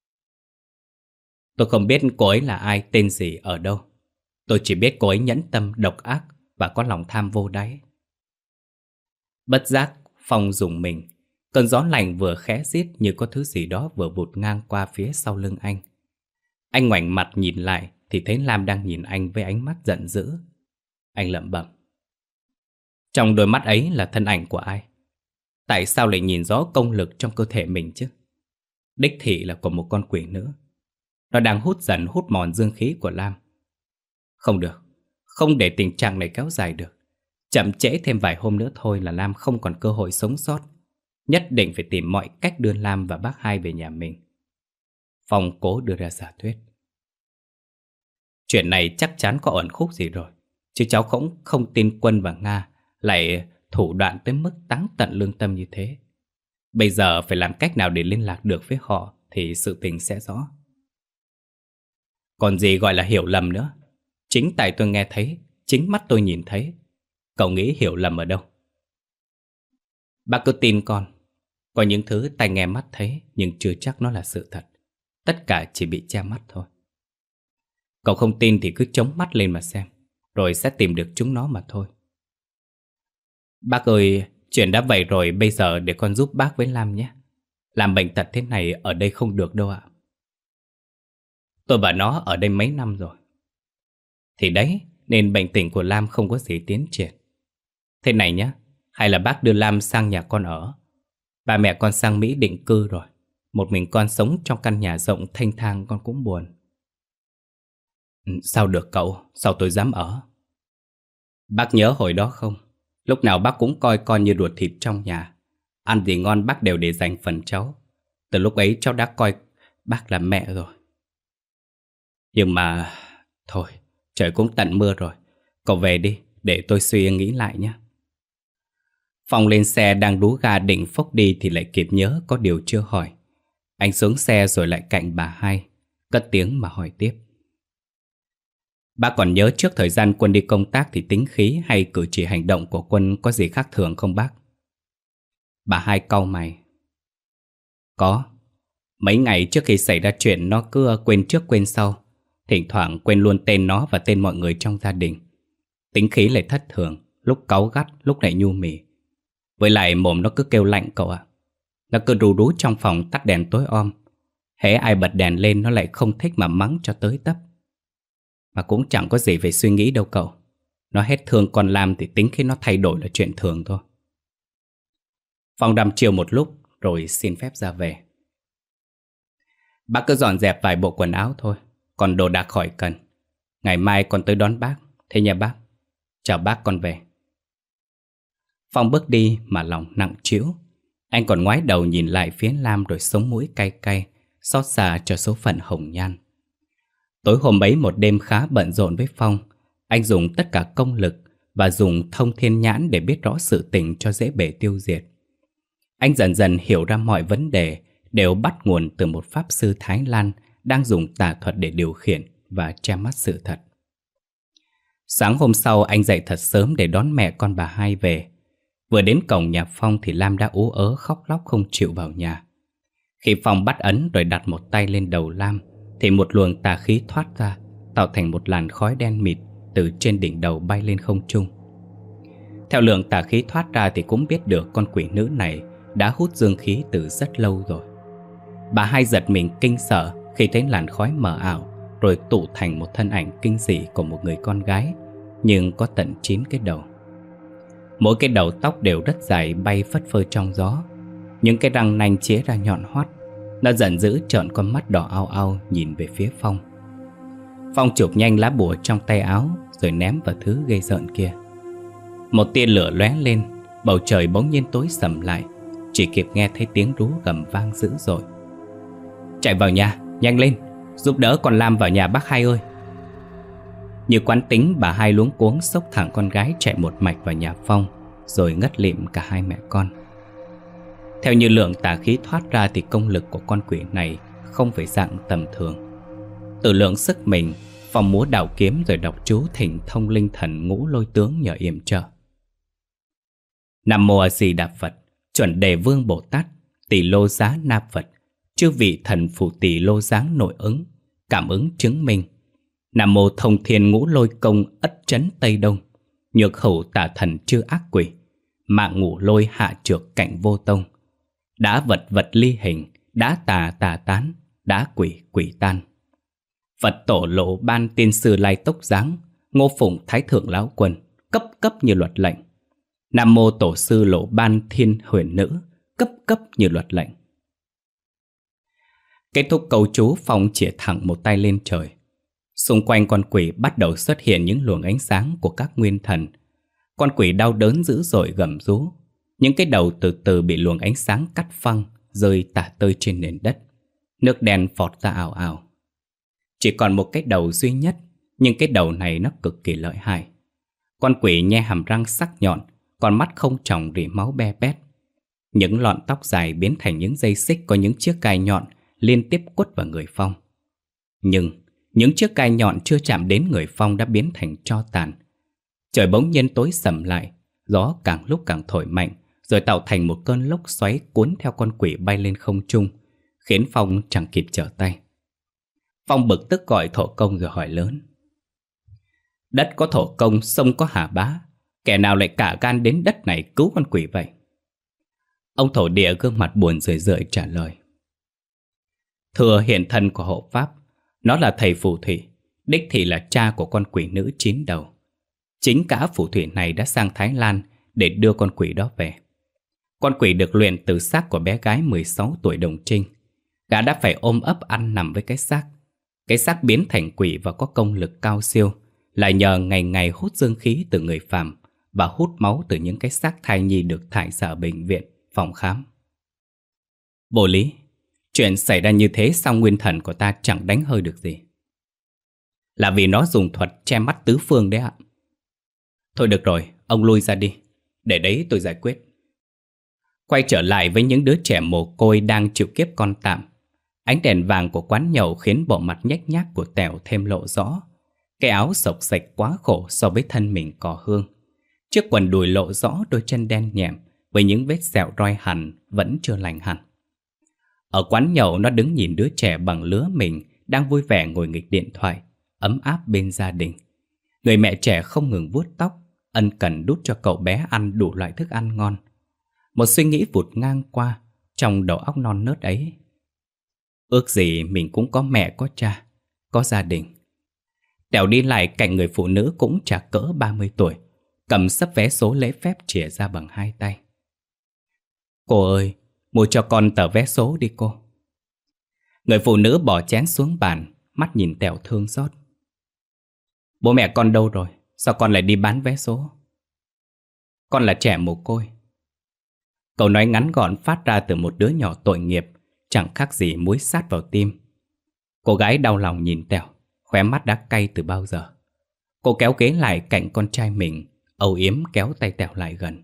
Tôi không biết cô ấy là ai, tên gì, ở đâu. Tôi chỉ biết cô ấy nhẫn tâm, độc ác và có lòng tham vô đáy. Bất giác, Phong rùng mình. Cơn gió lạnh vừa khẽ rít như có thứ gì đó vừa vụt ngang qua phía sau lưng anh. Anh ngoảnh mặt nhìn lại thì thấy Lam đang nhìn anh với ánh mắt giận dữ. Anh lẩm bẩm. Trong đôi mắt ấy là thân ảnh của ai? Tại sao lại nhìn rõ công lực trong cơ thể mình chứ? Đích thị là của một con quỷ nữ. Nó đang hút dần hút mòn dương khí của Lam. Không được, không để tình trạng này kéo dài được. Chậm trễ thêm vài hôm nữa thôi là Lam không còn cơ hội sống sót. Nhất định phải tìm mọi cách đưa Lam và bác hai về nhà mình. Phong cố đưa ra giả thuyết. Chuyện này chắc chắn có ẩn khúc gì rồi. Chứ cháu cũng không tin Quân và Nga lại thủ đoạn tới mức táng tận lương tâm như thế. Bây giờ phải làm cách nào để liên lạc được với họ thì sự tình sẽ rõ. Còn gì gọi là hiểu lầm nữa? Chính tại tôi nghe thấy, chính mắt tôi nhìn thấy. Cậu nghĩ hiểu lầm ở đâu? Bác cứ tin con. Có những thứ tai nghe mắt thấy nhưng chưa chắc nó là sự thật. Tất cả chỉ bị che mắt thôi. Cậu không tin thì cứ chống mắt lên mà xem, rồi sẽ tìm được chúng nó mà thôi. Bác ơi, chuyện đã vậy rồi, bây giờ để con giúp bác với Lam nhé. Làm bệnh tật thế này ở đây không được đâu ạ. Tôi và nó ở đây mấy năm rồi. Thì đấy, nên bệnh tình của Lam không có gì tiến triển. Thế này nhá, hay là bác đưa Lam sang nhà con ở. Ba mẹ con sang Mỹ định cư rồi, một mình con sống trong căn nhà rộng thênh thang con cũng buồn. Ừ, sao được cậu, sao tôi dám ở? Bác nhớ hồi đó không? Lúc nào bác cũng coi con như ruột thịt trong nhà. Ăn gì ngon bác đều để dành phần cháu. Từ lúc ấy cháu đã coi bác là mẹ rồi. Nhưng mà... Thôi, trời cũng tận mưa rồi. Cậu về đi, để tôi suy nghĩ lại nhé. Phong lên xe đang đú ga định phốc đi thì lại kịp nhớ có điều chưa hỏi. Anh xuống xe rồi lại cạnh bà hai, cất tiếng mà hỏi tiếp. Bác còn nhớ trước thời gian Quân đi công tác thì tính khí hay cử chỉ hành động của Quân có gì khác thường không bác? Bà hai cau mày. Có. Mấy ngày trước khi xảy ra chuyện nó cứ quên trước quên sau. Thỉnh thoảng quên luôn tên nó và tên mọi người trong gia đình. Tính khí lại thất thường, lúc cáu gắt, lúc lại nhu mì. Với lại mồm nó cứ kêu lạnh cậu ạ. Nó cứ rú rú trong phòng tắt đèn tối om. Hễ ai bật đèn lên nó lại không thích mà mắng cho tới tấp. Mà cũng chẳng có gì phải suy nghĩ đâu cậu. Nó hết thương con Lam thì tính khi nó thay đổi là chuyện thường thôi. Phong đăm chiêu một lúc rồi xin phép ra về. Bác cứ dọn dẹp vài bộ quần áo thôi, còn đồ đạc khỏi cần. Ngày mai con tới đón bác. Thế nha bác. Chào bác, con về. Phong bước đi mà lòng nặng trĩu. Anh còn ngoái đầu nhìn lại phía Lam rồi sống mũi cay cay, xót xa cho số phận hồng nhan. Tối hôm ấy một đêm khá bận rộn với Phong. Anh dùng tất cả công lực và dùng thông thiên nhãn để biết rõ sự tình cho dễ bề tiêu diệt. Anh dần dần hiểu ra mọi vấn đề đều bắt nguồn từ một pháp sư Thái Lan đang dùng tà thuật để điều khiển và che mắt sự thật. Sáng hôm sau anh dậy thật sớm để đón mẹ con bà hai về. Vừa đến cổng nhà Phong thì Lam đã ú ớ khóc lóc không chịu vào nhà. Khi Phong bắt ấn rồi đặt một tay lên đầu Lam thì một luồng tà khí thoát ra, tạo thành một làn khói đen mịt từ trên đỉnh đầu bay lên không trung. Theo lượng tà khí thoát ra thì cũng biết được con quỷ nữ này đã hút dương khí từ rất lâu rồi. Bà hai giật mình kinh sợ khi thấy làn khói mờ ảo rồi tụ thành một thân ảnh kinh dị của một người con gái, nhưng có tận chín cái đầu. Mỗi cái đầu tóc đều rất dài bay phất phơ trong gió. Những cái răng nanh chĩa ra nhọn hoắt. Nó giận dữ trợn con mắt đỏ au au nhìn về phía Phong. Phong chụp nhanh lá bùa trong tay áo rồi ném vào thứ gây rợn kia. Một tia lửa lóe lên, bầu trời bỗng nhiên tối sầm lại. Chỉ kịp nghe thấy tiếng rú gầm vang dữ dội. Chạy vào nhà, nhanh lên, giúp đỡ con Lam vào nhà bác hai ơi. Như quán tính, bà hai luống cuống xốc thẳng con gái chạy một mạch vào nhà Phong, rồi ngất lịm cả hai mẹ con. Theo như lượng tà khí thoát ra thì công lực của con quỷ này không phải dạng tầm thường. Từ lượng sức mình, Phong múa đào kiếm rồi đọc chú thỉnh thông linh thần ngũ lôi tướng nhờ yểm trợ. Nam Mô A Di Đà Phật, chuẩn đề vương Bồ Tát, tỷ lô giá na Phật, chư vị thần phù tỷ lô giáng nội ứng, cảm ứng chứng minh. Nam Mô Thông Thiên Ngũ Lôi Công ất trấn Tây Đông, nhược hữu tà thần chư ác quỷ, mạng ngũ lôi hạ trược cạnh vô tông. Đã vật vật ly hình, đã tà tà tán, đã quỷ quỷ tan. Phật tổ lộ ban tiên sư lai tốc giáng, Ngô Phụng Thái Thượng Lão Quân, cấp cấp như luật lệnh. Nam Mô Tổ sư lộ ban thiên huyền nữ, cấp cấp như luật lệnh. Kết thúc câu chú, Phong chĩa thẳng một tay lên trời. Xung quanh con quỷ bắt đầu xuất hiện những luồng ánh sáng của các nguyên thần. Con quỷ đau đớn dữ dội gầm rú. Những cái đầu từ từ bị luồng ánh sáng cắt phăng, rơi tả tơi trên nền đất. Nước đen phọt ra ào ào. Chỉ còn một cái đầu duy nhất, nhưng cái đầu này nó cực kỳ lợi hại. Con quỷ nhe hàm răng sắc nhọn, con mắt không tròng rỉ máu be bét. Những lọn tóc dài biến thành những dây xích có những chiếc gai nhọn liên tiếp quất vào người Phong. Nhưng những chiếc gai nhọn chưa chạm đến người Phong đã biến thành tro tàn. Trời bỗng nhiên tối sầm lại, gió càng lúc càng thổi mạnh, rồi tạo thành một cơn lốc xoáy cuốn theo con quỷ bay lên không trung, khiến Phong chẳng kịp trở tay. Phong bực tức gọi thổ công rồi hỏi lớn: Đất có thổ công, sông có hà bá, kẻ nào lại cả gan đến đất này cứu con quỷ vậy? Ông thổ địa gương mặt buồn rười rượi trả lời: Thưa hiện thân của hộ pháp, nó là thầy phù thủy, đích thị là cha của con quỷ nữ chín đầu. Chính cả phù thủy này đã sang Thái Lan để đưa con quỷ đó về. Con quỷ được luyện từ xác của bé gái mười sáu tuổi Đồng Trinh. Gã đã phải ôm ấp ăn nằm với cái xác. Cái xác biến thành quỷ và có công lực cao siêu là nhờ ngày ngày hút dương khí từ người phàm và hút máu từ những cái xác thai nhi được thải ra ở bệnh viện, phòng khám. Vô lý, chuyện xảy ra như thế sao nguyên thần của ta chẳng đánh hơi được gì? Là vì nó dùng thuật che mắt tứ phương đấy ạ. Thôi được rồi, ông lui ra đi, để đấy tôi giải quyết. Quay trở lại với những đứa trẻ mồ côi đang chịu kiếp con tạm. Ánh đèn vàng của quán nhậu khiến bộ mặt nhếch nhác của Tèo thêm lộ rõ. Cái áo xộc xệch quá khổ so với thân mình cò hương. Chiếc quần đùi lộ rõ đôi chân đen nhẹm với những vết sẹo roi hằn vẫn chưa lành hẳn. Ở quán nhậu nó đứng nhìn đứa trẻ bằng lứa mình đang vui vẻ ngồi nghịch điện thoại, ấm áp bên gia đình. Người mẹ trẻ không ngừng vuốt tóc, ân cần đút cho cậu bé ăn đủ loại thức ăn ngon. Một suy nghĩ vụt ngang qua trong đầu óc non nớt ấy. Ước gì mình cũng có mẹ có cha, có gia đình. Tèo đi lại cạnh người phụ nữ cũng chả cỡ ba mươi tuổi, cầm sấp vé số lễ phép chìa ra bằng hai tay. Cô ơi, mua cho con tờ vé số đi cô. Người phụ nữ bỏ chén xuống bàn, mắt nhìn Tèo thương xót. Bố mẹ con đâu rồi? Sao con lại đi bán vé số? Con là trẻ mồ côi. Câu nói ngắn gọn phát ra từ một đứa nhỏ tội nghiệp, chẳng khác gì muối sát vào tim. Cô gái đau lòng nhìn Tèo, khóe mắt đã cay từ bao giờ. Cô kéo ghế lại cạnh con trai mình, âu yếm kéo tay Tèo lại gần.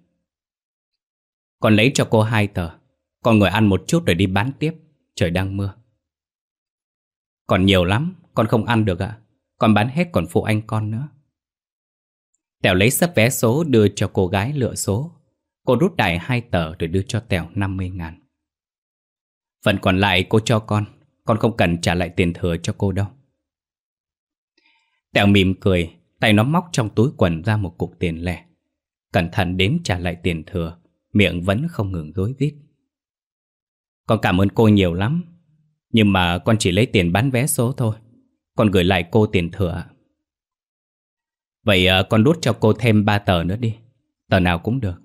Con lấy cho cô hai tờ. Con ngồi ăn một chút rồi đi bán tiếp, trời đang mưa. Còn nhiều lắm, con không ăn được ạ. Con bán hết còn phụ anh con nữa. Tèo lấy sấp vé số đưa cho cô gái lựa số. Cô rút đại hai tờ rồi đưa cho Tèo năm mươi ngàn. Phần còn lại cô cho con. Con không cần trả lại tiền thừa cho cô đâu. Tèo mỉm cười, tay nó móc trong túi quần ra một cục tiền lẻ. Cẩn thận đến trả lại tiền thừa, miệng vẫn không ngừng rối rít. Con cảm ơn cô nhiều lắm, nhưng mà con chỉ lấy tiền bán vé số thôi. Con gửi lại cô tiền thừa. Vậy con đút cho cô thêm ba tờ nữa đi, tờ nào cũng được.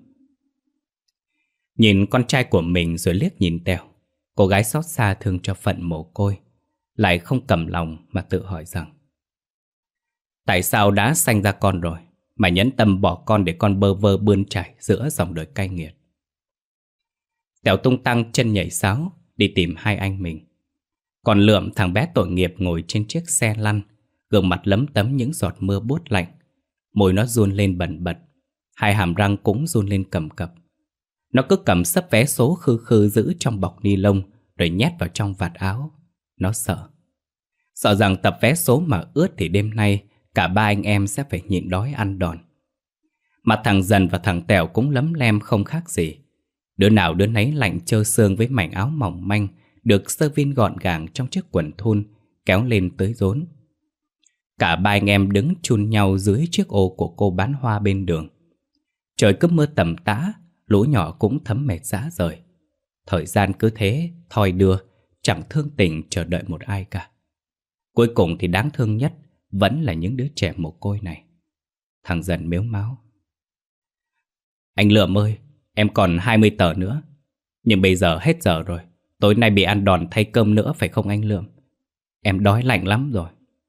Nhìn con trai của mình rồi liếc nhìn Tèo, cô gái xót xa thương cho phận mồ côi, lại không cầm lòng mà tự hỏi rằng: tại sao đã sanh ra con rồi mà nhẫn tâm bỏ con để con bơ vơ bươn trải giữa dòng đời cay nghiệt? Tèo tung tăng chân nhảy sáo đi tìm hai anh mình. Còn Lượm, thằng bé tội nghiệp ngồi trên chiếc xe lăn, gương mặt lấm tấm những giọt mưa buốt lạnh. Môi nó run lên bần bật, hai hàm răng cũng run lên cầm cập. Nó cứ cầm sấp vé số khư khư giữ trong bọc ni lông rồi nhét vào trong vạt áo. Nó sợ. Sợ rằng tập vé số mà ướt thì đêm nay cả ba anh em sẽ phải nhịn đói ăn đòn. Mặt thằng Dần và thằng Tèo cũng lấm lem không khác gì. Đứa nào đứa nấy lạnh trơ xương với mảnh áo mỏng manh được sơ vin gọn gàng trong chiếc quần thun kéo lên tới rốn. Cả ba anh em đứng chun nhau dưới chiếc ô của cô bán hoa bên đường. Trời cứ mưa tầm tã, lũ nhỏ cũng thấm mệt rã rời. Thời gian cứ thế thoi đưa, chẳng thương tình chờ đợi một ai cả. Cuối cùng thì đáng thương nhất vẫn là những đứa trẻ mồ côi này. Thằng Dần mếu máo: anh Lượm ơi, em còn hai mươi tờ nữa. Nhưng bây giờ hết giờ rồi, tối nay bị ăn đòn thay cơm nữa phải không anh Lượm? Em đói lạnh lắm rồi.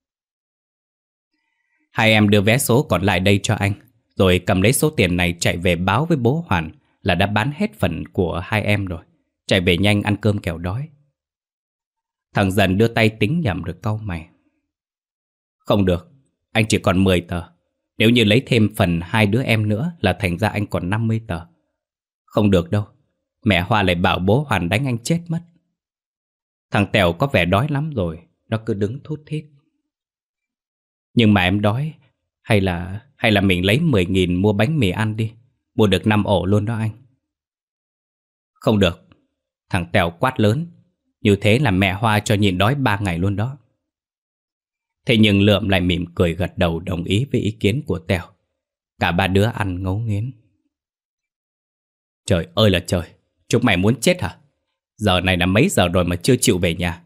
Hai em đưa vé số còn lại đây cho anh, rồi cầm lấy số tiền này chạy về báo với bố Hoàn là đã bán hết phần của hai em rồi. Chạy về nhanh ăn cơm kẻo đói. Thằng Dần đưa tay tính nhầm rồi cau mày: không được, anh chỉ còn mười tờ. Nếu như lấy thêm phần hai đứa em nữa là thành ra anh còn năm mươi tờ. Không được đâu, mẹ Hoa lại bảo bố Hoàn đánh anh chết mất. Thằng Tèo có vẻ đói lắm rồi, nó cứ đứng thút thít: nhưng mà em đói. Hay là hay là mình lấy mười nghìn mua bánh mì ăn đi. Mua được năm ổ luôn đó anh. Không được, thằng Tèo quát lớn. Như thế là mẹ Hoa cho nhịn đói ba ngày luôn đó. Thế nhưng Lượm lại mỉm cười gật đầu đồng ý với ý kiến của Tèo. Cả ba đứa ăn ngấu nghiến. Trời ơi là trời, chúng mày muốn chết hả? Giờ này là mấy giờ rồi mà chưa chịu về nhà?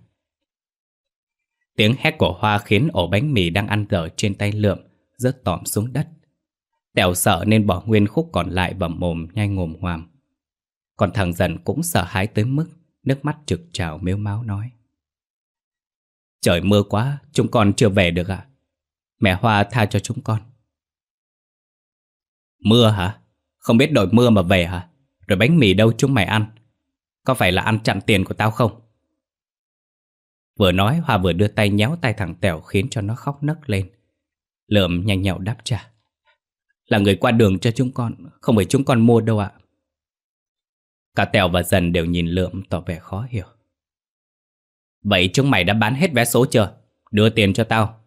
Tiếng hét của Hoa khiến ổ bánh mì đang ăn dở trên tay Lượm rớt tọm xuống đất. Tèo sợ nên bỏ nguyên khúc còn lại vào mồm nhai ngồm ngoàm. Còn thằng Dần cũng sợ hãi tới mức nước mắt trực trào mếu máo nói: Trời mưa quá, chúng con chưa về được ạ. Mẹ Hoa tha cho chúng con. Mưa hả? Không biết đội mưa mà về hả? Rồi bánh mì đâu chúng mày ăn? Có phải là ăn chặn tiền của tao không? Vừa nói Hoa vừa đưa tay nhéo tay thằng Tèo khiến cho nó khóc nấc lên. Lượm nhanh nhậu đáp trả: Là người qua đường cho chúng con, không phải chúng con mua đâu ạ. Cả Tèo và Dần đều nhìn Lượm tỏ vẻ khó hiểu. Vậy chúng mày đã bán hết vé số chưa? Đưa tiền cho tao.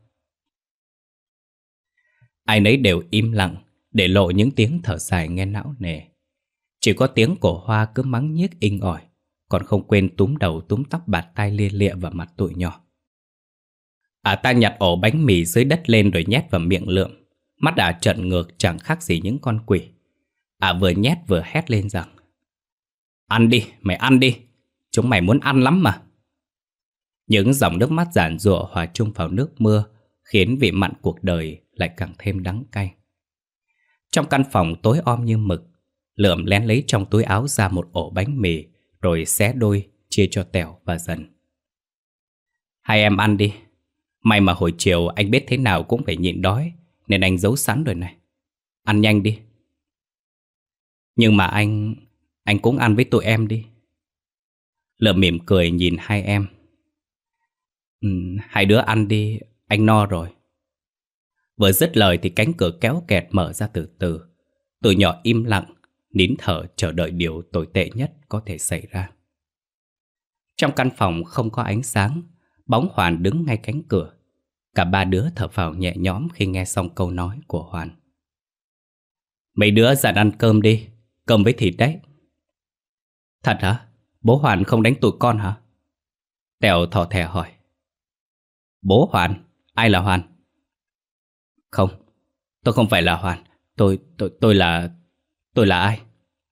Ai nấy đều im lặng, để lộ những tiếng thở dài nghe não nề. Chỉ có tiếng của Hoa cứ mắng nhiếc inh ỏi, còn không quên túm đầu túm tóc bạt tai lia lịa vào mặt tụi nhỏ. À ta nhặt ổ bánh mì dưới đất lên rồi nhét vào miệng Lượm. Mắt ả trợn ngược chẳng khác gì những con quỷ. Ả vừa nhét vừa hét lên rằng: Ăn đi, mày ăn đi. Chúng mày muốn ăn lắm mà. Những dòng nước mắt giản giụa hòa chung vào nước mưa khiến vị mặn cuộc đời lại càng thêm đắng cay. Trong căn phòng tối om như mực, Lượm lén lấy trong túi áo ra một ổ bánh mì rồi xé đôi chia cho Tèo và Dần. Hai em ăn đi. May mà hồi chiều anh biết thế nào cũng phải nhịn đói nên anh giấu sẵn rồi này. Ăn nhanh đi. Nhưng mà anh... Anh cũng ăn với tụi em đi. Lượm mỉm cười nhìn hai em. Ừ, hai đứa ăn đi, anh no rồi. Vừa dứt lời thì cánh cửa kéo kẹt mở ra từ từ. Tụi nhỏ im lặng, nín thở chờ đợi điều tồi tệ nhất có thể xảy ra. Trong căn phòng không có ánh sáng, bóng Hoàn đứng ngay cánh cửa. Cả ba đứa thở phào nhẹ nhõm khi nghe xong câu nói của Hoàn. Mấy đứa dặn ăn cơm đi, cơm với thịt đấy. Thật hả? Bố Hoàn không đánh tụi con hả? Tèo thỏ thẻ hỏi. Bố Hoàn? Ai là Hoàn? Không, tôi không phải là Hoàn. Tôi, tôi, tôi là... Tôi là ai?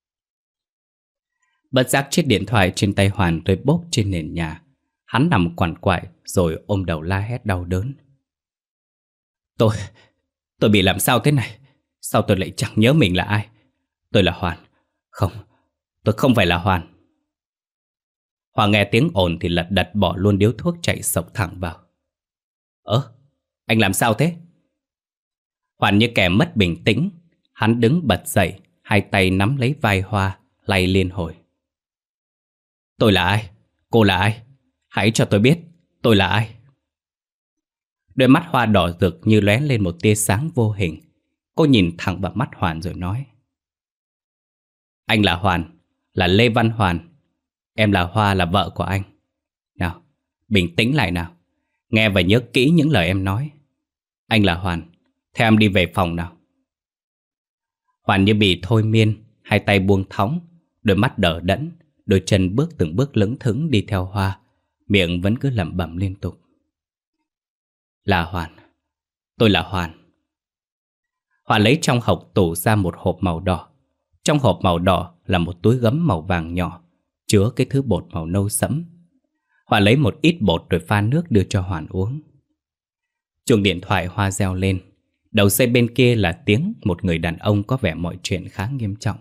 Bất giác chiếc điện thoại trên tay Hoàn rơi bốp trên nền nhà. Hắn nằm quằn quại rồi ôm đầu la hét đau đớn. Tôi... Tôi bị làm sao thế này? Sao tôi lại chẳng nhớ mình là ai? Tôi là Hoàn. Không, tôi không phải là Hoàn. Hoàng nghe tiếng ồn thì lật đật bỏ luôn điếu thuốc chạy sộc thẳng vào. Ơ, anh làm sao thế? Hoàn như kẻ mất bình tĩnh. Hắn đứng bật dậy, hai tay nắm lấy vai Hoa, lay liên hồi. Tôi là ai? Cô là ai? Hãy cho tôi biết, tôi là ai? Đôi mắt Hoa đỏ rực như lóe lên một tia sáng vô hình. Cô nhìn thẳng vào mắt Hoàn rồi nói. Anh là Hoàn, là Lê Văn Hoàn. Em là Hoa, là vợ của anh. Nào, bình tĩnh lại nào. Nghe và nhớ kỹ những lời em nói. Anh là Hoàn, theo em đi về phòng nào. Hoàn như bị thôi miên, hai tay buông thõng, đôi mắt đờ đẫn, đôi chân bước từng bước lững thững đi theo Hoa, miệng vẫn cứ lẩm bẩm liên tục. Là Hoàn, tôi là Hoàn. Hoa lấy trong hộc tủ ra một hộp màu đỏ. Trong hộp màu đỏ là một túi gấm màu vàng nhỏ, chứa cái thứ bột màu nâu sẫm. Hoa lấy một ít bột rồi pha nước đưa cho Hoàn uống. Chuông điện thoại Hoa reo lên. Đầu dây bên kia là tiếng một người đàn ông có vẻ mọi chuyện khá nghiêm trọng.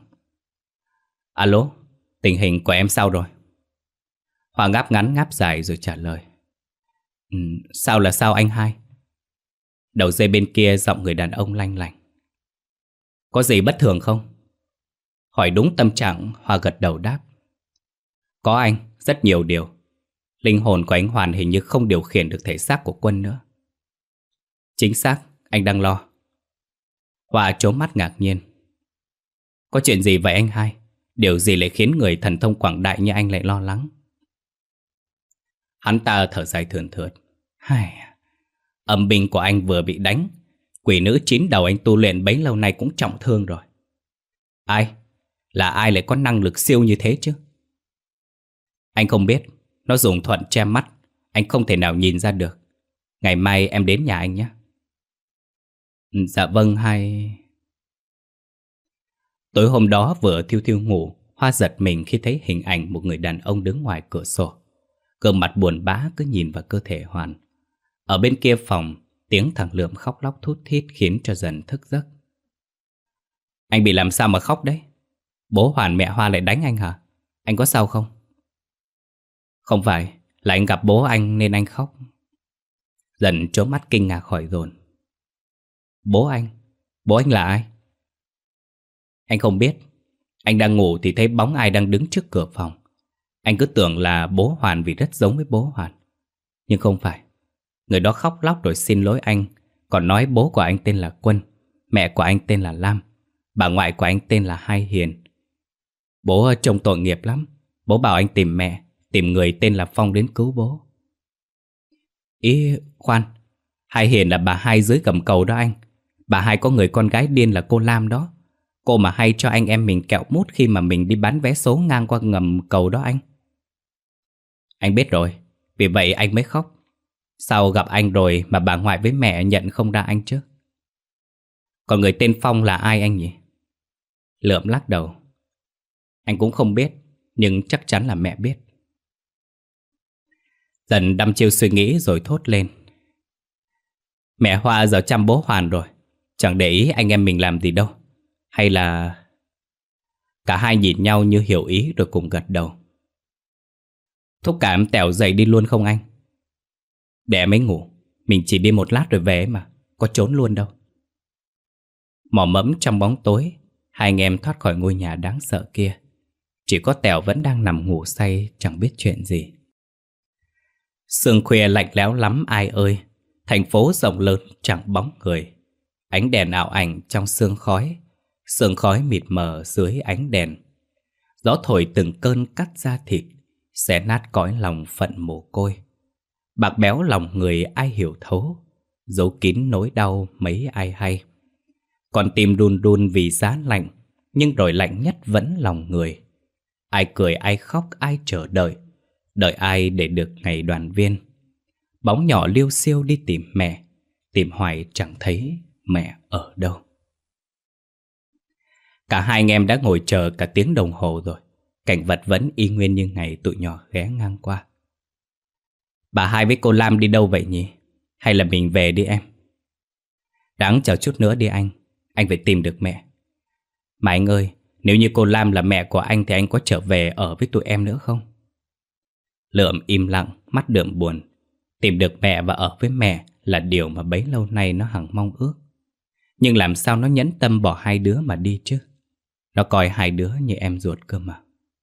Alo, tình hình của em sao rồi? Hoa ngáp ngắn ngáp dài rồi trả lời. Ừ, sao là sao anh hai? Đầu dây bên kia giọng người đàn ông lanh lảnh. Có gì bất thường không? Hỏi đúng tâm trạng, Hoa gật đầu đáp. Có anh, rất nhiều điều. Linh hồn của anh Hoàn hình như không điều khiển được thể xác của Quân nữa. Chính xác, anh đang lo. Hoa trố mắt ngạc nhiên. Có chuyện gì vậy anh hai? Điều gì lại khiến người thần thông quảng đại như anh lại lo lắng? Hắn ta thở dài thườn thượt. Hai, âm binh của anh vừa bị đánh. Quỷ nữ chín đầu anh tu luyện bấy lâu nay cũng trọng thương rồi. Ai? Là ai lại có năng lực siêu như thế chứ? Anh không biết. Nó dùng thuận che mắt. Anh không thể nào nhìn ra được. Ngày mai em đến nhà anh nhé. Dạ vâng hai. Tối hôm đó vừa thiêu thiêu ngủ, Hoa giật mình khi thấy hình ảnh một người đàn ông đứng ngoài cửa sổ. Gương mặt buồn bã cứ nhìn vào cơ thể Hoàn. Ở bên kia phòng, tiếng thằng Lượm khóc lóc thút thít khiến cho Dần thức giấc. Anh bị làm sao mà khóc đấy? Bố Hoàn mẹ Hoa lại đánh anh hả? Anh có sao không? Không phải, là anh gặp bố anh nên anh khóc. Dần trố mắt kinh ngạc hỏi dồn. Bố anh? Bố anh là ai? Anh không biết. Anh đang ngủ thì thấy bóng ai đang đứng trước cửa phòng. Anh cứ tưởng là bố Hoàn vì rất giống với bố Hoàn. Nhưng không phải. Người đó khóc lóc rồi xin lỗi anh, còn nói bố của anh tên là Quân, mẹ của anh tên là Lam, bà ngoại của anh tên là Hai Hiền. Bố trông tội nghiệp lắm. Bố bảo anh tìm mẹ, tìm người tên là Phong đến cứu bố. Ý, khoan, Hai Hiền là bà Hai dưới gầm cầu đó anh. Bà Hai có người con gái điên là cô Lam đó. Cô mà hay cho anh em mình kẹo mút khi mà mình đi bán vé số ngang qua ngầm cầu đó anh. Anh biết rồi, vì vậy anh mới khóc. Sao gặp anh rồi mà bà ngoại với mẹ nhận không ra anh chứ? Còn người tên Phong là ai anh nhỉ? Lượm lắc đầu. Anh cũng không biết, nhưng chắc chắn là mẹ biết. Dần đăm chiêu suy nghĩ rồi thốt lên. Mẹ Hoa giờ chăm bố Hoàn rồi, chẳng để ý anh em mình làm gì đâu. Hay là... Cả hai nhìn nhau như hiểu ý rồi cùng gật đầu. Thúc cảm tẻo dậy đi luôn không anh? Để em ấy ngủ, mình chỉ đi một lát rồi về mà, có trốn luôn đâu. Mò mẫm trong bóng tối, hai anh em thoát khỏi ngôi nhà đáng sợ kia. Chỉ có Tèo vẫn đang nằm ngủ say, chẳng biết chuyện gì. Sương khuya lạnh lẽo lắm ai ơi. Thành phố rộng lớn chẳng bóng người. Ánh đèn ảo ảnh trong sương khói, sương khói mịt mờ dưới ánh đèn. Gió thổi từng cơn cắt da thịt, xé nát cõi lòng phận mồ côi. Bạc béo lòng người ai hiểu thấu, giấu kín nỗi đau mấy ai hay. Còn tim đun đun vì giá lạnh, nhưng rồi lạnh nhất vẫn lòng người. Ai cười ai khóc ai chờ đợi, đợi ai để được ngày đoàn viên. Bóng nhỏ liêu xiêu đi tìm mẹ, tìm hoài chẳng thấy mẹ ở đâu. Cả hai anh em đã ngồi chờ cả tiếng đồng hồ rồi. Cảnh vật vẫn y nguyên như ngày tụi nhỏ ghé ngang qua. Bà Hai với cô Lam đi đâu vậy nhỉ? Hay là mình về đi em? Đáng chờ chút nữa đi anh. Anh phải tìm được mẹ. Mà anh ơi, nếu như cô Lam là mẹ của anh thì anh có trở về ở với tụi em nữa không? Lượm im lặng, mắt đượm buồn. Tìm được mẹ và ở với mẹ là điều mà bấy lâu nay nó hằng mong ước. Nhưng làm sao nó nhẫn tâm bỏ hai đứa mà đi chứ? Nó coi hai đứa như em ruột cơ mà.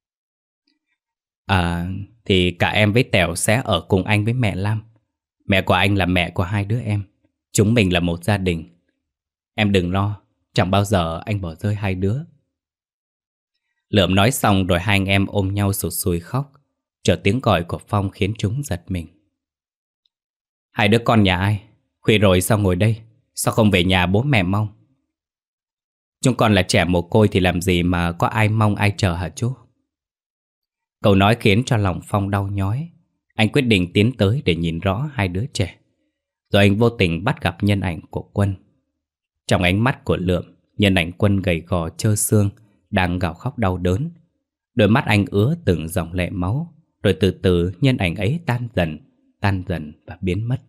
À, thì cả em với Tèo sẽ ở cùng anh với mẹ Lam. Mẹ của anh là mẹ của hai đứa em. Chúng mình là một gia đình. Em đừng lo, chẳng bao giờ anh bỏ rơi hai đứa. Lượm nói xong rồi hai anh em ôm nhau sụt sùi khóc. Chợt tiếng gọi của Phong khiến chúng giật mình. Hai đứa con nhà ai? Khuya rồi sao ngồi đây? Sao không về nhà bố mẹ mong? Chúng con là trẻ mồ côi thì làm gì mà có ai mong ai chờ hả chú? Câu nói khiến cho lòng Phong đau nhói. Anh quyết định tiến tới để nhìn rõ hai đứa trẻ. Rồi anh vô tình bắt gặp nhân ảnh của Quân. Trong ánh mắt của Lượm, nhân ảnh Quân gầy gò trơ xương đang gào khóc đau đớn. Đôi mắt anh ứa từng dòng lệ máu. Rồi từ từ nhân ảnh ấy tan dần, tan dần và biến mất.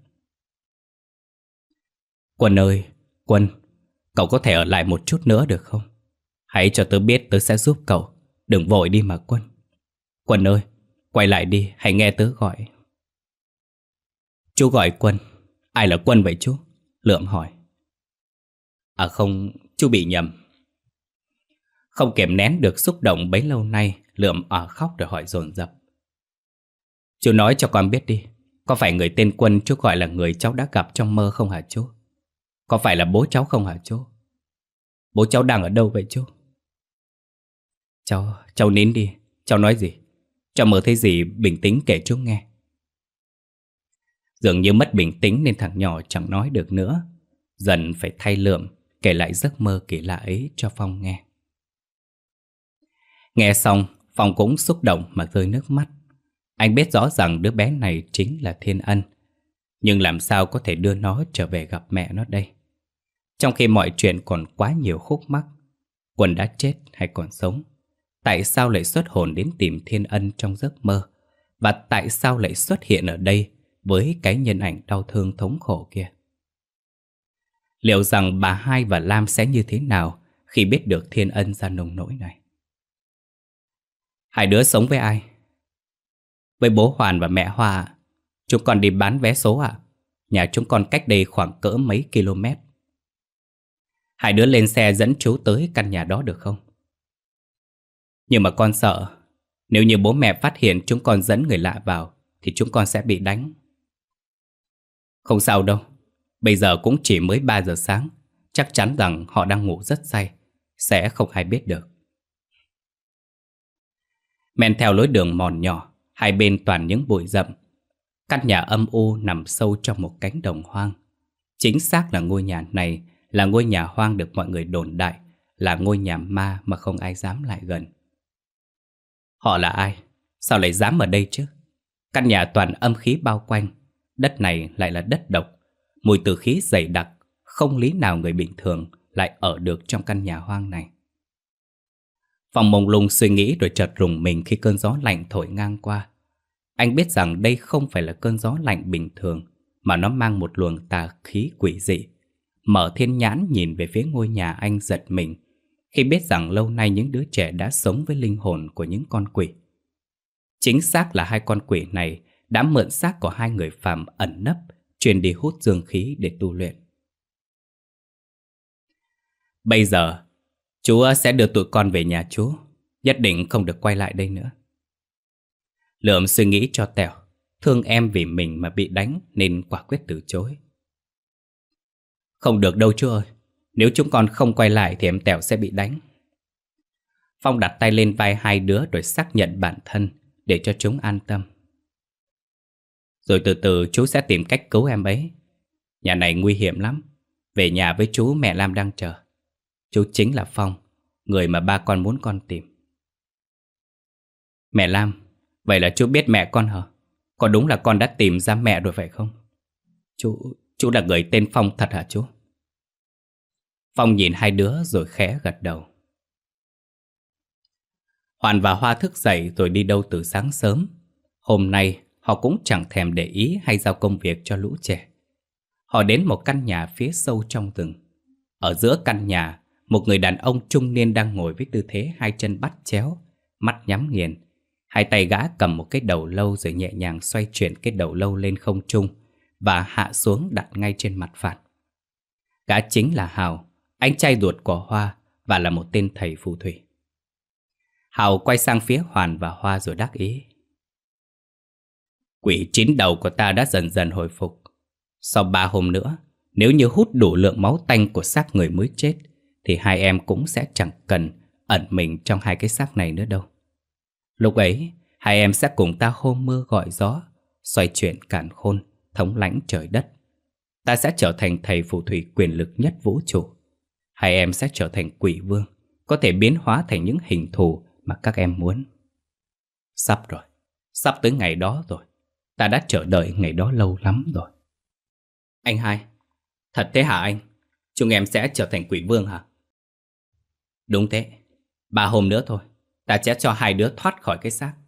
Quân ơi, Quân, cậu có thể ở lại một chút nữa được không? Hãy cho tớ biết tớ sẽ giúp cậu. Đừng vội đi mà Quân. Quân ơi, quay lại đi, hãy nghe tớ gọi. Chú gọi Quân. Ai là Quân vậy chú? Lượm hỏi. À không, chú bị nhầm. Không kiềm nén được xúc động bấy lâu nay, Lượm òa khóc rồi hỏi dồn dập. Chú nói cho con biết đi, có phải người tên Quân chú gọi là người cháu đã gặp trong mơ không hả chú? Có phải là bố cháu không hả chú? Bố cháu đang ở đâu vậy chú? Cháu, cháu nín đi, cháu nói gì? Cháu mơ thấy gì bình tĩnh kể chú nghe. Dường như mất bình tĩnh nên thằng nhỏ chẳng nói được nữa. Dần phải thay Lượm kể lại giấc mơ kỳ lạ ấy cho Phong nghe. Nghe xong, Phong cũng xúc động mà rơi nước mắt. Anh biết rõ rằng đứa bé này chính là Thiên Ân. Nhưng làm sao có thể đưa nó trở về gặp mẹ nó đây? Trong khi mọi chuyện còn quá nhiều khúc mắc. Quân đã chết hay còn sống? Tại sao lại xuất hồn đến tìm Thiên Ân trong giấc mơ? Và tại sao lại xuất hiện ở đây với cái nhân ảnh đau thương thống khổ kia? Liệu rằng bà Hai và Lam sẽ như thế nào khi biết được thiên ân ra nông nỗi này. Hai đứa sống với ai? Với bố Hoàn và mẹ Hoa ạ. Chúng con đi bán vé số ạ. Nhà chúng con cách đây khoảng cỡ mấy km. Hai đứa lên xe dẫn chú tới căn nhà đó được không? Nhưng mà con sợ, nếu như bố mẹ phát hiện chúng con dẫn người lạ vào thì chúng con sẽ bị đánh. Không sao đâu. Bây giờ cũng chỉ mới ba giờ sáng. Chắc chắn rằng họ đang ngủ rất say. Sẽ không ai biết được. Men theo lối đường mòn nhỏ, hai bên toàn những bụi rậm. Căn nhà âm u nằm sâu trong một cánh đồng hoang. Chính xác là ngôi nhà này là ngôi nhà hoang được mọi người đồn đại là ngôi nhà ma mà không ai dám lại gần. Họ là ai? Sao lại dám ở đây chứ? Căn nhà toàn âm khí bao quanh. Đất này lại là đất độc. Mùi tử khí dày đặc. Không lý nào người bình thường lại ở được trong căn nhà hoang này. Phong mông lung suy nghĩ rồi chợt rùng mình khi cơn gió lạnh thổi ngang qua. Anh biết rằng đây không phải là cơn gió lạnh bình thường, mà nó mang một luồng tà khí quỷ dị. Mở thiên nhãn nhìn về phía ngôi nhà, anh giật mình khi biết rằng lâu nay những đứa trẻ đã sống với linh hồn của những con quỷ. Chính xác là hai con quỷ này đã mượn xác của hai người phàm ẩn nấp, truyền đi hút dương khí để tu luyện. Bây giờ, chú sẽ đưa tụi con về nhà chú. Nhất định không được quay lại đây nữa. Lượm suy nghĩ cho Tèo. Thương em vì mình mà bị đánh nên quả quyết từ chối. Không được đâu chú ơi. Nếu chúng con không quay lại thì em Tèo sẽ bị đánh. Phong đặt tay lên vai hai đứa rồi xác nhận bản thân để cho chúng an tâm. Rồi từ từ chú sẽ tìm cách cứu em ấy. Nhà này nguy hiểm lắm. Về nhà với chú, mẹ Lam đang chờ. Chú chính là Phong, người mà ba con muốn con tìm. Mẹ Lam, vậy là chú biết mẹ con hả? Có đúng là con đã tìm ra mẹ rồi phải không? Chú, chú là người tên Phong thật hả chú? Phong nhìn hai đứa rồi khẽ gật đầu. Hoàn và Hoa thức dậy rồi đi đâu từ sáng sớm. Hôm nay họ cũng chẳng thèm để ý hay giao công việc cho lũ trẻ. Họ đến một căn nhà phía sâu trong rừng. Ở giữa căn nhà, một người đàn ông trung niên đang ngồi với tư thế hai chân bắt chéo, mắt nhắm nghiền. Hai tay gã cầm một cái đầu lâu rồi nhẹ nhàng xoay chuyển cái đầu lâu lên không trung và hạ xuống đặt ngay trên mặt phản. Gã chính là Hào, anh trai ruột của Hoa và là một tên thầy phù thủy. Hào quay sang phía Hoàn và Hoa rồi đắc ý. Quỷ chín đầu của ta đã dần dần hồi phục. Sau ba hôm nữa, nếu như hút đủ lượng máu tanh của xác người mới chết, thì hai em cũng sẽ chẳng cần ẩn mình trong hai cái xác này nữa đâu. Lúc ấy, hai em sẽ cùng ta hô mưa gọi gió, xoay chuyển càn khôn, thống lãnh trời đất. Ta sẽ trở thành thầy phù thủy quyền lực nhất vũ trụ. Hai em sẽ trở thành quỷ vương, có thể biến hóa thành những hình thù mà các em muốn. Sắp rồi, sắp tới ngày đó rồi. Ta đã chờ đợi ngày đó lâu lắm rồi. Anh hai, thật thế hả anh? Chúng em sẽ trở thành quỷ vương hả? Đúng thế, ba hôm nữa thôi, ta sẽ cho hai đứa thoát khỏi cái xác.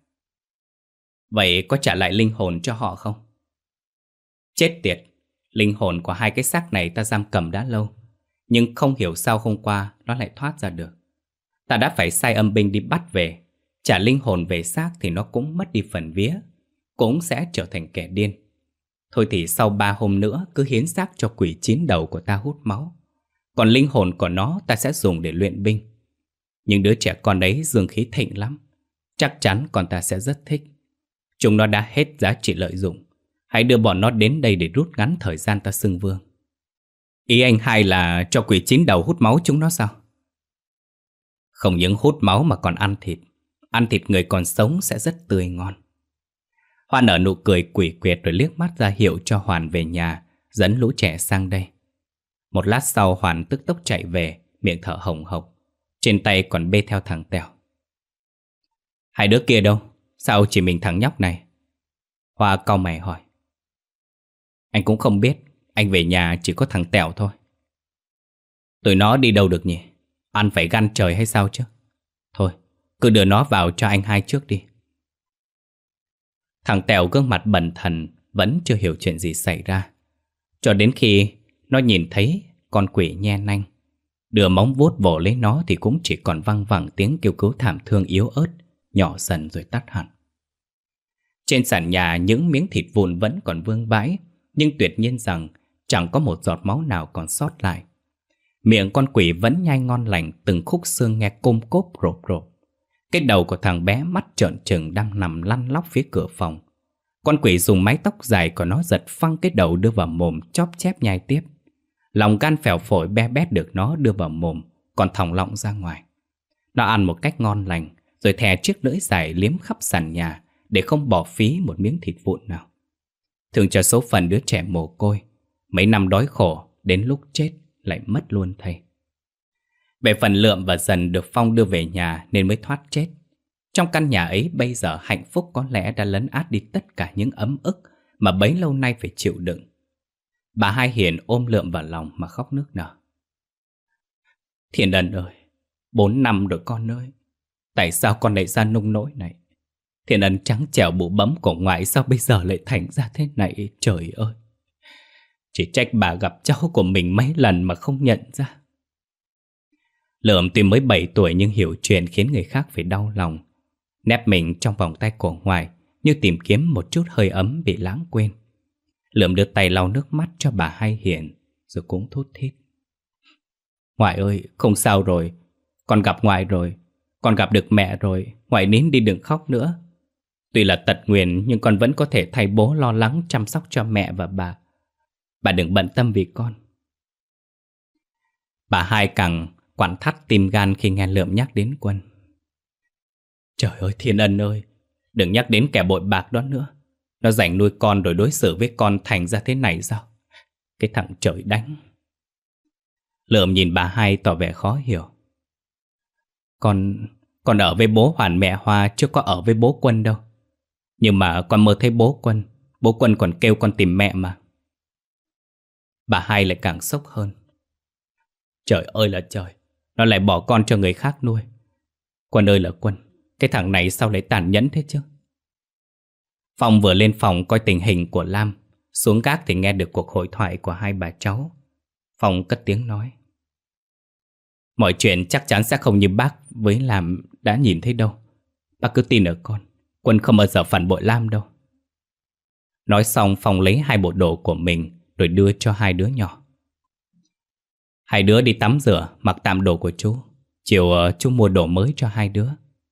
Vậy có trả lại linh hồn cho họ không? Chết tiệt, linh hồn của hai cái xác này ta giam cầm đã lâu, nhưng không hiểu sao hôm qua nó lại thoát ra được. Ta đã phải sai âm binh đi bắt về. Trả linh hồn về xác thì nó cũng mất đi phần vía, cũng sẽ trở thành kẻ điên. Thôi thì sau ba hôm nữa cứ hiến xác cho quỷ chín đầu của ta hút máu. Còn linh hồn của nó ta sẽ dùng để luyện binh. Nhưng đứa trẻ con đấy dương khí thịnh lắm, chắc chắn con ta sẽ rất thích. Chúng nó đã hết giá trị lợi dụng. Hãy đưa bọn nó đến đây để rút ngắn thời gian ta xưng vương. Ý anh hai là cho quỷ chín đầu hút máu chúng nó sao? Không những hút máu mà còn ăn thịt. Ăn thịt người còn sống sẽ rất tươi ngon. Hoa nở nụ cười quỷ quyệt rồi liếc mắt ra hiệu cho Hoàn về nhà, dẫn lũ trẻ sang đây. Một lát sau Hoàn tức tốc chạy về, miệng thở hồng hộc, trên tay còn bê theo thằng Tèo. Hai đứa kia đâu? Sao chỉ mình thằng nhóc này? Hoa cau mày hỏi. Anh cũng không biết, anh về nhà chỉ có thằng Tèo thôi. Tụi nó đi đâu được nhỉ? Ăn phải gan trời hay sao chứ? Thôi, cứ đưa nó vào cho anh hai trước đi. Thằng Tèo gương mặt bần thần, vẫn chưa hiểu chuyện gì xảy ra, cho đến khi nó nhìn thấy con quỷ nhe nanh. Đưa móng vuốt vồ lấy nó thì cũng chỉ còn văng vẳng tiếng kêu cứu thảm thương yếu ớt, nhỏ dần rồi tắt hẳn. Trên sàn nhà những miếng thịt vụn vẫn còn vương vãi, nhưng tuyệt nhiên rằng chẳng có một giọt máu nào còn sót lại. Miệng con quỷ vẫn nhai ngon lành, từng khúc xương nghe côm cốp rộp rộp. Cái đầu của thằng bé mắt trợn trừng đang nằm lăn lóc phía cửa phòng. Con quỷ dùng mái tóc dài của nó giật phăng cái đầu đưa vào mồm, chóp chép nhai tiếp. Lòng gan phèo phổi be bét được nó đưa vào mồm, còn thòng lọng ra ngoài. Nó ăn một cách ngon lành, rồi thè chiếc lưỡi dài liếm khắp sàn nhà để không bỏ phí một miếng thịt vụn nào. Thường cho số phận đứa trẻ mồ côi, mấy năm đói khổ, đến lúc chết lại mất luôn thầy. Về phần Lượm và Dần được Phong đưa về nhà nên mới thoát chết. Trong căn nhà ấy bây giờ hạnh phúc có lẽ đã lấn át đi tất cả những ấm ức mà bấy lâu nay phải chịu đựng. Bà Hai Hiền ôm Lượm vào lòng mà khóc nức nở. Thiên Ân ơi, bốn năm rồi con ơi, tại sao con lại ra nông nỗi này? Thiên Ân trắng trẻo bụ bấm của ngoại, sao bây giờ lại thành ra thế này, trời ơi. Chỉ trách bà gặp cháu của mình mấy lần mà không nhận ra. Lượm tuy mới bảy tuổi nhưng hiểu chuyện khiến người khác phải đau lòng. Nép mình trong vòng tay của ngoại như tìm kiếm một chút hơi ấm bị lãng quên. Lượm đưa tay lau nước mắt cho bà Hai Hiền rồi cũng thút thít. Ngoại ơi, không sao rồi, con gặp ngoại rồi, con gặp được mẹ rồi, ngoại nín đi đừng khóc nữa. Tuy là tật nguyền nhưng con vẫn có thể thay bố lo lắng chăm sóc cho mẹ và bà. Bà đừng bận tâm vì con. Bà Hai càng quặn thắt tim gan khi nghe Lượm nhắc đến Quân. Trời ơi Thiên Ân ơi, đừng nhắc đến kẻ bội bạc đó nữa. Nó rảnh nuôi con rồi đối xử với con thành ra thế này sao? Cái thằng trời đánh. Lượm nhìn bà Hai tỏ vẻ khó hiểu. Con, con ở với bố Hoàn mẹ Hoa chứ có ở với bố Quân đâu. Nhưng mà con mơ thấy bố Quân, bố Quân còn kêu con tìm mẹ mà. Bà Hai lại càng sốc hơn. Trời ơi là trời, nó lại bỏ con cho người khác nuôi. Quân ơi là Quân, cái thằng này sao lại tàn nhẫn thế chứ? Phong vừa lên phòng coi tình hình của Lam, xuống gác thì nghe được cuộc hội thoại của hai bà cháu. Phong cất tiếng nói. Mọi chuyện chắc chắn sẽ không như bác với Lam đã nhìn thấy đâu. Bác cứ tin ở con, Quân không bao giờ phản bội Lam đâu. Nói xong Phong lấy hai bộ đồ của mình rồi đưa cho hai đứa nhỏ. Hai đứa đi tắm rửa, mặc tạm đồ của chú. Chiều uh, chú mua đồ mới cho hai đứa.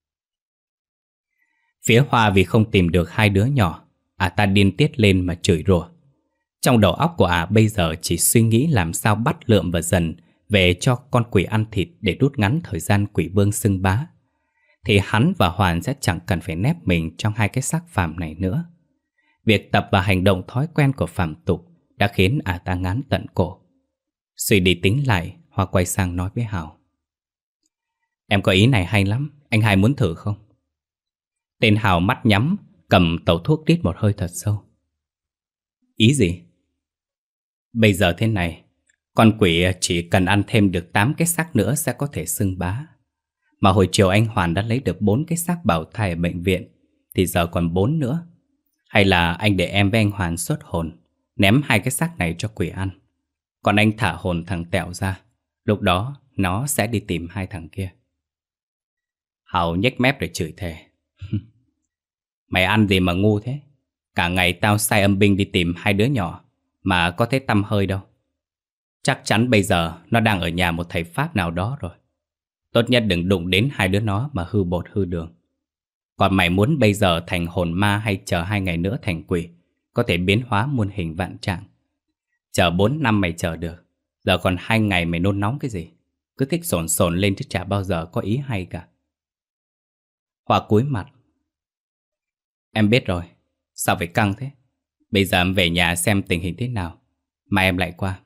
Phía Hoa vì không tìm được hai đứa nhỏ, ả ta điên tiết lên mà chửi rủa. Trong đầu óc của ả bây giờ chỉ suy nghĩ làm sao bắt Lượm và Dần về cho con quỷ ăn thịt để rút ngắn thời gian quỷ vương xưng bá. Thì hắn và Hoàn sẽ chẳng cần phải nép mình trong hai cái xác phàm này nữa. Việc tập và hành động thói quen của phàm tục đã khiến ả ta ngán tận cổ. Suy đi tính lại, Hoa quay sang nói với Hào. Em có ý này hay lắm, anh hai muốn thử không? Tên Hào mắt nhắm, cầm tẩu thuốc rít một hơi thật sâu. Ý gì? Bây giờ thế này, con quỷ chỉ cần ăn thêm được tám cái xác nữa sẽ có thể xưng bá. Mà hồi chiều anh Hoàn đã lấy được bốn cái xác bào thai ở bệnh viện, thì giờ còn bốn nữa. Hay là anh để em với anh Hoàn xuất hồn, ném hai cái xác này cho quỷ ăn. Còn anh thả hồn thằng Tẹo ra, lúc đó nó sẽ đi tìm hai thằng kia. Hào nhếch mép rồi chửi thề. Mày ăn gì mà ngu thế? Cả ngày tao sai âm binh đi tìm hai đứa nhỏ mà có thấy tăm hơi đâu. Chắc chắn bây giờ nó đang ở nhà một thầy Pháp nào đó rồi. Tốt nhất đừng đụng đến hai đứa nó mà hư bột hư đường. Còn mày muốn bây giờ thành hồn ma hay chờ hai ngày nữa thành quỷ, có thể biến hóa muôn hình vạn trạng. Chờ bốn năm mày chờ được, giờ còn hai ngày mày nôn nóng cái gì? Cứ thích sồn sồn lên chứ chả bao giờ có ý hay cả. Hoa cúi mặt. Em biết rồi, sao phải căng thế? Bây giờ em về nhà xem tình hình thế nào, mai em lại qua.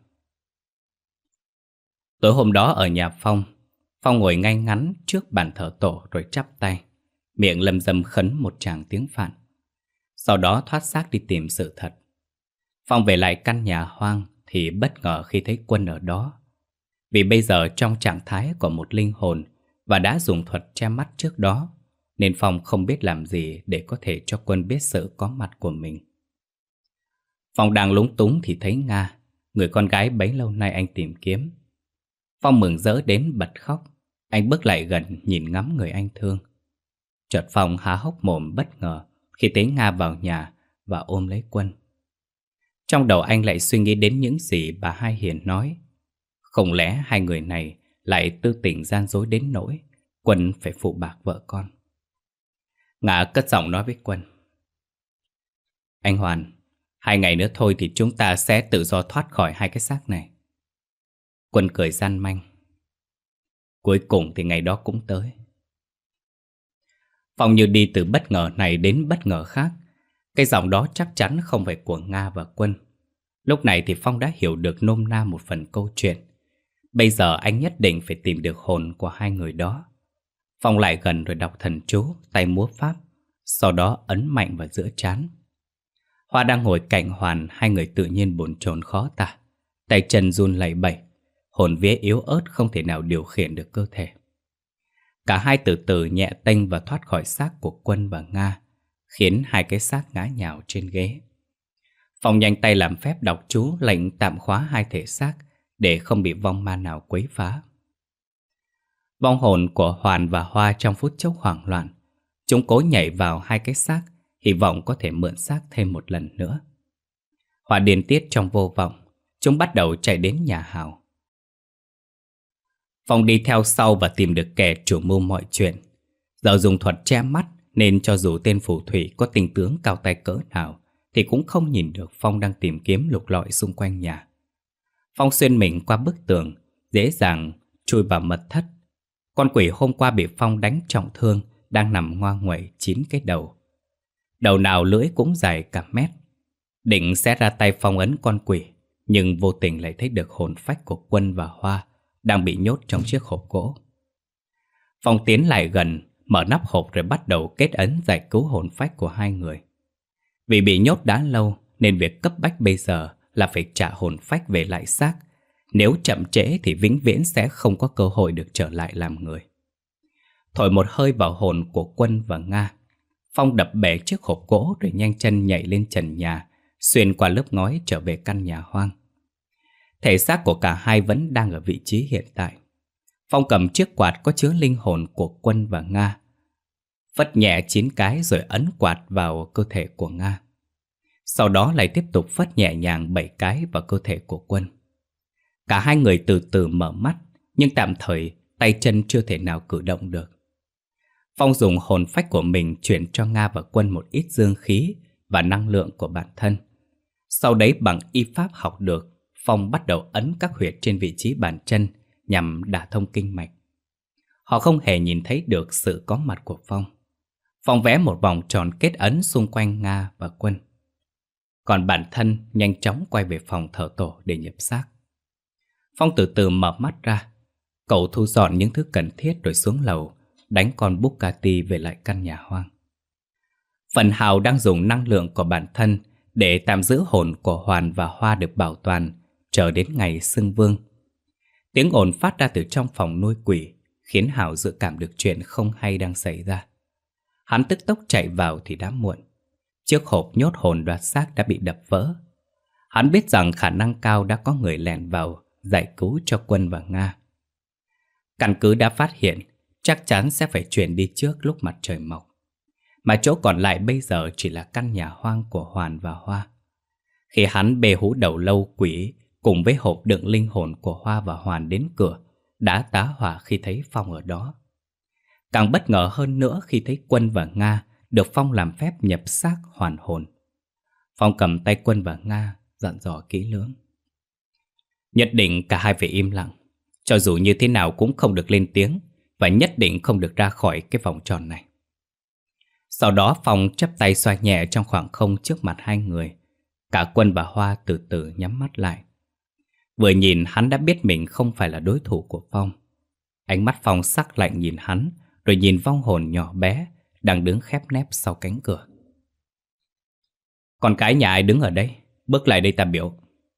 Tối hôm đó ở nhà Phong, Phong ngồi ngay ngắn trước bàn thờ tổ rồi chắp tay, miệng lầm rầm khấn một tràng tiếng Phạn. Sau đó thoát xác đi tìm sự thật. Phong về lại căn nhà hoang thì bất ngờ khi thấy Quân ở đó. Vì bây giờ trong trạng thái của một linh hồn và đã dùng thuật che mắt trước đó, nên Phong không biết làm gì để có thể cho Quân biết sự có mặt của mình. Phong đang lúng túng thì thấy Nga, người con gái bấy lâu nay anh tìm kiếm. Phong mừng rỡ đến bật khóc. Anh bước lại gần nhìn ngắm người anh thương. Chợt Phong há hốc mồm bất ngờ khi thấy Nga vào nhà và ôm lấy Quân. Trong đầu anh lại suy nghĩ đến những gì bà Hai Hiền nói. Không lẽ hai người này lại tư tình gian dối đến nỗi Quân phải phụ bạc vợ con. Nga cất giọng nói với Quân: Anh Hoàn, hai ngày nữa thôi thì chúng ta sẽ tự do thoát khỏi hai cái xác này. Quân cười gian manh: Cuối cùng thì ngày đó cũng tới. Phong như đi từ bất ngờ này đến bất ngờ khác. Cái giọng đó chắc chắn không phải của Nga và Quân. Lúc này thì Phong đã hiểu được nôm na một phần câu chuyện. Bây giờ anh nhất định phải tìm được hồn của hai người đó. Phong lại gần rồi đọc thần chú, tay múa pháp, sau đó ấn mạnh vào giữa trán. Hoa đang ngồi cạnh Hoàn, hai người tự nhiên bồn chồn khó tả. Tay chân run lẩy bẩy, hồn vía yếu ớt không thể nào điều khiển được cơ thể. Cả hai từ từ nhẹ tênh và thoát khỏi xác của Quân và Nga, khiến hai cái xác ngã nhào trên ghế. Phong nhanh tay làm phép đọc chú lệnh tạm khóa hai thể xác để không bị vong ma nào quấy phá. Vong hồn của Hoàn và Hoa trong phút chốc hoảng loạn. Chúng cố nhảy vào hai cái xác, hy vọng có thể mượn xác thêm một lần nữa. Hoa điên tiết trong vô vọng, chúng bắt đầu chạy đến nhà Hào. Phong đi theo sau và tìm được kẻ chủ mưu mọi chuyện. Giờ dùng thuật che mắt nên cho dù tên phù thủy có tinh tướng cao tay cỡ nào thì cũng không nhìn được Phong đang tìm kiếm lục lọi xung quanh nhà. Phong xuyên mình qua bức tường, dễ dàng chui vào mật thất. Con quỷ hôm qua bị Phong đánh trọng thương đang nằm ngoa nguậy chín cái đầu. Đầu nào lưỡi cũng dài cả mét. Định sẽ ra tay phong ấn con quỷ, nhưng vô tình lại thấy được hồn phách của Quân và Hoa đang bị nhốt trong chiếc hộp gỗ. Phong tiến lại gần, mở nắp hộp rồi bắt đầu kết ấn giải cứu hồn phách của hai người. Vì bị nhốt đã lâu nên việc cấp bách bây giờ là phải trả hồn phách về lại xác. Nếu chậm trễ thì vĩnh viễn sẽ không có cơ hội được trở lại làm người. Thổi một hơi vào hồn của Quân và Nga, Phong đập bể chiếc hộp gỗ rồi nhanh chân nhảy lên trần nhà, xuyên qua lớp ngói trở về căn nhà hoang. Thể xác của cả hai vẫn đang ở vị trí hiện tại. Phong cầm chiếc quạt có chứa linh hồn của Quân và Nga, phất nhẹ chín cái rồi ấn quạt vào cơ thể của Nga. Sau đó lại tiếp tục phất nhẹ nhàng bảy cái vào cơ thể của Quân. Cả hai người từ từ mở mắt, nhưng tạm thời tay chân chưa thể nào cử động được. Phong dùng hồn phách của mình chuyển cho Nga và Quân một ít dương khí và năng lượng của bản thân. Sau đấy bằng y pháp học được, Phong bắt đầu ấn các huyệt trên vị trí bàn chân nhằm đả thông kinh mạch. Họ không hề nhìn thấy được sự có mặt của Phong. Phong vẽ một vòng tròn kết ấn xung quanh Nga và Quân. Còn bản thân nhanh chóng quay về phòng thờ tổ để nhập xác. Phong từ từ mở mắt ra. Cậu thu dọn những thứ cần thiết rồi xuống lầu, đánh con Bugatti về lại căn nhà hoang. Phần Hào đang dùng năng lượng của bản thân để tạm giữ hồn của Hoàn và Hoa được bảo toàn, chờ đến ngày xưng vương. Tiếng ồn phát ra từ trong phòng nuôi quỷ khiến Hào dự cảm được chuyện không hay đang xảy ra. Hắn tức tốc chạy vào thì đã muộn. Chiếc hộp nhốt hồn đoạt xác đã bị đập vỡ. Hắn biết rằng khả năng cao đã có người lẻn vào giải cứu cho Quân và Nga. Căn cứ đã phát hiện chắc chắn sẽ phải chuyển đi trước lúc mặt trời mọc. Mà chỗ còn lại bây giờ chỉ là căn nhà hoang của Hoàn và Hoa. Khi hắn bê hú đầu lâu quỷ cùng với hộp đựng linh hồn của Hoa và Hoàn đến cửa, đã tá hỏa khi thấy Phong ở đó. Càng bất ngờ hơn nữa khi thấy Quân và Nga được Phong làm phép nhập xác hoàn hồn. Phong cầm tay Quân và Nga dặn dò kỹ lưỡng. Nhất định cả hai phải im lặng, cho dù như thế nào cũng không được lên tiếng, và nhất định không được ra khỏi cái vòng tròn này. Sau đó Phong chắp tay xoa nhẹ trong khoảng không trước mặt hai người. Cả Quân và Hoa từ từ nhắm mắt lại. Vừa nhìn hắn đã biết mình không phải là đối thủ của Phong. Ánh mắt Phong sắc lạnh nhìn hắn, rồi nhìn vong hồn nhỏ bé đang đứng khép nép sau cánh cửa. Con cái nhà ai đứng ở đây? Bước lại đây ta biểu.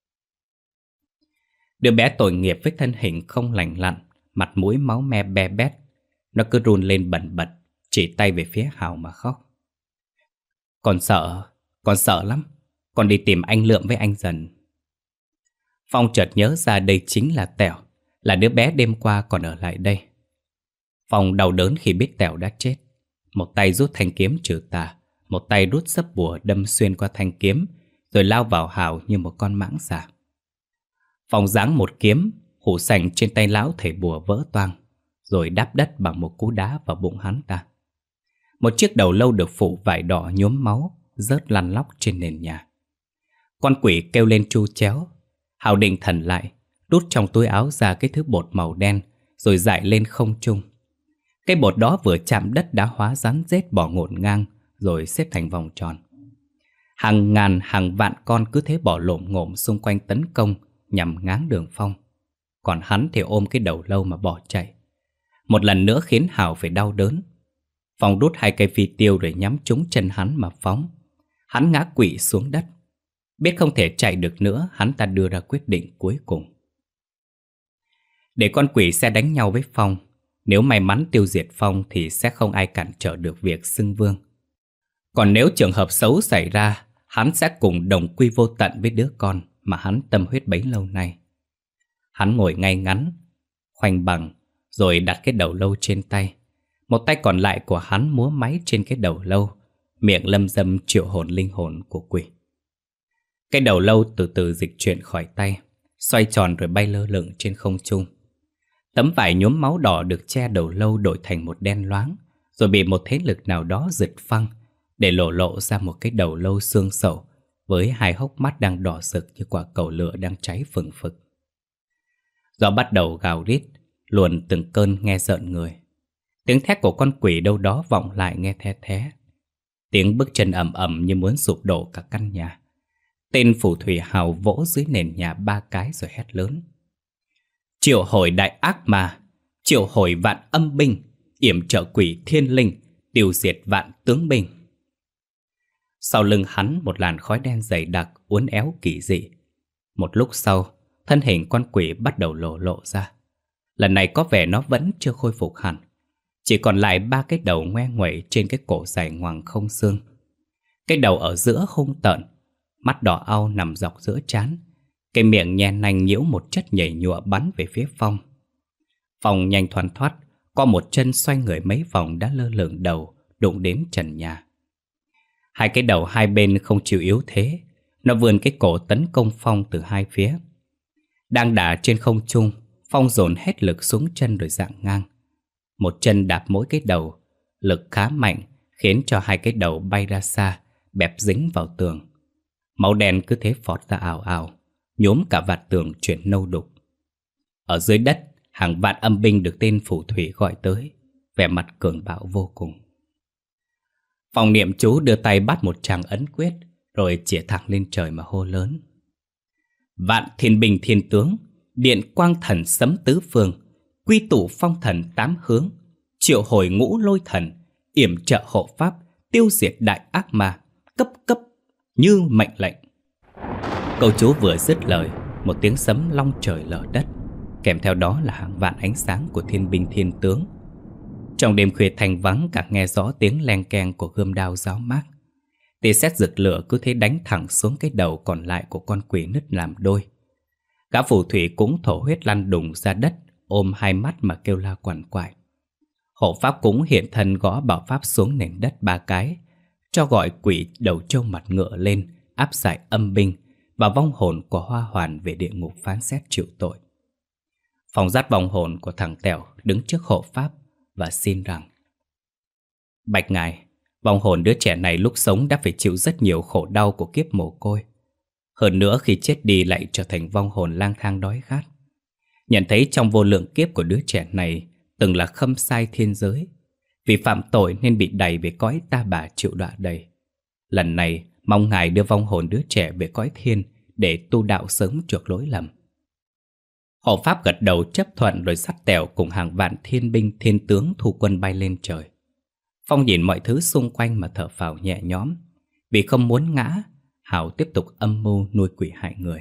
Đứa bé tội nghiệp với thân hình không lành lặn, mặt mũi máu me be bét. Nó cứ run lên bần bật, chỉ tay về phía Hào mà khóc. Con sợ, con sợ lắm. Con đi tìm anh Lượm với anh Dần. Phong chợt nhớ ra đây chính là Tẻo. là đứa bé đêm qua còn ở lại đây. Phong đau đớn khi biết Tèo đã chết. Một tay rút thanh kiếm trừ tà, một tay rút sấp bùa đâm xuyên qua thanh kiếm, rồi lao vào Hào như một con mãng xà. Phong giáng một kiếm, hũ sành trên tay lão thầy bùa vỡ toang, rồi đáp đất bằng một cú đá vào bụng hắn ta. Một chiếc đầu lâu được phủ vải đỏ nhuốm máu rớt lăn lóc trên nền nhà. Con quỷ kêu lên tru chéo. Hào định thần lại, rút trong túi áo ra cái thứ bột màu đen, rồi dại lên không trung. Cái bột đó vừa chạm đất đã hóa rắn rết bò ngổn ngang, rồi xếp thành vòng tròn. Hàng ngàn hàng vạn con cứ thế bỏ lổm ngổm xung quanh tấn công nhằm ngáng đường Phong. Còn hắn thì ôm cái đầu lâu mà bỏ chạy. Một lần nữa khiến Hào phải đau đớn. Phong đút hai cây phi tiêu rồi nhắm trúng chân hắn mà phóng. Hắn ngã quỵ xuống đất. Biết không thể chạy được nữa, hắn ta đưa ra quyết định cuối cùng. Để con quỷ sẽ đánh nhau với Phong. Nếu may mắn tiêu diệt Phong thì sẽ không ai cản trở được việc xưng vương. Còn nếu trường hợp xấu xảy ra, hắn sẽ cùng đồng quy vô tận với đứa con mà hắn tâm huyết bấy lâu nay. Hắn ngồi ngay ngắn, khoanh bằng, rồi đặt cái đầu lâu trên tay. Một tay còn lại của hắn múa máy trên cái đầu lâu, miệng lâm dâm triệu hồn linh hồn của quỷ. Cái đầu lâu từ từ dịch chuyển khỏi tay, xoay tròn rồi bay lơ lửng trên không trung. Tấm vải nhuốm máu đỏ được che đầu lâu đổi thành một đen loáng, rồi bị một thế lực nào đó giật phăng, để lộ lộ ra một cái đầu lâu xương sầu, với hai hốc mắt đang đỏ rực như quả cầu lửa đang cháy phừng phực. Gió bắt đầu gào rít, luồn từng cơn nghe rợn người. Tiếng thét của con quỷ đâu đó vọng lại nghe the thé. Tiếng bước chân ầm ầm như muốn sụp đổ cả căn nhà. Tên phù thủy Hào vỗ dưới nền nhà ba cái rồi hét lớn: Triệu hồi đại ác ma, triệu hồi vạn âm binh, yểm trợ quỷ thiên linh, tiêu diệt vạn tướng binh. Sau lưng hắn một làn khói đen dày đặc uốn éo kỳ dị. Một lúc sau, thân hình con quỷ bắt đầu lộ lộ ra. Lần này có vẻ nó vẫn chưa khôi phục hẳn. Chỉ còn lại ba cái đầu ngoe nguẩy trên cái cổ dài ngoằng không xương. Cái đầu ở giữa hung tợn, mắt đỏ au nằm dọc giữa trán. Cái miệng nhe nanh nhiễu một chất nhảy nhụa bắn về phía Phong. Phong nhanh thoăn thoắt, có một chân xoay người mấy vòng đã lơ lửng đầu, đụng đến trần nhà. Hai cái đầu hai bên không chịu yếu thế, nó vươn cái cổ tấn công Phong từ hai phía. Đang đả trên không trung, Phong dồn hết lực xuống chân rồi dạng ngang. Một chân đạp mỗi cái đầu, lực khá mạnh, khiến cho hai cái đầu bay ra xa, bẹp dính vào tường. Máu đen cứ thế phọt ra ào ào, nhuốm cả vạt tường chuyển nâu đục. Ở dưới đất, hàng vạn âm binh được tên phù thủy gọi tới, vẻ mặt cường bạo vô cùng. Phong niệm chú đưa tay bắt một tràng ấn quyết, rồi chĩa thẳng lên trời mà hô lớn: Vạn thiên binh thiên tướng, điện quang thần sấm tứ phương, quy tụ phong thần tám hướng, triệu hồi ngũ lôi thần, yểm trợ hộ pháp, tiêu diệt đại ác ma, cấp cấp như mệnh lệnh. Câu chú vừa dứt lời, một tiếng sấm long trời lở đất, kèm theo đó là hàng vạn ánh sáng của thiên binh thiên tướng. Trong đêm khuya thanh vắng, càng nghe rõ tiếng leng keng của gươm đao giáo mác. Tia sét rực lửa cứ thế đánh thẳng xuống cái đầu còn lại của con quỷ nứt làm đôi. Gã phù thủy cũng thổ huyết lăn đùng ra đất, ôm hai mắt mà kêu la quằn quại. Hộ pháp cũng hiện thân gõ bảo pháp xuống nền đất ba cái, cho gọi quỷ đầu trâu mặt ngựa lên, áp giải âm binh và vong hồn của Hoa Hoàn về địa ngục phán xét chịu tội. Phong dắt vong hồn của thằng Tèo đứng trước hộ pháp và xin rằng: Bạch ngài, vong hồn đứa trẻ này lúc sống đã phải chịu rất nhiều khổ đau của kiếp mồ côi. Hơn nữa khi chết đi lại trở thành vong hồn lang thang đói khát. Nhận thấy trong vô lượng kiếp của đứa trẻ này từng là khâm sai thiên giới, vì phạm tội nên bị đày về cõi ta bà chịu đọa đầy. Lần này mong ngài đưa vong hồn đứa trẻ về cõi thiên để tu đạo sớm chuộc lỗi lầm. Hộ pháp gật đầu chấp thuận rồi dắt Tèo cùng hàng vạn thiên binh thiên tướng thu quân bay lên trời. Phong nhìn mọi thứ xung quanh mà thở phào nhẹ nhõm. Vì không muốn ngã, Hào tiếp tục âm mưu nuôi quỷ hại người.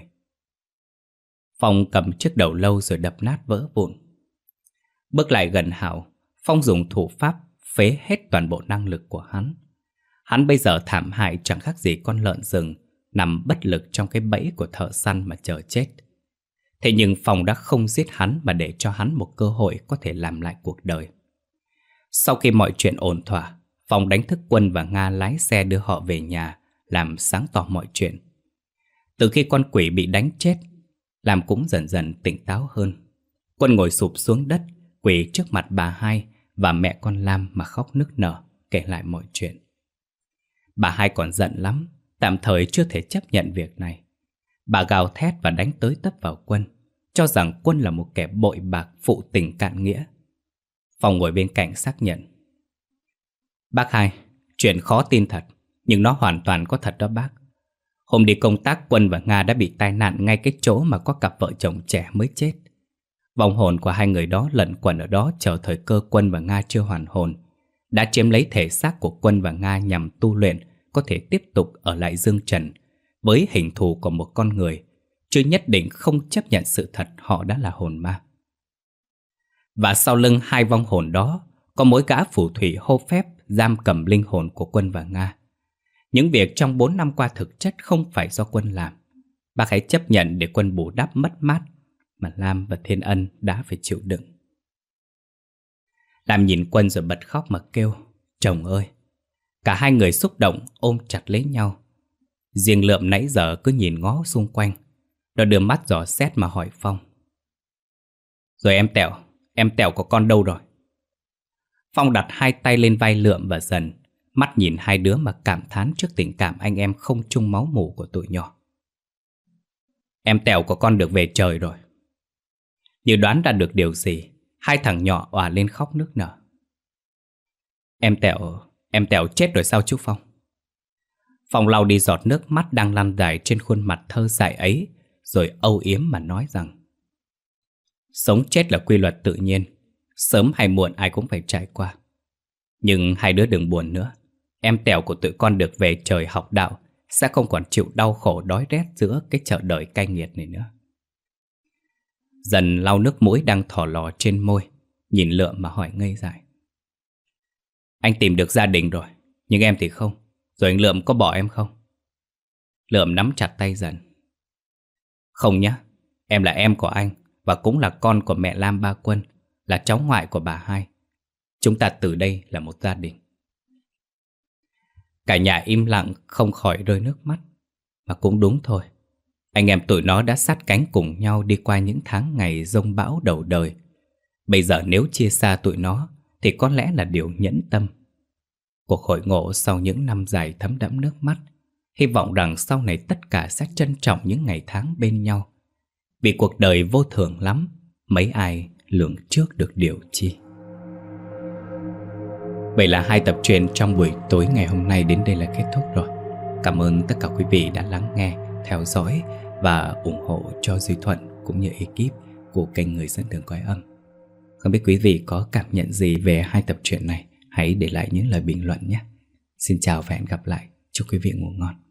Phong cầm chiếc đầu lâu rồi đập nát vỡ vụn. Bước lại gần Hào, Phong dùng thủ pháp phế hết toàn bộ năng lực của hắn. Hắn bây giờ thảm hại chẳng khác gì con lợn rừng nằm bất lực trong cái bẫy của thợ săn mà chờ chết. Thế nhưng Phong đã không giết hắn mà để cho hắn một cơ hội có thể làm lại cuộc đời. Sau khi mọi chuyện ổn thỏa, Phong đánh thức Quân và Nga lái xe đưa họ về nhà, làm sáng tỏ mọi chuyện. Từ khi con quỷ bị đánh chết, Lam cũng dần dần tỉnh táo hơn. Quân ngồi sụp xuống đất, quỳ trước mặt bà hai và mẹ con Lam mà khóc nức nở, kể lại mọi chuyện. Bà hai còn giận lắm, tạm thời chưa thể chấp nhận việc này. Bà gào thét và đánh tới tấp vào Quân, cho rằng Quân là một kẻ bội bạc phụ tình cạn nghĩa. Phong ngồi bên cạnh xác nhận. Bác hai, chuyện khó tin thật, nhưng nó hoàn toàn có thật đó bác. Hôm đi công tác, Quân và Nga đã bị tai nạn ngay cái chỗ mà có cặp vợ chồng trẻ mới chết. Vong hồn của hai người đó lẩn quẩn ở đó chờ thời cơ Quân và Nga chưa hoàn hồn, đã chiếm lấy thể xác của Quân và Nga nhằm tu luyện có thể tiếp tục ở lại dương trần với hình thù của một con người, chứ nhất định không chấp nhận sự thật họ đã là hồn ma. Và sau lưng hai vong hồn đó có mỗi gã phù thủy hô phép giam cầm linh hồn của Quân và Nga. Những việc trong bốn năm qua thực chất không phải do Quân làm. Bác hãy chấp nhận để Quân bù đắp mất mát mà Lam và Thiên Ân đã phải chịu đựng. Lam nhìn Quân rồi bật khóc mà kêu, chồng ơi. Cả hai người xúc động ôm chặt lấy nhau. Riêng Lượm nãy giờ cứ nhìn ngó xung quanh, nó đưa mắt dò xét mà hỏi Phong. Rồi em Tẹo, em Tẹo của con đâu rồi? Phong đặt hai tay lên vai Lượm và Dần, mắt nhìn hai đứa mà cảm thán trước tình cảm anh em không chung máu mủ của tụi nhỏ. Em Tẹo của con được về trời rồi. Như đoán ra được điều gì, hai thằng nhỏ òa lên khóc nức nở. Em Tẹo, em Tẹo chết rồi sao chú Phong? Phong lau đi giọt nước mắt đang lăn dài trên khuôn mặt thơ dại ấy, rồi âu yếm mà nói rằng sống chết là quy luật tự nhiên, sớm hay muộn ai cũng phải trải qua. Nhưng hai đứa đừng buồn nữa, em Tẹo của tụi con được về trời học đạo sẽ không còn chịu đau khổ đói rét giữa cái chợ đời cay nghiệt này nữa. Dần lau nước mũi đang thò lò trên môi, nhìn Lượm mà hỏi ngây dại. Anh tìm được gia đình rồi, nhưng em thì không. Rồi anh Lượm có bỏ em không? Lượm nắm chặt tay Dần. Không nhá, em là em của anh và cũng là con của mẹ Lam ba Quân, là cháu ngoại của bà hai. Chúng ta từ đây là một gia đình. Cả nhà im lặng không khỏi rơi nước mắt. Mà cũng đúng thôi, anh em tụi nó đã sát cánh cùng nhau đi qua những tháng ngày giông bão đầu đời. Bây giờ nếu chia xa tụi nó thì có lẽ là điều nhẫn tâm. Cuộc hội ngộ sau những năm dài thấm đẫm nước mắt, hy vọng rằng sau này tất cả sẽ trân trọng những ngày tháng bên nhau. Vì cuộc đời vô thường lắm, mấy ai lường trước được điều chi. Vậy là hai tập truyện trong buổi tối ngày hôm nay đến đây là kết thúc rồi. Cảm ơn tất cả quý vị đã lắng nghe, theo dõi và ủng hộ cho Duy Thuận cũng như ekip của kênh Người Dẫn Đường Cõi Âm. Không biết quý vị có cảm nhận gì về hai tập truyện này, hãy để lại những lời bình luận nhé. Xin chào và hẹn gặp lại. Chúc quý vị ngủ ngon.